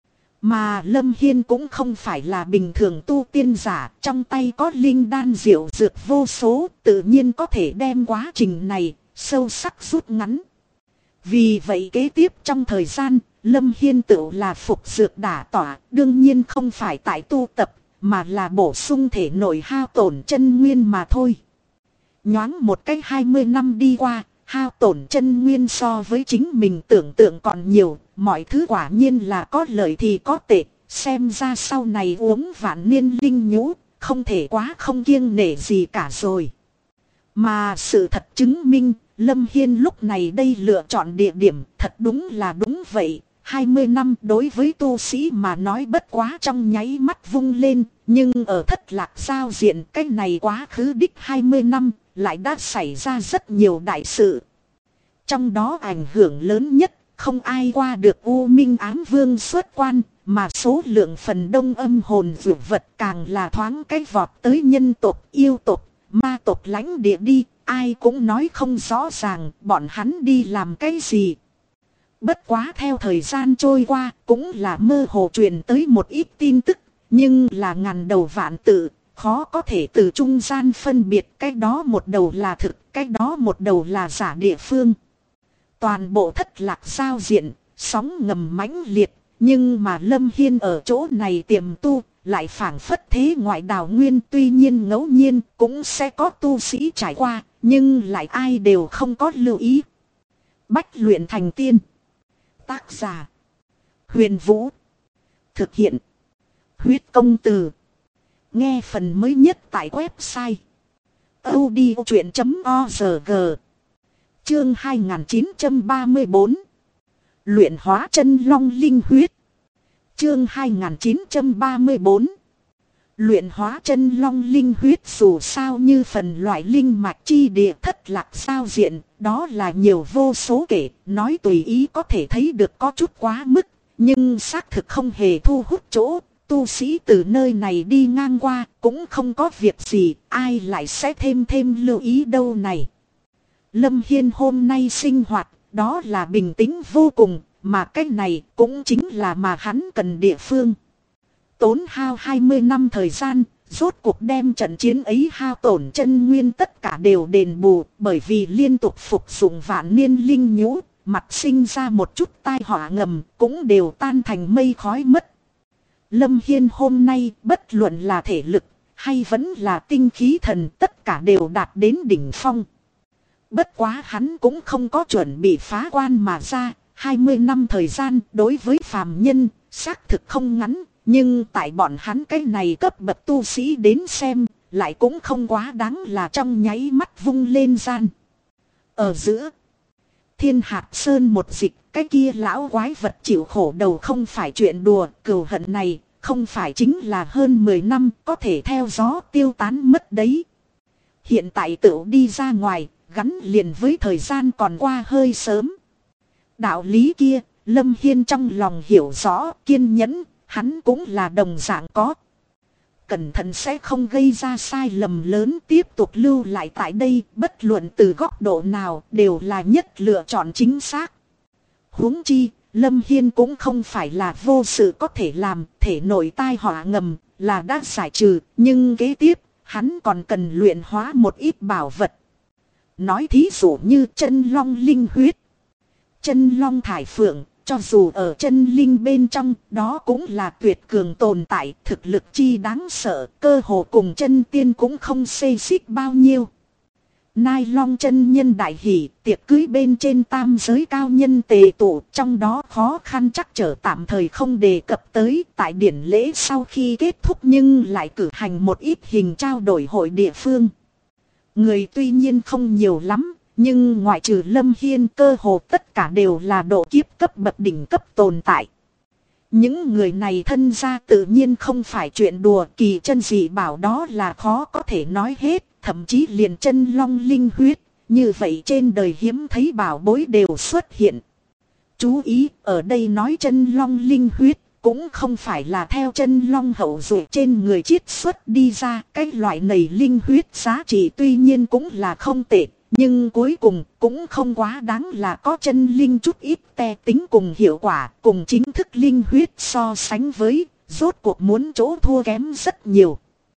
Mà Lâm Hiên cũng không phải là bình thường tu tiên giả, trong tay có linh đan diệu dược vô số, tự nhiên có thể đem quá trình này sâu sắc rút ngắn. Vì vậy kế tiếp trong thời gian, Lâm Hiên tự là phục dược đả tỏa, đương nhiên không phải tại tu tập, mà là bổ sung thể nội hao tổn chân nguyên mà thôi. Nhoáng một cái 20 năm đi qua, hao tổn chân nguyên so với chính mình tưởng tượng còn nhiều, mọi thứ quả nhiên là có lợi thì có tệ, xem ra sau này uống vạn niên linh nhũ, không thể quá không kiêng nể gì cả rồi. Mà sự thật chứng minh, Lâm Hiên lúc này đây lựa chọn địa điểm thật đúng là đúng vậy. 20 năm đối với tu sĩ mà nói bất quá trong nháy mắt vung lên, nhưng ở Thất Lạc giao diện cái này quá khứ đích 20 năm lại đã xảy ra rất nhiều đại sự. Trong đó ảnh hưởng lớn nhất, không ai qua được U Minh Ám Vương xuất quan, mà số lượng phần đông âm hồn dược vật càng là thoáng cái vọt tới nhân tộc, yêu tộc, ma tộc lãnh địa đi, ai cũng nói không rõ ràng bọn hắn đi làm cái gì. Bất quá theo thời gian trôi qua cũng là mơ hồ truyền tới một ít tin tức, nhưng là ngàn đầu vạn tự, khó có thể từ trung gian phân biệt cái đó một đầu là thực, cái đó một đầu là giả địa phương. Toàn bộ Thất Lạc giao diện, sóng ngầm mãnh liệt, nhưng mà Lâm Hiên ở chỗ này tiềm tu, lại phảng phất thế ngoại đào nguyên, tuy nhiên ngẫu nhiên cũng sẽ có tu sĩ trải qua, nhưng lại ai đều không có lưu ý. Bách luyện thành tiên. Tác giả Huyền Vũ. Thực hiện Huyết Công Từ. Nghe phần mới nhất tại website audiochuyện.org. Chương 2934. Luyện hóa chân long linh huyết. Chương 2934. Luyện hóa chân long linh huyết dù sao như phần loại linh mạch chi địa Thất Lạc giao diện, đó là nhiều vô số kể, nói tùy ý có thể thấy được có chút quá mức, nhưng xác thực không hề thu hút chỗ, tu sĩ từ nơi này đi ngang qua cũng không có việc gì, ai lại sẽ thêm lưu ý đâu này. Lâm Hiên hôm nay sinh hoạt, đó là bình tĩnh vô cùng, mà cái này cũng chính là mà hắn cần địa phương. Tốn hao 20 năm thời gian, rốt cuộc đem trận chiến ấy hao tổn chân nguyên tất cả đều đền bù, bởi vì liên tục phục dụng vạn niên linh nhũ, mặt sinh ra một chút tai họa ngầm cũng đều tan thành mây khói mất. Lâm Hiên hôm nay bất luận là thể lực hay vẫn là tinh khí thần tất cả đều đạt đến đỉnh phong. Bất quá hắn cũng không có chuẩn bị phá quan mà ra, 20 năm thời gian đối với phàm nhân xác thực không ngắn, nhưng tại bọn hắn cái này cấp bậc tu sĩ đến xem lại cũng không quá đáng là trong nháy mắt vung lên gian. Ở giữa Thiên Hạt Sơn một dịch, cái kia lão quái vật chịu khổ đầu không phải chuyện đùa, cừu hận này không phải chính là hơn 10 năm có thể theo gió tiêu tán mất đấy. Hiện tại tựu đi ra ngoài, gắn liền với thời gian còn qua hơi sớm. Đạo lý kia, Lâm Hiên trong lòng hiểu rõ, kiên nhẫn, hắn cũng là đồng dạng có. Cẩn thận sẽ không gây ra sai lầm lớn, tiếp tục lưu lại tại đây, bất luận từ góc độ nào đều là nhất lựa chọn chính xác. Huống chi, Lâm Hiên cũng không phải là vô sự có thể làm, thể nội tai họa ngầm là đã giải trừ, nhưng kế tiếp, hắn còn cần luyện hóa một ít bảo vật. Nói thí dụ như chân long linh huyết. Chân long thải phượng, cho dù ở chân linh bên trong, đó cũng là tuyệt cường tồn tại, thực lực chi đáng sợ, cơ hồ cùng chân tiên cũng không xê xích bao nhiêu. Nai long chân nhân đại hỷ, tiệc cưới bên trên tam giới cao nhân tề tụ, trong đó khó khăn chắc trở tạm thời không đề cập tới, tại điển lễ sau khi kết thúc nhưng lại cử hành một ít hình trao đổi hội địa phương. Người tuy nhiên không nhiều lắm, nhưng ngoại trừ Lâm Hiên cơ hồ tất cả đều là độ kiếp cấp bậc đỉnh cấp tồn tại. Những người này thân ra tự nhiên không phải chuyện đùa, kỳ chân dị bảo đó là khó có thể nói hết, thậm chí liền chân long linh huyết, như vậy trên đời hiếm thấy bảo bối đều xuất hiện. Chú ý, ở đây nói chân long linh huyết, cũng không phải là theo chân long hậu duệ trên người chiết xuất đi ra, cái loại này linh huyết giá trị tuy nhiên cũng là không tệ. Nhưng cuối cùng cũng không quá đáng là có chân linh chút ít te tính cùng hiệu quả, cùng chính thức linh huyết so sánh với, rốt cuộc muốn chỗ thua kém rất nhiều.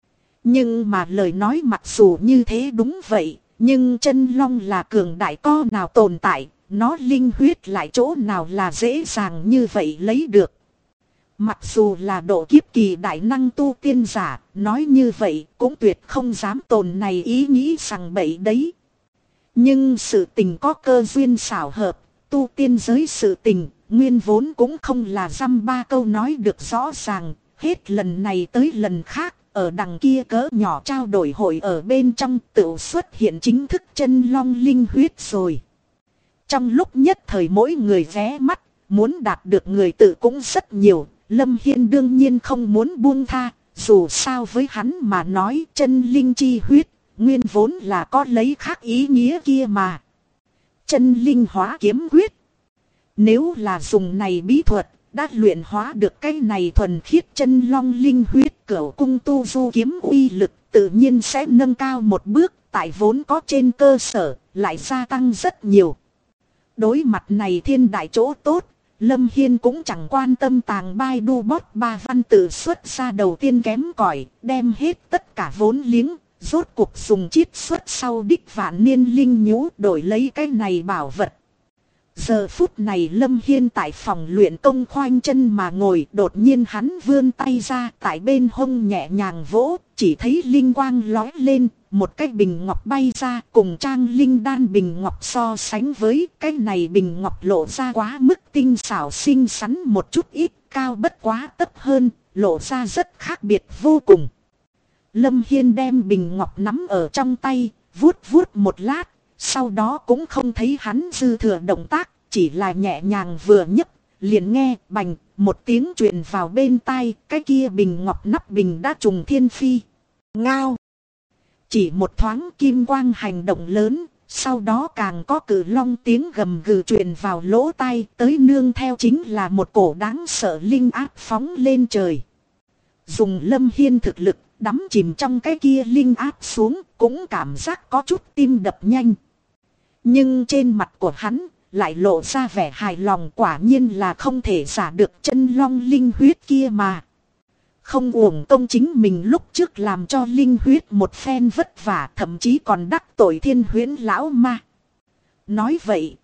Nhưng mà lời nói mặc dù như thế đúng vậy, nhưng chân long là cường đại co nào tồn tại, nó linh huyết lại chỗ nào là dễ dàng như vậy lấy được. Mặc dù là độ kiếp kỳ đại năng tu tiên giả, nói như vậy cũng tuyệt không dám tồn này ý nghĩ rằng bậy đấy. Nhưng sự tình có cơ duyên xảo hợp, tu tiên giới sự tình, nguyên vốn cũng không là dăm ba câu nói được rõ ràng, hết lần này tới lần khác, ở đằng kia cỡ nhỏ trao đổi hội ở bên trong tự xuất hiện chính thức chân long linh huyết rồi. Trong lúc nhất thời mỗi người vé mắt, muốn đạt được người tự cũng rất nhiều, Lâm Hiên đương nhiên không muốn buông tha, dù sao với hắn mà nói chân linh chi huyết. Nguyên vốn là có lấy khác ý nghĩa kia mà. Chân linh hóa kiếm quyết. Nếu là dùng này bí thuật, đã luyện hóa được cái này thuần khiết chân long linh huyết, cửu cung tu du kiếm uy lực tự nhiên sẽ nâng cao một bước, tại vốn có trên cơ sở, lại gia tăng rất nhiều. Đối mặt này thiên đại chỗ tốt, Lâm Hiên cũng chẳng quan tâm tàng bai đu bót ba văn tự xuất ra đầu tiên kém cỏi, đem hết tất cả vốn liếng. Rốt cuộc dùng chiết xuất sau đích vạn niên linh nhũ đổi lấy cái này bảo vật. Giờ phút này Lâm Hiên tại phòng luyện công khoanh chân mà ngồi, đột nhiên hắn vươn tay ra tại bên hông nhẹ nhàng vỗ, chỉ thấy linh quang lói lên, một cái bình ngọc bay ra, cùng trang linh đan bình ngọc so sánh với cái này bình ngọc lộ ra quá mức tinh xảo xinh xắn một chút ít, cao bất quá tấp hơn, lộ ra rất khác biệt vô cùng. Lâm Hiên đem bình ngọc nắm ở trong tay, vuốt vuốt một lát, sau đó cũng không thấy hắn dư thừa động tác, chỉ là nhẹ nhàng vừa nhấc, liền nghe bành, một tiếng truyền vào bên tai, cái kia bình ngọc nắp bình đã trùng thiên phi. Ngao! Chỉ một thoáng kim quang hành động lớn, sau đó càng có cử long tiếng gầm gừ truyền vào lỗ tai, tới nương theo chính là một cổ đáng sợ linh áp phóng lên trời. Dùng Lâm Hiên thực lực, đắm chìm trong cái kia linh áp xuống, cũng cảm giác có chút tim đập nhanh. Nhưng trên mặt của hắn, lại lộ ra vẻ hài lòng, quả nhiên là không thể giả được chân long linh huyết kia mà. Không uổng công chính mình lúc trước làm cho linh huyết một phen vất vả, thậm chí còn đắc tội Thiên Huyễn lão ma. Nói vậy,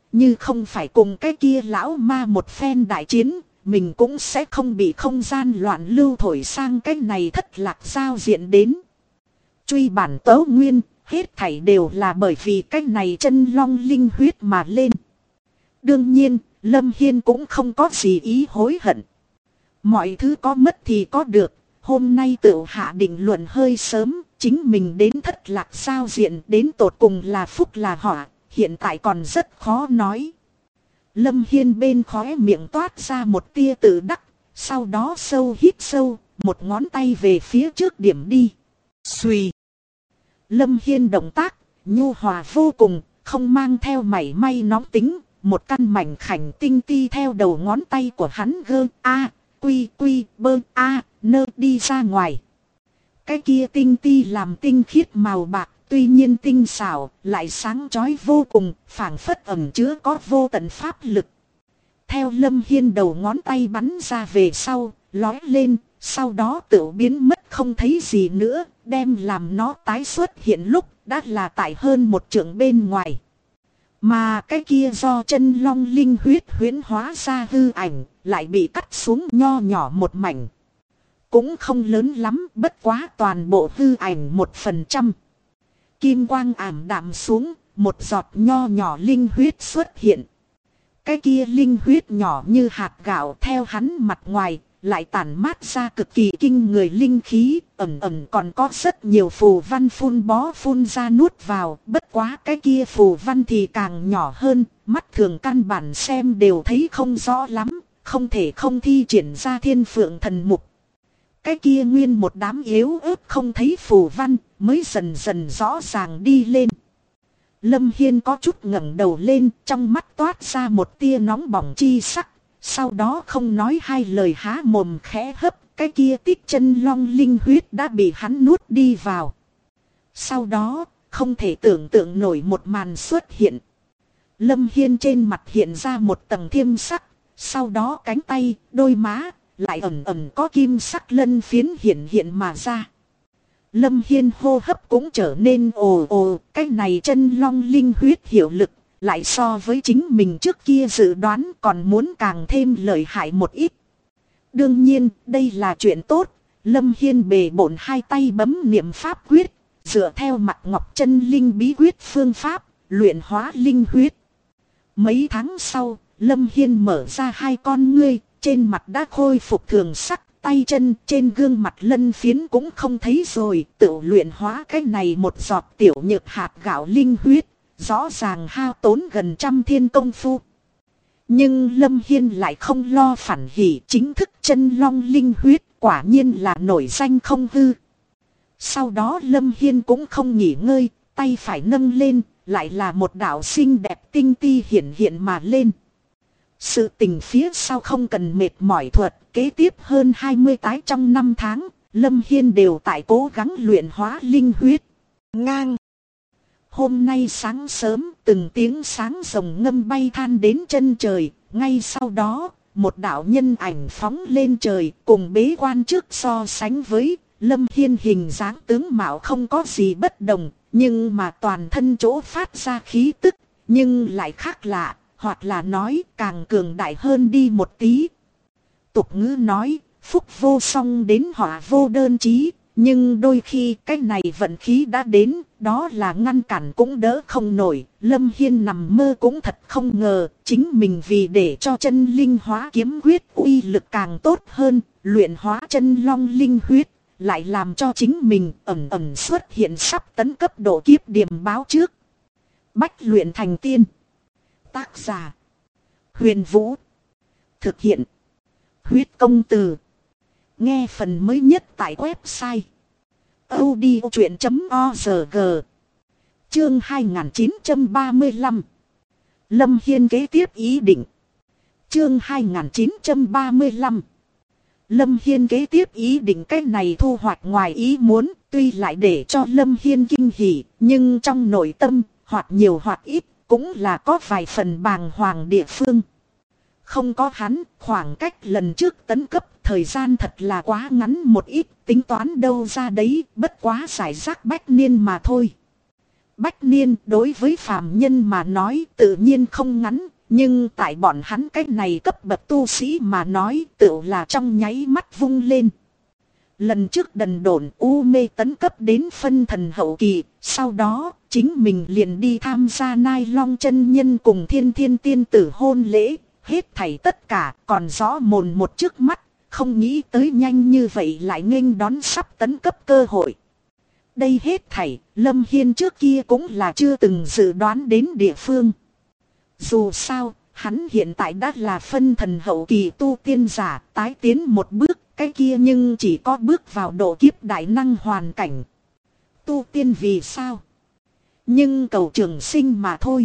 như không phải cùng cái kia lão ma một phen đại chiến, mình cũng sẽ không bị không gian loạn lưu thổi sang cái này thất lạc giao diện đến. Truy bản tớ nguyên, hết thảy đều là bởi vì cái này chân long linh huyết mà lên. Đương nhiên, Lâm Hiên cũng không có gì ý hối hận. Mọi thứ có mất thì có được, hôm nay tự hạ định luận hơi sớm, chính mình đến thất lạc giao diện đến tột cùng là phúc là họa, hiện tại còn rất khó nói. Lâm Hiên bên khóe miệng toát ra một tia tự đắc, sau đó sâu hít sâu, một ngón tay về phía trước điểm đi. Xùy. Lâm Hiên động tác, nhu hòa vô cùng, không mang theo mảy may nóng tính, một căn mảnh khảnh tinh ti theo đầu ngón tay của hắn gơ a, quy quy bơ a, nơ đi ra ngoài. Cái kia tinh ti làm tinh khiết màu bạc, tuy nhiên tinh xảo, lại sáng chói vô cùng, phảng phất ẩn chứa có vô tận pháp lực. Theo Lâm Hiên đầu ngón tay bắn ra về sau, lói lên, sau đó tự biến mất không thấy gì nữa, đem làm nó tái xuất hiện lúc đã là tại hơn một trượng bên ngoài. Mà cái kia do chân long linh huyết huyễn hóa ra hư ảnh, lại bị cắt xuống nho nhỏ một mảnh. Cũng không lớn lắm, bất quá toàn bộ hư ảnh 1%. Kim quang ảm đạm xuống, một giọt nho nhỏ linh huyết xuất hiện. Cái kia linh huyết nhỏ như hạt gạo theo hắn mặt ngoài, lại tản mát ra cực kỳ kinh người linh khí, ẩn ẩn còn có rất nhiều phù văn phun bó phun ra nuốt vào, bất quá cái kia phù văn thì càng nhỏ hơn, mắt thường căn bản xem đều thấy không rõ lắm, không thể không thi triển ra thiên phượng thần mục. Cái kia nguyên một đám yếu ớt không thấy phù văn, mới dần dần rõ ràng đi lên. Lâm Hiên có chút ngẩng đầu lên, trong mắt toát ra một tia nóng bỏng chi sắc. Sau đó không nói hai lời há mồm khẽ hấp, cái kia tích chân long linh huyết đã bị hắn nuốt đi vào. Sau đó, không thể tưởng tượng nổi một màn xuất hiện. Lâm Hiên trên mặt hiện ra một tầng thiêm sắc, sau đó cánh tay, đôi má, lại ẩn ẩn có kim sắc lân phiến hiện hiện mà ra. Lâm Hiên hô hấp cũng trở nên ồ ồ, cái này chân long linh huyết hiệu lực, lại so với chính mình trước kia dự đoán còn muốn càng thêm lợi hại một ít. Đương nhiên, đây là chuyện tốt, Lâm Hiên bề bộn hai tay bấm niệm pháp quyết, dựa theo mặt ngọc chân linh bí quyết phương pháp, luyện hóa linh huyết. Mấy tháng sau, Lâm Hiên mở ra hai con ngươi, trên mặt đã khôi phục thường sắc. Tay chân trên gương mặt lân phiến cũng không thấy rồi, tự luyện hóa cái này một giọt tiểu nhược hạt gạo linh huyết, rõ ràng hao tốn gần 100 thiên công phu. Nhưng Lâm Hiên lại không lo phản hỉ, chính thức chân long linh huyết quả nhiên là nổi danh không hư. Sau đó Lâm Hiên cũng không nghỉ ngơi, tay phải nâng lên, lại là một đạo xinh đẹp tinh ti hiện hiện mà lên. Sự tình phía sau không cần mệt mỏi thuật, kế tiếp hơn 20 tái trong 5 tháng, Lâm Hiên đều tại cố gắng luyện hóa linh huyết. Ngang. Hôm nay sáng sớm, từng tiếng sáng rồng ngâm bay than đến chân trời, ngay sau đó, một đạo nhân ảnh phóng lên trời, cùng bế quan trước so sánh với, Lâm Hiên hình dáng tướng mạo không có gì bất đồng, nhưng mà toàn thân chỗ phát ra khí tức, nhưng lại khác lạ. Hoặc là nói càng cường đại hơn đi một tí. Tục ngữ nói, phúc vô song đến họa vô đơn chí. Nhưng đôi khi cái này vận khí đã đến, đó là ngăn cản cũng đỡ không nổi. Lâm Hiên nằm mơ cũng thật không ngờ, chính mình vì để cho chân linh hóa kiếm huyết uy lực càng tốt hơn, luyện hóa chân long linh huyết, lại làm cho chính mình ẩn ẩn xuất hiện sắp tấn cấp độ kiếp điểm báo trước. Bách luyện thành tiên. Tác giả Huyền Vũ. Thực hiện Huyết Công Từ. Nghe phần mới nhất tại website audiochuyện.org. Chương 2935. Lâm Hiên kế tiếp ý định. Chương 2935. Lâm Hiên kế tiếp ý định, cái này thu hoạch ngoài ý muốn, tuy lại để cho Lâm Hiên kinh hỉ, nhưng trong nội tâm, hoặc nhiều hoặc ít, cũng là có vài phần bàng hoàng địa phương. Không có hắn, khoảng cách lần trước tấn cấp thời gian thật là quá ngắn một ít, tính toán đâu ra đấy, bất quá giải rác bách niên mà thôi. bách niên đối với phàm nhân mà nói tự nhiên không ngắn, nhưng tại bọn hắn cái này cấp bậc tu sĩ mà nói tựu là trong nháy mắt vung lên. Lần trước đần độn u mê tấn cấp đến phân thần hậu kỳ, sau đó chính mình liền đi tham gia Nai Long chân nhân cùng Thiên Thiên tiên tử hôn lễ, hết thảy tất cả còn rõ mồn một trước mắt, không nghĩ tới nhanh như vậy lại nghênh đón sắp tấn cấp cơ hội. Đây hết thảy, Lâm Hiên trước kia cũng là chưa từng dự đoán đến địa phương. Dù sao, hắn hiện tại đã là phân thần hậu kỳ tu tiên giả, tái tiến một bước, cái kia nhưng chỉ có bước vào độ kiếp đại năng hoàn cảnh. Tu tiên vì sao? Nhưng cầu trường sinh mà thôi.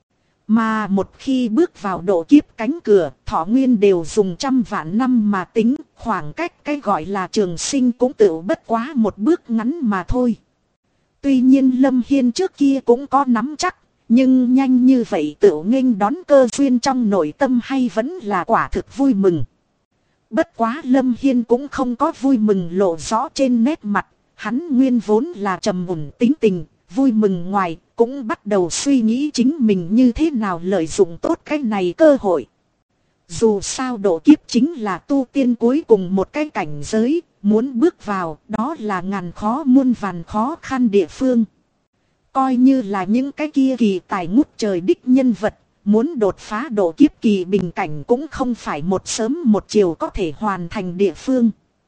Mà một khi bước vào độ kiếp cánh cửa, thọ nguyên đều dùng trăm vạn năm mà tính, khoảng cách cái gọi là trường sinh cũng tự bất quá một bước ngắn mà thôi. Tuy nhiên Lâm Hiên trước kia cũng có nắm chắc, nhưng nhanh như vậy tự nghênh đón cơ duyên trong nội tâm hay vẫn là quả thực vui mừng. Bất quá Lâm Hiên cũng không có vui mừng lộ rõ trên nét mặt, hắn nguyên vốn là trầm ổn tính tình, vui mừng ngoài, cũng bắt đầu suy nghĩ chính mình như thế nào lợi dụng tốt cái này cơ hội. Dù sao độ kiếp chính là tu tiên cuối cùng một cái cảnh giới, muốn bước vào đó là ngàn khó muôn vàn khó khăn địa phương. Coi như là những cái kia kỳ tài ngút trời đích nhân vật, muốn đột phá độ kiếp kỳ bình cảnh cũng không phải một sớm một chiều có thể hoàn thành địa phương.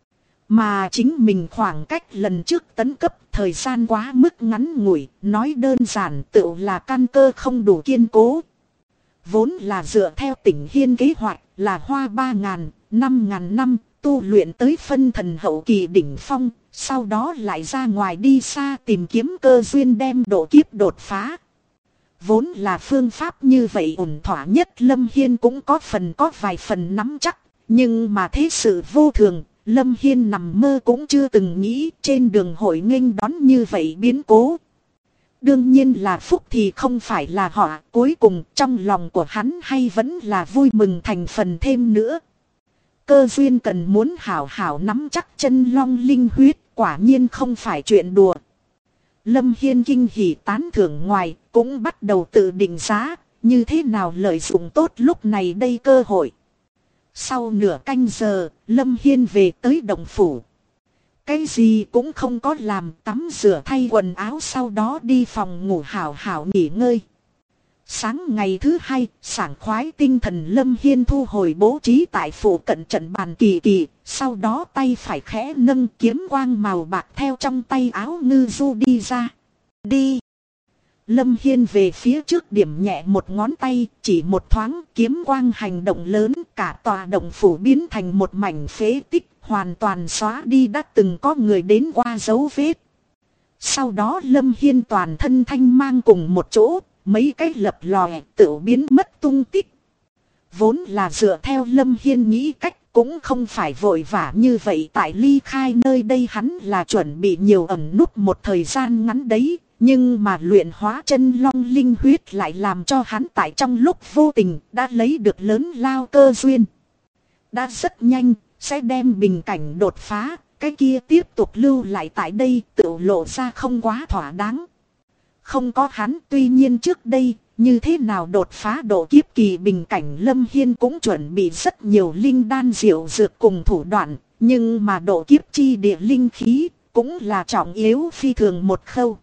Mà chính mình khoảng cách lần trước tấn cấp thời gian quá mức ngắn ngủi, nói đơn giản tự là căn cơ không đủ kiên cố. Vốn là dựa theo Tỉnh Hiên kế hoạch là hoa 3.000, 5.000 năm tu luyện tới phân thần hậu kỳ đỉnh phong, sau đó lại ra ngoài đi xa tìm kiếm cơ duyên đem độ kiếp đột phá. Vốn là phương pháp như vậy ổn thỏa nhất, Lâm Hiên cũng có vài phần nắm chắc, nhưng mà thế sự vô thường, Lâm Hiên nằm mơ cũng chưa từng nghĩ trên đường hội nghênh đón như vậy biến cố. Đương nhiên là phúc thì không phải là họ, cuối cùng trong lòng của hắn hay vẫn là vui mừng thành phần thêm nữa. Cơ duyên cần muốn hảo hảo nắm chắc chân long linh huyết, quả nhiên không phải chuyện đùa. Lâm Hiên kinh hỉ tán thưởng ngoài, cũng bắt đầu tự định giá, như thế nào lợi dụng tốt lúc này đây cơ hội. Sau nửa canh giờ, Lâm Hiên về tới động phủ. Cái gì cũng không có làm, tắm rửa thay quần áo sau đó đi phòng ngủ hảo hảo nghỉ ngơi. Sáng ngày thứ hai, sảng khoái tinh thần Lâm Hiên thu hồi bố trí tại phủ cận trận bàn kỳ kỳ, sau đó tay phải khẽ nâng kiếm quang màu bạc theo trong tay áo ngư du đi ra. Đi! Lâm Hiên về phía trước điểm nhẹ một ngón tay, chỉ một thoáng kiếm quang hành động lớn, cả tòa động phủ biến thành một mảnh phế tích, hoàn toàn xóa đi đã từng có người đến qua dấu vết. Sau đó Lâm Hiên toàn thân thanh mang cùng một chỗ, mấy cái lập lòe tự biến mất tung tích. Vốn là dựa theo Lâm Hiên nghĩ cách, cũng không phải vội vã như vậy, tại ly khai nơi đây hắn là chuẩn bị nhiều ẩn núp một thời gian ngắn đấy. Nhưng mà luyện hóa chân long linh huyết lại làm cho hắn tại trong lúc vô tình đã lấy được lớn lao cơ duyên. Đã rất nhanh, sẽ đem bình cảnh đột phá, cái kia tiếp tục lưu lại tại đây tự lộ ra không quá thỏa đáng. Không có hắn, tuy nhiên trước đây, như thế nào đột phá độ kiếp kỳ bình cảnh Lâm Hiên cũng chuẩn bị rất nhiều linh đan diệu dược cùng thủ đoạn, nhưng mà độ kiếp chi địa linh khí cũng là trọng yếu phi thường một khâu.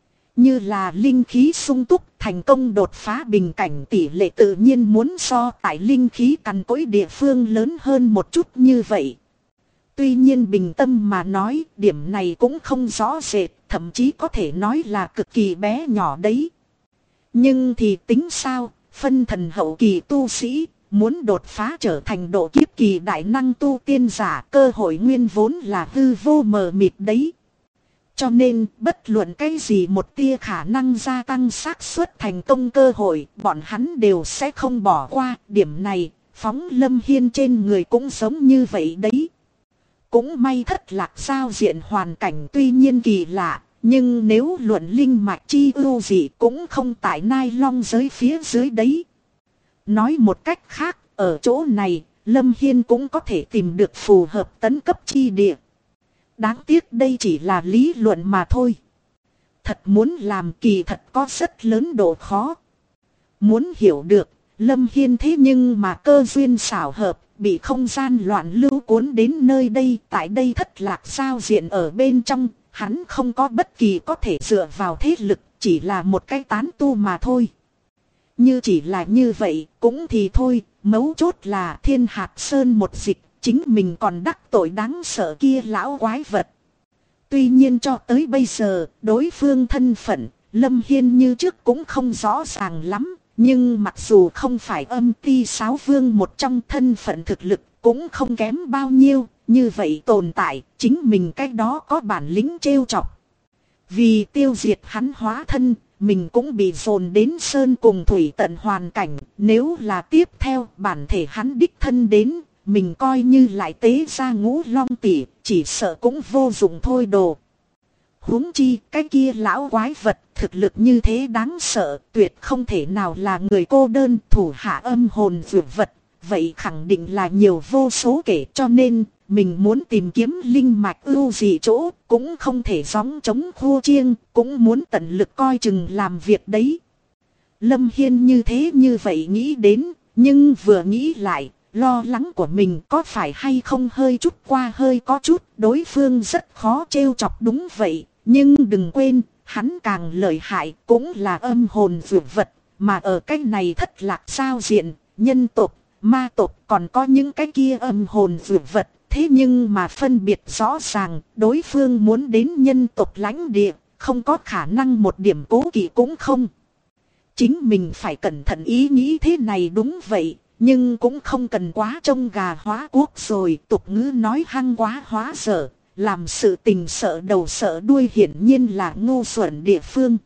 Như là linh khí sung túc, thành công đột phá bình cảnh tỷ lệ tự nhiên muốn so tại linh khí cằn cỗi địa phương lớn hơn một chút như vậy. Tuy nhiên bình tâm mà nói, điểm này cũng không rõ rệt, thậm chí có thể nói là cực kỳ bé nhỏ đấy. Nhưng thì tính sao, phân thần hậu kỳ tu sĩ, muốn đột phá trở thành độ kiếp kỳ đại năng tu tiên giả, cơ hội nguyên vốn là hư vô mờ mịt đấy. Cho nên, bất luận cái gì một tia khả năng gia tăng xác suất thành công cơ hội, bọn hắn đều sẽ không bỏ qua. Điểm này, phóng Lâm Hiên trên người cũng giống như vậy đấy. Cũng may Thất Lạc giao diện hoàn cảnh tuy nhiên kỳ lạ, nhưng nếu luận linh mạch chi ưu gì cũng không tại Nai Long giới phía dưới đấy. Nói một cách khác, ở chỗ này, Lâm Hiên cũng có thể tìm được phù hợp tấn cấp chi địa. Đáng tiếc đây chỉ là lý luận mà thôi. thật muốn làm kỳ thật có rất lớn độ khó. Muốn hiểu được, Lâm Hiên thế nhưng mà cơ duyên xảo hợp, bị không gian loạn lưu cuốn đến nơi đây. Tại đây thất lạc giao diện ở bên trong, hắn không có bất kỳ có thể dựa vào thế lực, chỉ là một cái tán tu mà thôi. Như chỉ là như vậy, cũng thì thôi, mấu chốt là Thiên Hạt Sơn một dịch, chính mình còn đắc tội đáng sợ kia lão quái vật. Tuy nhiên cho tới bây giờ, đối phương thân phận, Lâm Hiên như trước cũng không rõ ràng lắm. Nhưng mặc dù không phải âm ti sáo vương một trong, thân phận thực lực cũng không kém bao nhiêu. Như vậy tồn tại, chính mình cái đó có bản lĩnh trêu chọc. Vì tiêu diệt hắn hóa thân, mình cũng bị dồn đến sơn cùng thủy tận hoàn cảnh. Nếu là tiếp theo bản thể hắn đích thân đến, mình coi như lại tế ra Ngũ Long Tỷ, chỉ sợ cũng vô dụng thôi đồ. Huống chi cái kia lão quái vật thực lực như thế đáng sợ, tuyệt không thể nào là người cô đơn thủ hạ âm hồn dược vật. Vậy khẳng định là nhiều vô số kể, cho nên mình muốn tìm kiếm linh mạch ưu dị chỗ, cũng không thể gióng chống khua chiêng, cũng muốn tận lực coi chừng làm việc đấy. Lâm Hiên như thế như vậy nghĩ đến, nhưng vừa nghĩ lại, lo lắng của mình có phải hay không hơi chút qua hơi có chút, đối phương rất khó trêu chọc đúng vậy. Nhưng đừng quên, hắn càng lợi hại cũng là âm hồn dược vật, mà ở cái này thất lạc giao diện, nhân tộc, ma tộc còn có những cái kia âm hồn dược vật. Thế nhưng mà phân biệt rõ ràng, đối phương muốn đến nhân tộc lãnh địa, không có khả năng một điểm cố kỵ cũng không. Chính mình phải cẩn thận ý nghĩ thế này đúng vậy, nhưng cũng không cần quá trông gà hóa quốc rồi. Tục ngữ nói hăng quá hóa dở, làm sự tình sợ đầu sợ đuôi hiển nhiên là ngu xuẩn địa phương.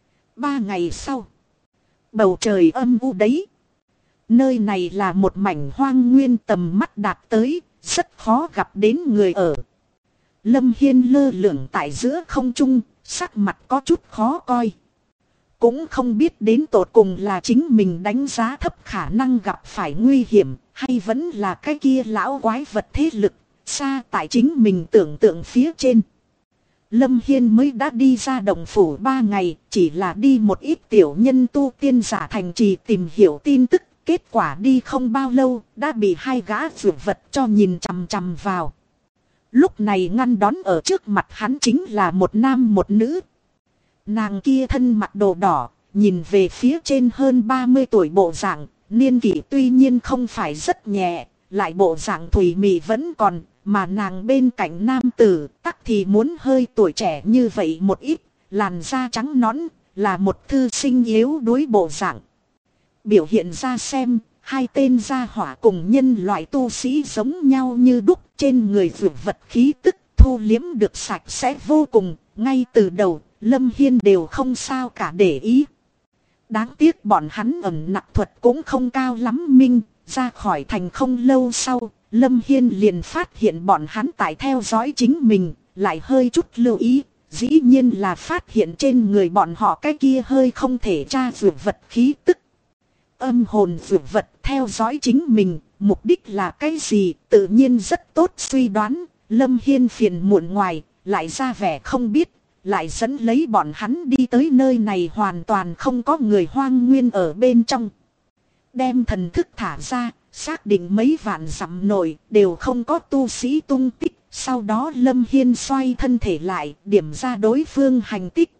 3 ngày sau, bầu trời âm u đấy. Nơi này là một mảnh hoang nguyên, tầm mắt đạt tới, rất khó gặp đến người ở. Lâm Hiên lơ lửng tại giữa không trung, sắc mặt có chút khó coi. Cũng không biết đến tột cùng là chính mình đánh giá thấp khả năng gặp phải nguy hiểm, hay vẫn là cái kia lão quái vật thế lực, xa tại chính mình tưởng tượng phía trên. Lâm Hiên mới đã đi ra động phủ 3 ngày, chỉ là đi một ít tiểu nhân tu tiên giả thành trì tìm hiểu tin tức. Kết quả đi không bao lâu, đã bị 2 gã dược vật cho nhìn chằm chằm vào. Lúc này ngăn đón ở trước mặt hắn chính là một nam một nữ. Nàng kia thân mặc đồ đỏ, nhìn về phía trên hơn 30 tuổi bộ dạng, niên kỷ tuy nhiên không phải rất nhẹ, lại bộ dạng thùy mị vẫn còn, mà nàng bên cạnh nam tử tắc thì muốn hơi tuổi trẻ như vậy một ít, làn da trắng nõn, là một thư sinh yếu đuối bộ dạng. Biểu hiện ra xem, 2 tên gia hỏa cùng nhân loại tu sĩ giống nhau như đúc, trên người dược vật khí tức thu liếm được sạch sẽ vô cùng, ngay từ đầu, Lâm Hiên đều không sao cả để ý. Đáng tiếc bọn hắn ẩn nặc thuật cũng không cao lắm minh, ra khỏi thành không lâu sau, Lâm Hiên liền phát hiện bọn hắn tại theo dõi chính mình, lại hơi chút lưu ý, dĩ nhiên là phát hiện trên người bọn họ cái kia hơi không thể tra dược vật khí tức. Âm hồn dược vật theo dõi chính mình, mục đích là cái gì, tự nhiên rất tốt suy đoán. Lâm Hiên phiền muộn ngoài, lại ra vẻ không biết, lại dẫn lấy bọn hắn đi tới nơi này hoàn toàn không có người hoang nguyên ở bên trong. Đem thần thức thả ra, xác định mấy vạn dặm nội đều không có tu sĩ tung tích. Sau đó Lâm Hiên xoay thân thể lại, điểm ra đối phương hành tích.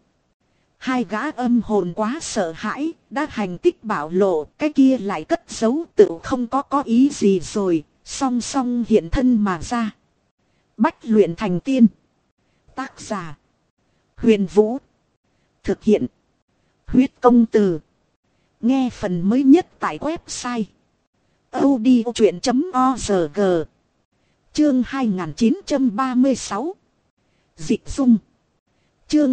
2 gã âm hồn quá sợ hãi, đã hành tích bảo lộ, cái kia lại cất giấu tự không có ý gì rồi, song song hiện thân mà ra. Bách luyện thành tiên. Tác giả: Huyền Vũ. Thực hiện: Huyết Công Từ. Nghe phần mới nhất tại website audiochuyện.org. Chương 2936. Dịch dung. Chương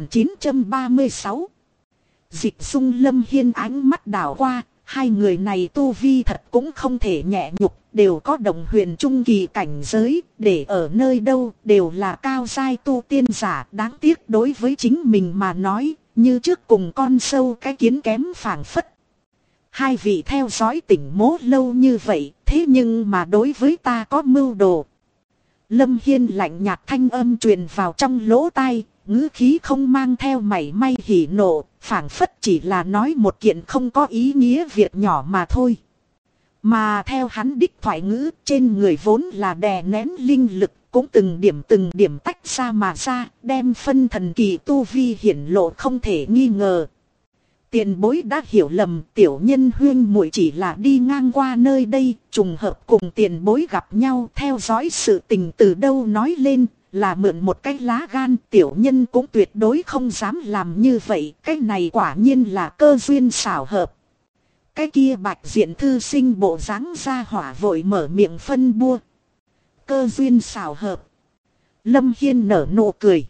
2936. Dịch dung. Lâm Hiên ánh mắt đảo qua, 2 người này tu vi thật cũng không thể nhẹ nhục, đều có đồng huyền trung kỳ cảnh giới, để ở nơi đâu đều là cao giai tu tiên giả. Đáng tiếc đối với chính mình mà nói, như trước cùng con sâu cái kiến kém phảng phất. 2 vị theo dõi tỉnh mố lâu như vậy, thế nhưng mà đối với ta có mưu đồ. Lâm Hiên lạnh nhạt thanh âm truyền vào trong lỗ tai, ngữ khí không mang theo mảy may hỉ nộ, phảng phất chỉ là nói một kiện không có ý nghĩa việc nhỏ mà thôi. Mà theo hắn đích thoại ngữ, trên người vốn là đè nén linh lực, cũng từng điểm tách ra mà ra, đem phân thần kỳ tu vi hiển lộ không thể nghi ngờ. Tiền bối đã hiểu lầm, tiểu nhân huyên muội chỉ là đi ngang qua nơi đây, trùng hợp cùng tiền bối gặp nhau, theo dõi sự tình từ đâu nói lên, là mượn một cái lá gan, tiểu nhân cũng tuyệt đối không dám làm như vậy, cái này quả nhiên là cơ duyên xảo hợp. Cái kia bạch diện thư sinh bộ dáng ra hỏa vội mở miệng phân bua. Cơ duyên xảo hợp. Lâm Hiên nở nụ cười.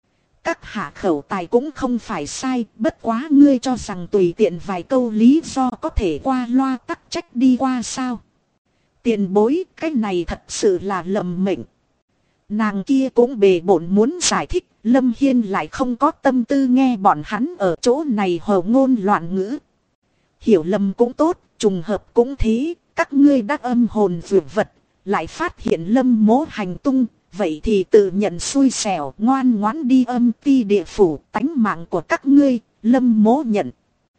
Các hạ khẩu tài cũng không phải sai, bất quá ngươi cho rằng tùy tiện vài câu lý do có thể qua loa tắc trách đi qua sao. Tiền bối, cái này thật sự là lầm mệnh. Nàng kia cũng bề bộn muốn giải thích, Lâm Hiên lại không có tâm tư nghe bọn hắn ở chỗ này hồ ngôn loạn ngữ. Hiểu lầm cũng tốt, trùng hợp cũng thế, các ngươi đã âm hồn vượt vật, lại phát hiện Lâm mỗ hành tung, vậy thì tự nhận xui xẻo, ngoan ngoãn đi âm ti địa phủ, tánh mạng của các ngươi, Lâm mỗ nhận.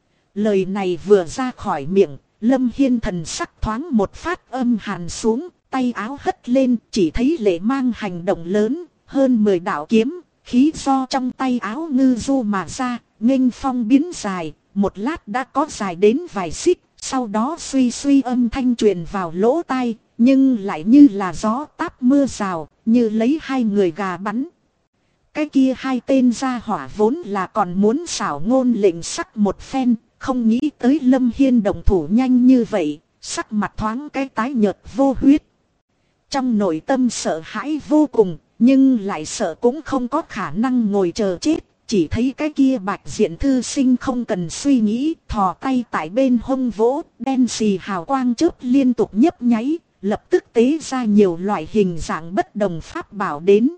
Lời này vừa ra khỏi miệng, Lâm Hiên thần sắc thoáng một phát âm hàn xuống, tay áo hất lên, chỉ thấy lệ mang hành động lớn, hơn 10 đạo kiếm, khí do trong tay áo ngư du mà ra, nghênh phong biến dài, một lát đã có dài đến vài xích, sau đó suy suy âm thanh truyền vào lỗ tai, nhưng lại như là gió táp mưa rào, như lấy hai người gà bắn. Cái kia hai tên gia hỏa vốn là còn muốn xảo ngôn lệnh sắc một phen, không nghĩ tới Lâm Hiên động thủ nhanh như vậy, sắc mặt thoáng cái tái nhợt vô huyết. Trong nội tâm sợ hãi vô cùng, nhưng lại sợ cũng không có khả năng ngồi chờ chết. Chỉ thấy cái kia bạch diện thư sinh không cần suy nghĩ, thò tay tại bên hông vỗ, đen xì hào quang chớp liên tục nhấp nháy, lập tức tế ra nhiều loại hình dạng bất đồng pháp bảo đến.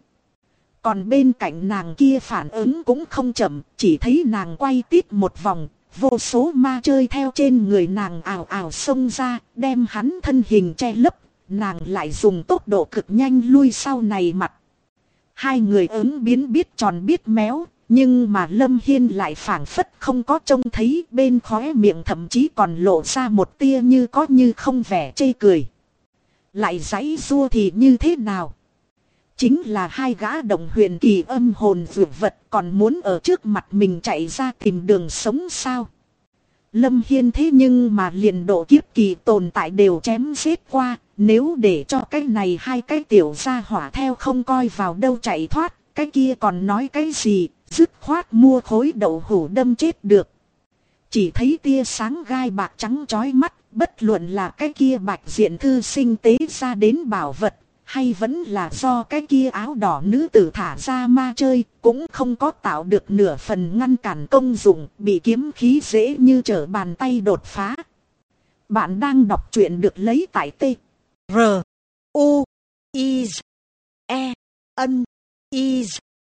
Còn bên cạnh nàng kia phản ứng cũng không chậm, chỉ thấy nàng quay tít một vòng, vô số ma chơi theo trên người nàng ào ào xông ra, đem hắn thân hình che lấp, nàng lại dùng tốc độ cực nhanh lui sau này mặt. Hai người ứng biến biết tròn biết méo. Nhưng mà Lâm Hiên lại phảng phất không có trông thấy, bên khóe miệng thậm chí còn lộ ra một tia như có như không vẻ chê cười. Lại giãy giụa thì như thế nào? Chính là hai gã đồng huyền kỳ âm hồn vượt vật còn muốn ở trước mặt mình chạy ra tìm đường sống sao? Lâm Hiên thế nhưng mà liền độ kiếp kỳ tồn tại đều chém giết qua, nếu để cho cái này hai cái tiểu gia hỏa theo không coi vào đâu chạy thoát, cái kia còn nói cái gì? Dứt khoát mua khối đậu hũ đâm chết được. Chỉ thấy tia sáng gai bạc trắng chói mắt, bất luận là cái kia bạch diện thư sinh tế ra đến bảo vật, hay vẫn là do cái kia áo đỏ nữ tử thả ra ma chơi, cũng không có tạo được nửa phần ngăn cản công dụng, bị kiếm khí dễ như trở bàn tay đột phá. Bạn đang đọc truyện được lấy tại T R U I E N I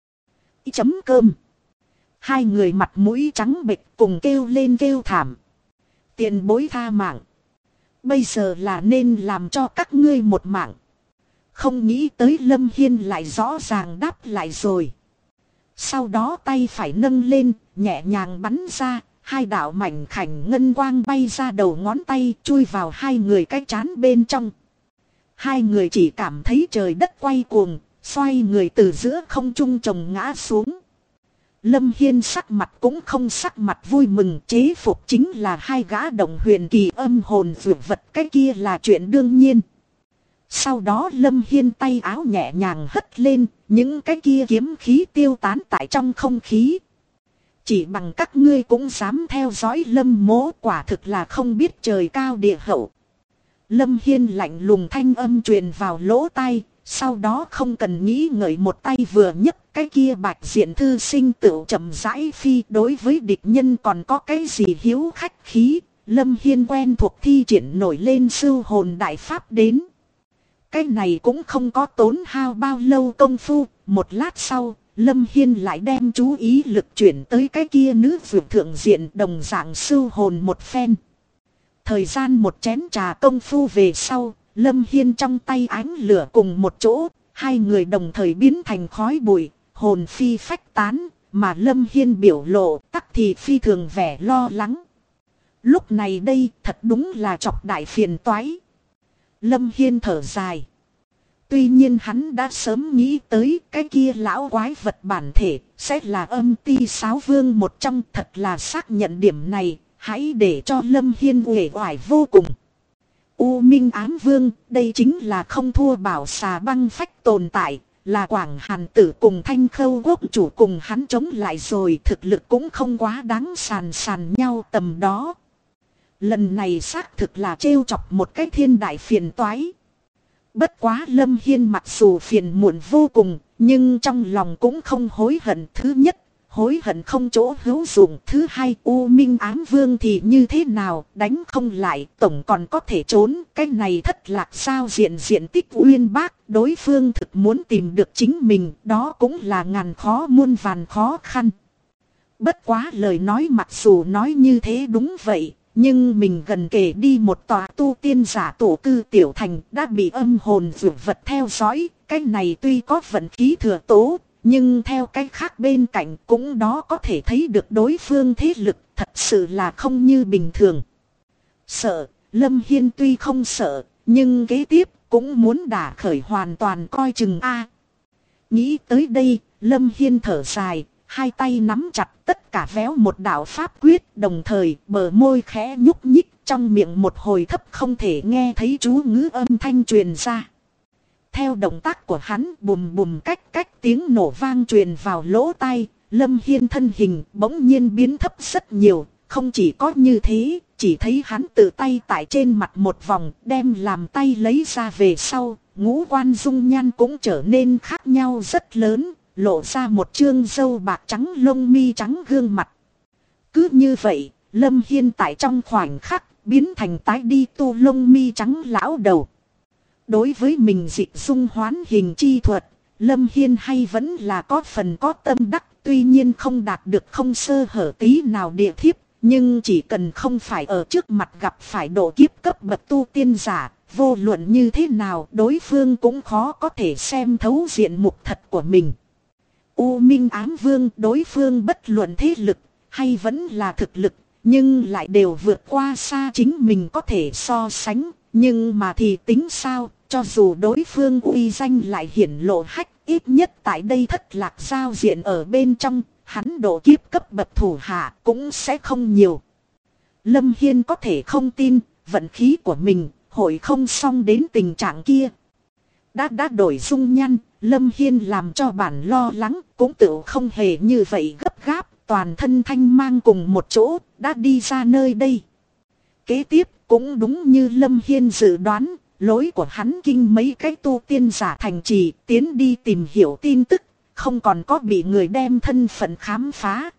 chấm cơm. Hai người mặt mũi trắng bệch cùng kêu lên kêu thảm. Tiền bối tha mạng. Bây giờ là nên làm cho các ngươi một mạng. Không nghĩ tới Lâm Hiên lại rõ ràng đáp lại rồi. Sau đó tay phải nâng lên, nhẹ nhàng bắn ra, hai đạo mảnh khảnh ngân quang bay ra đầu ngón tay, chui vào hai người cái trán bên trong. Hai người chỉ cảm thấy trời đất quay cuồng, xoay người từ giữa không trung chồng ngã xuống. Lâm Hiên sắc mặt cũng không sắc mặt vui mừng, chế phục chính là hai gã đồng huyền kỳ âm hồn vượt vật, cái kia là chuyện đương nhiên. Sau đó Lâm Hiên tay áo nhẹ nhàng hất lên, những cái kia kiếm khí tiêu tán tại trong không khí. Chỉ bằng các ngươi cũng dám theo dõi Lâm mỗ, quả thực là không biết trời cao địa hậu. Lâm Hiên lạnh lùng thanh âm truyền vào lỗ tai, sau đó không cần nghĩ ngợi một tay vừa nhấc, cái kia bạch diện thư sinh tựu chậm rãi phi. Đối với địch nhân còn có cái gì hiếu khách khí, Lâm Hiên quen thuộc thi triển nổi lên sưu hồn đại pháp đến. Cái này cũng không có tốn hao bao lâu công phu, một lát sau, Lâm Hiên lại đem chú ý lực chuyển tới cái kia nữ vượt thượng diện, đồng dạng sưu hồn một phen. Thời gian một chén trà công phu về sau, Lâm Hiên trong tay ánh lửa cùng một chỗ, hai người đồng thời biến thành khói bụi, hồn phi phách tán, mà Lâm Hiên biểu lộ tắc thì phi thường vẻ lo lắng. Lúc này đây thật đúng là chọc đại phiền toái. Lâm Hiên thở dài. Tuy nhiên hắn đã sớm nghĩ tới cái kia lão quái vật bản thể sẽ là âm ti sáo vương một trong, thật là xác nhận điểm này, hãy để cho Lâm Hiên uể oải vô cùng. U Minh Ám Vương, đây chính là không thua Bảo Xà Băng Phách tồn tại, là Quảng Hàn Tử cùng Thanh Khâu Quốc chủ cùng hắn chống lại rồi, thực lực cũng không quá đáng sàn nhau tầm đó. Lần này xác thực là trêu chọc một cái thiên đại phiền toái. Bất quá Lâm Hiên mặc dù phiền muộn vô cùng, nhưng trong lòng cũng không hối hận. Thứ nhất, hối hận không chỗ hữu dụng. Thứ hai, U Minh Ám Vương thì như thế nào, đánh không lại, tổng còn có thể trốn. Cái này thất lạc sao diện tích uyên bác, đối phương thực muốn tìm được chính mình, đó cũng là ngàn khó muôn vàn khó khăn. Bất quá lời nói mặc dù nói như thế đúng vậy. Nhưng mình gần kể đi một tòa tu tiên giả tổ cư tiểu thành đã bị âm hồn dược vật theo dõi. Cái này tuy có vận khí thừa tố, nhưng theo cái khác bên cạnh cũng đó có thể thấy được đối phương thế lực thật sự là không như bình thường. Sợ, Lâm Hiên tuy không sợ, nhưng kế tiếp cũng muốn đả khởi hoàn toàn coi chừng a. Nghĩ tới đây, Lâm Hiên thở dài. Hai tay nắm chặt tất cả véo một đạo pháp quyết, đồng thời bờ môi khẽ nhúc nhích, trong miệng một hồi thấp không thể nghe thấy chú ngữ âm thanh truyền ra. Theo động tác của hắn, bùm bùm cách tiếng nổ vang truyền vào lỗ tai, Lâm Hiên thân hình bỗng nhiên biến thấp rất nhiều. Không chỉ có như thế, chỉ thấy hắn tự tay tại trên mặt một vòng, đem làm tay lấy ra về sau, ngũ quan dung nhan cũng trở nên khác nhau rất lớn. Lộ ra một trương râu bạc trắng lông mi trắng gương mặt. Cứ như vậy, Lâm Hiên tại trong khoảnh khắc biến thành tái đi tu lông mi trắng lão đầu. Đối với mình dịch dung hoán hình chi thuật, Lâm Hiên hay vẫn là có phần có tâm đắc. Tuy nhiên không đạt được không sơ hở tí nào địa thiếp, nhưng chỉ cần không phải ở trước mặt gặp phải độ kiếp cấp bậc tu tiên giả, vô luận như thế nào đối phương cũng khó có thể xem thấu diện mục thật của mình. U Minh Ám Vương đối phương bất luận thế lực hay vẫn là thực lực, nhưng lại đều vượt qua xa chính mình có thể so sánh. Nhưng mà thì tính sao, cho dù đối phương uy danh lại hiển lộ hách, ít nhất tại đây thất lạc giao diện ở bên trong, hắn độ kiếp cấp bậc thủ hạ cũng sẽ không nhiều. Lâm Hiên có thể không tin, vận khí của mình hội không xong đến tình trạng kia. Đã đổi dung nhan, Lâm Hiên làm cho bản lo lắng, cũng tự không hề như vậy gấp gáp, toàn thân thanh mang cùng một chỗ, đã đi ra nơi đây. Kế tiếp, cũng đúng như Lâm Hiên dự đoán, lối của hắn kinh mấy cái tu tiên giả thành trì, tiến đi tìm hiểu tin tức, không còn có bị người đem thân phận khám phá.